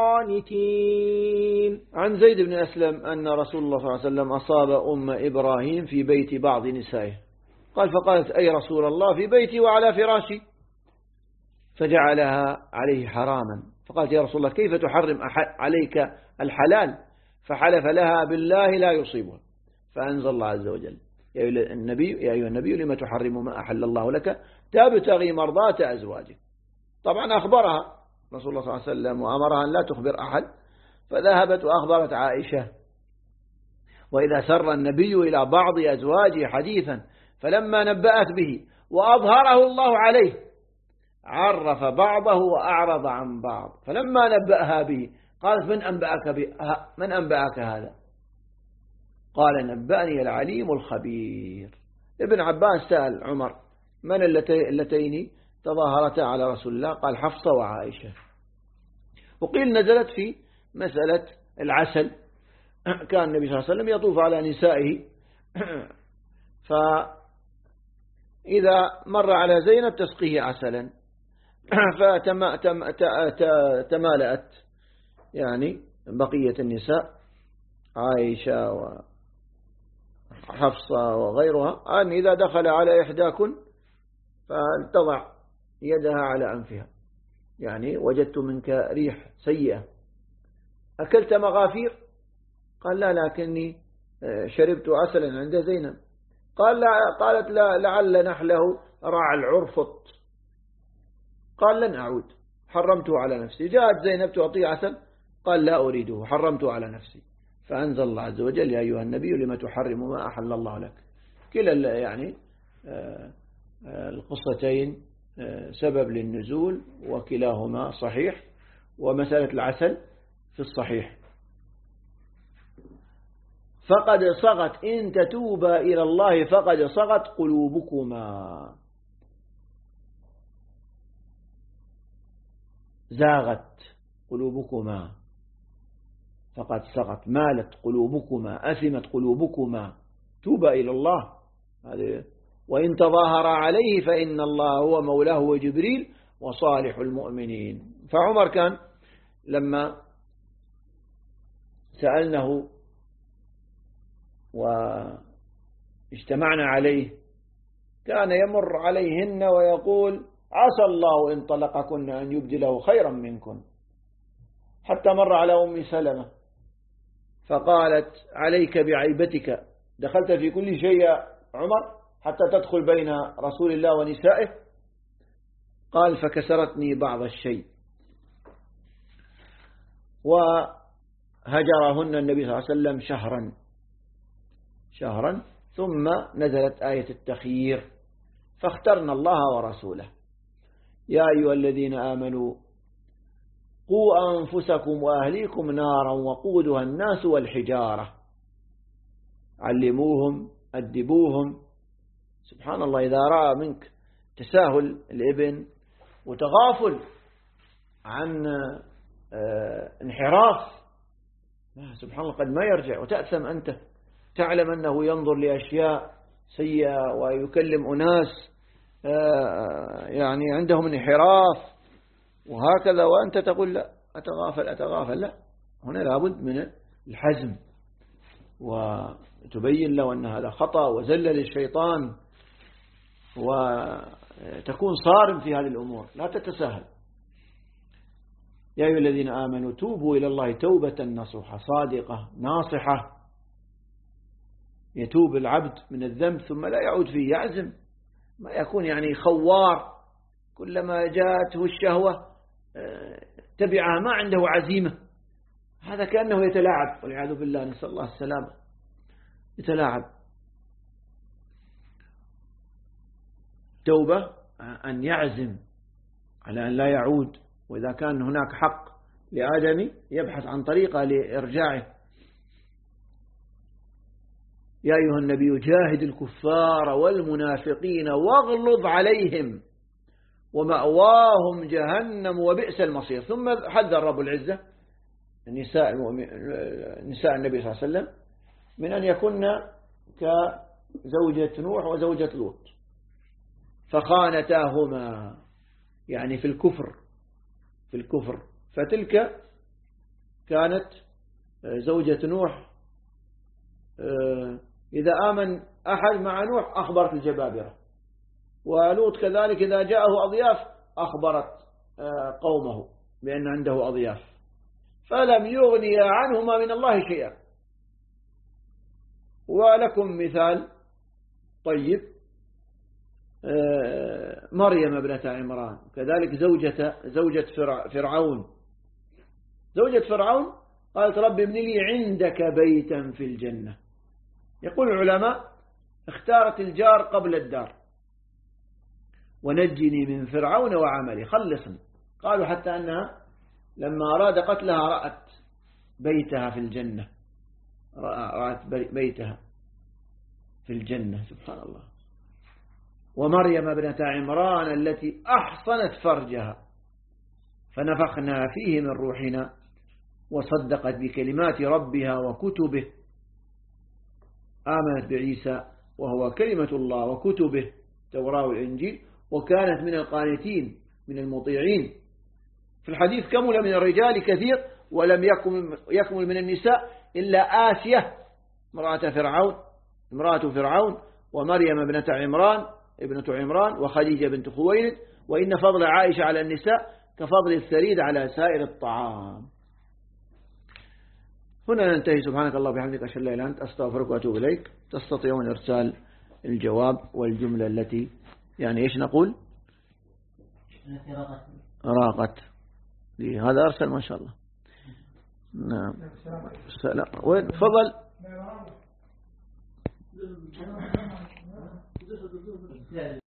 القانتين. عن زيد بن أسلم أن رسول الله صلى الله عليه وسلم أصاب أم إبراهيم في بيت بعض نسائه قال فقالت أي رسول الله في بيتي وعلى فراشي فجعلها عليه حراما فقالت يا رسول الله كيف تحرم عليك الحلال فحلف لها بالله لا يصيبها فأنزل الله عز وجل يا أيها النبي لما تحرم ما أحل الله لك تبتغي مرضات أزواجك. طبعا أخبرها رسول الله صلى الله عليه وسلم وأمرها أن لا تخبر أحد فذهبت وأخبرت عائشة. وإذا سر النبي إلى بعض أزواجه حديثا فلما نبأت به وأظهره الله عليه عرف بعضه وأعرض عن بعض فلما نبأها به قالت من أنبأك هذا قال نبأني العليم الخبير. ابن عباس سأل عمر من اللتين تظاهرتا على رسول الله قال حفصة وعائشة. وقيل نزلت في مسألة العسل كان النبي صلى الله عليه وسلم يطوف على نسائه فإذا مر على زينب تسقيه عسلا فتمالأت يعني بقية النساء عائشة وحفصة وغيرها أن إذا دخل على إحداكن فلتضع يدها على أنفها يعني وجدت منك ريح سيئة أكلت مغافير قال لا لكني شربت عسلا عند زينب قالت لا لعل نحله راع العرفط قال لن أعود حرمته على نفسي. جاءت زينب تعطي عسل قال لا أريده حرمته على نفسي فأنزل الله عز وجل يا أيها النبي لما تحرم ما أحل الله لك. كلا يعني القصتين سبب للنزول وكلاهما صحيح ومسألة العسل في الصحيح. فقد صغت إن تتوبا إلى الله فقد صغت قلوبكما زاغت قلوبكما فقد صغت مالت قلوبكما أثمت قلوبكما توبا إلى الله. وإن تظاهر عليه فإن الله هو مولاه وجبريل وصالح المؤمنين. فعمر كان لما سألنه واجتمعنا عليه كان يمر عليهن ويقول عسى الله إن طلقكن أن يبدله خيرا منكن. حتى مر على أم سلمة فقالت عليك بعيبتك دخلت في كل شيء يا عمر حتى تدخل بين رسول الله ونسائه قال فكسرتني بعض الشيء. وهجرهن النبي صلى الله عليه وسلم شهرا ثم نزلت آية التخيير فاخترنا الله ورسوله. يا أيها الذين آمنوا قوا أنفسكم وأهليكم نارا وقودها الناس والحجارة، علموهم أدبوهم. سبحان الله، إذا رأى منك تساهل الابن وتغافل عن انحراف، سبحان الله قد ما يرجع وتأثم أنت، تعلم أنه ينظر لأشياء سيئة ويكلم أناس يعني عندهم انحراف وهكذا، وأنت تقول لا أتغافل. لا، هنا لابد من الحزم وتبين له أن هذا خطأ وزلل الشيطان، وتكون صارم في هذه الأمور، لا تتساهل. يا أيها الذين آمنوا توبوا إلى الله توبة نصوحة صادقة ناصحة. يتوب العبد من الذنب ثم لا يعود فيه، يعزم، ما يكون يعني خوار كلما جاءته الشهوة تبعها، ما عنده عزيمة. هذا كأنه يتلاعب والعياذ بالله، نسأل الله السلامة، يتلاعب. توبة أن يعزم على أن لا يعود، وإذا كان هناك حق لآدم يبحث عن طريقة لإرجاعه. يا أيها النبي جاهد الكفار والمنافقين واغلظ عليهم ومأواهم جهنم وبئس المصير. ثم حذر رب العزة نساء النبي صلى الله عليه وسلم من أن يكن كزوجة نوح وزوجة لوط، فخانتاهما، يعني في الكفر. فتلك كانت زوجة نوح، إذا آمن أحد مع نوح أخبرت الجبابرة، ولوط كذلك إذا جاءه أضياف أخبرت قومه بأن عنده أضياف، فلم يغني عنهما من الله شيئا. ولكم مثال طيب، مريم ابنة عمران، كذلك زوجة فرعون. زوجة فرعون قالت رب ابن لي عندك بيتا في الجنة. يقول العلماء اختارت الجار قبل الدار، ونجني من فرعون وعملي، خلصني. قالوا حتى أنها لما أراد قتلها رأت بيتها في الجنة، رأت بيتها في الجنة، سبحان الله. ومريم ابنة عمران التي أحصنت فرجها فنفخنا فيه من روحنا وصدقت بكلمات ربها وكتبه، آمنت بعيسى وهو كلمة الله وكتبه التوراة والإنجيل، وكانت من القانتين من المطيعين. في الحديث كمل من الرجال كثير ولم يكمل من النساء إلا آسية امرأة فرعون ومريم ابنة عمران وخديجة بنت خويلد. وإن فضل عائشة على النساء كفضل الثريد على سائر الطعام. هنا ننتهي. سبحانك الله وبحمدك، أشهد أن لا إله إلا أنت، أستغفرك وأتوب إليك. تستطيعون إرسال الجواب والجملة التي يعني إيش نقول راقت لي، هذا أرسل ما شاء الله. نعم. سلام. وين فضل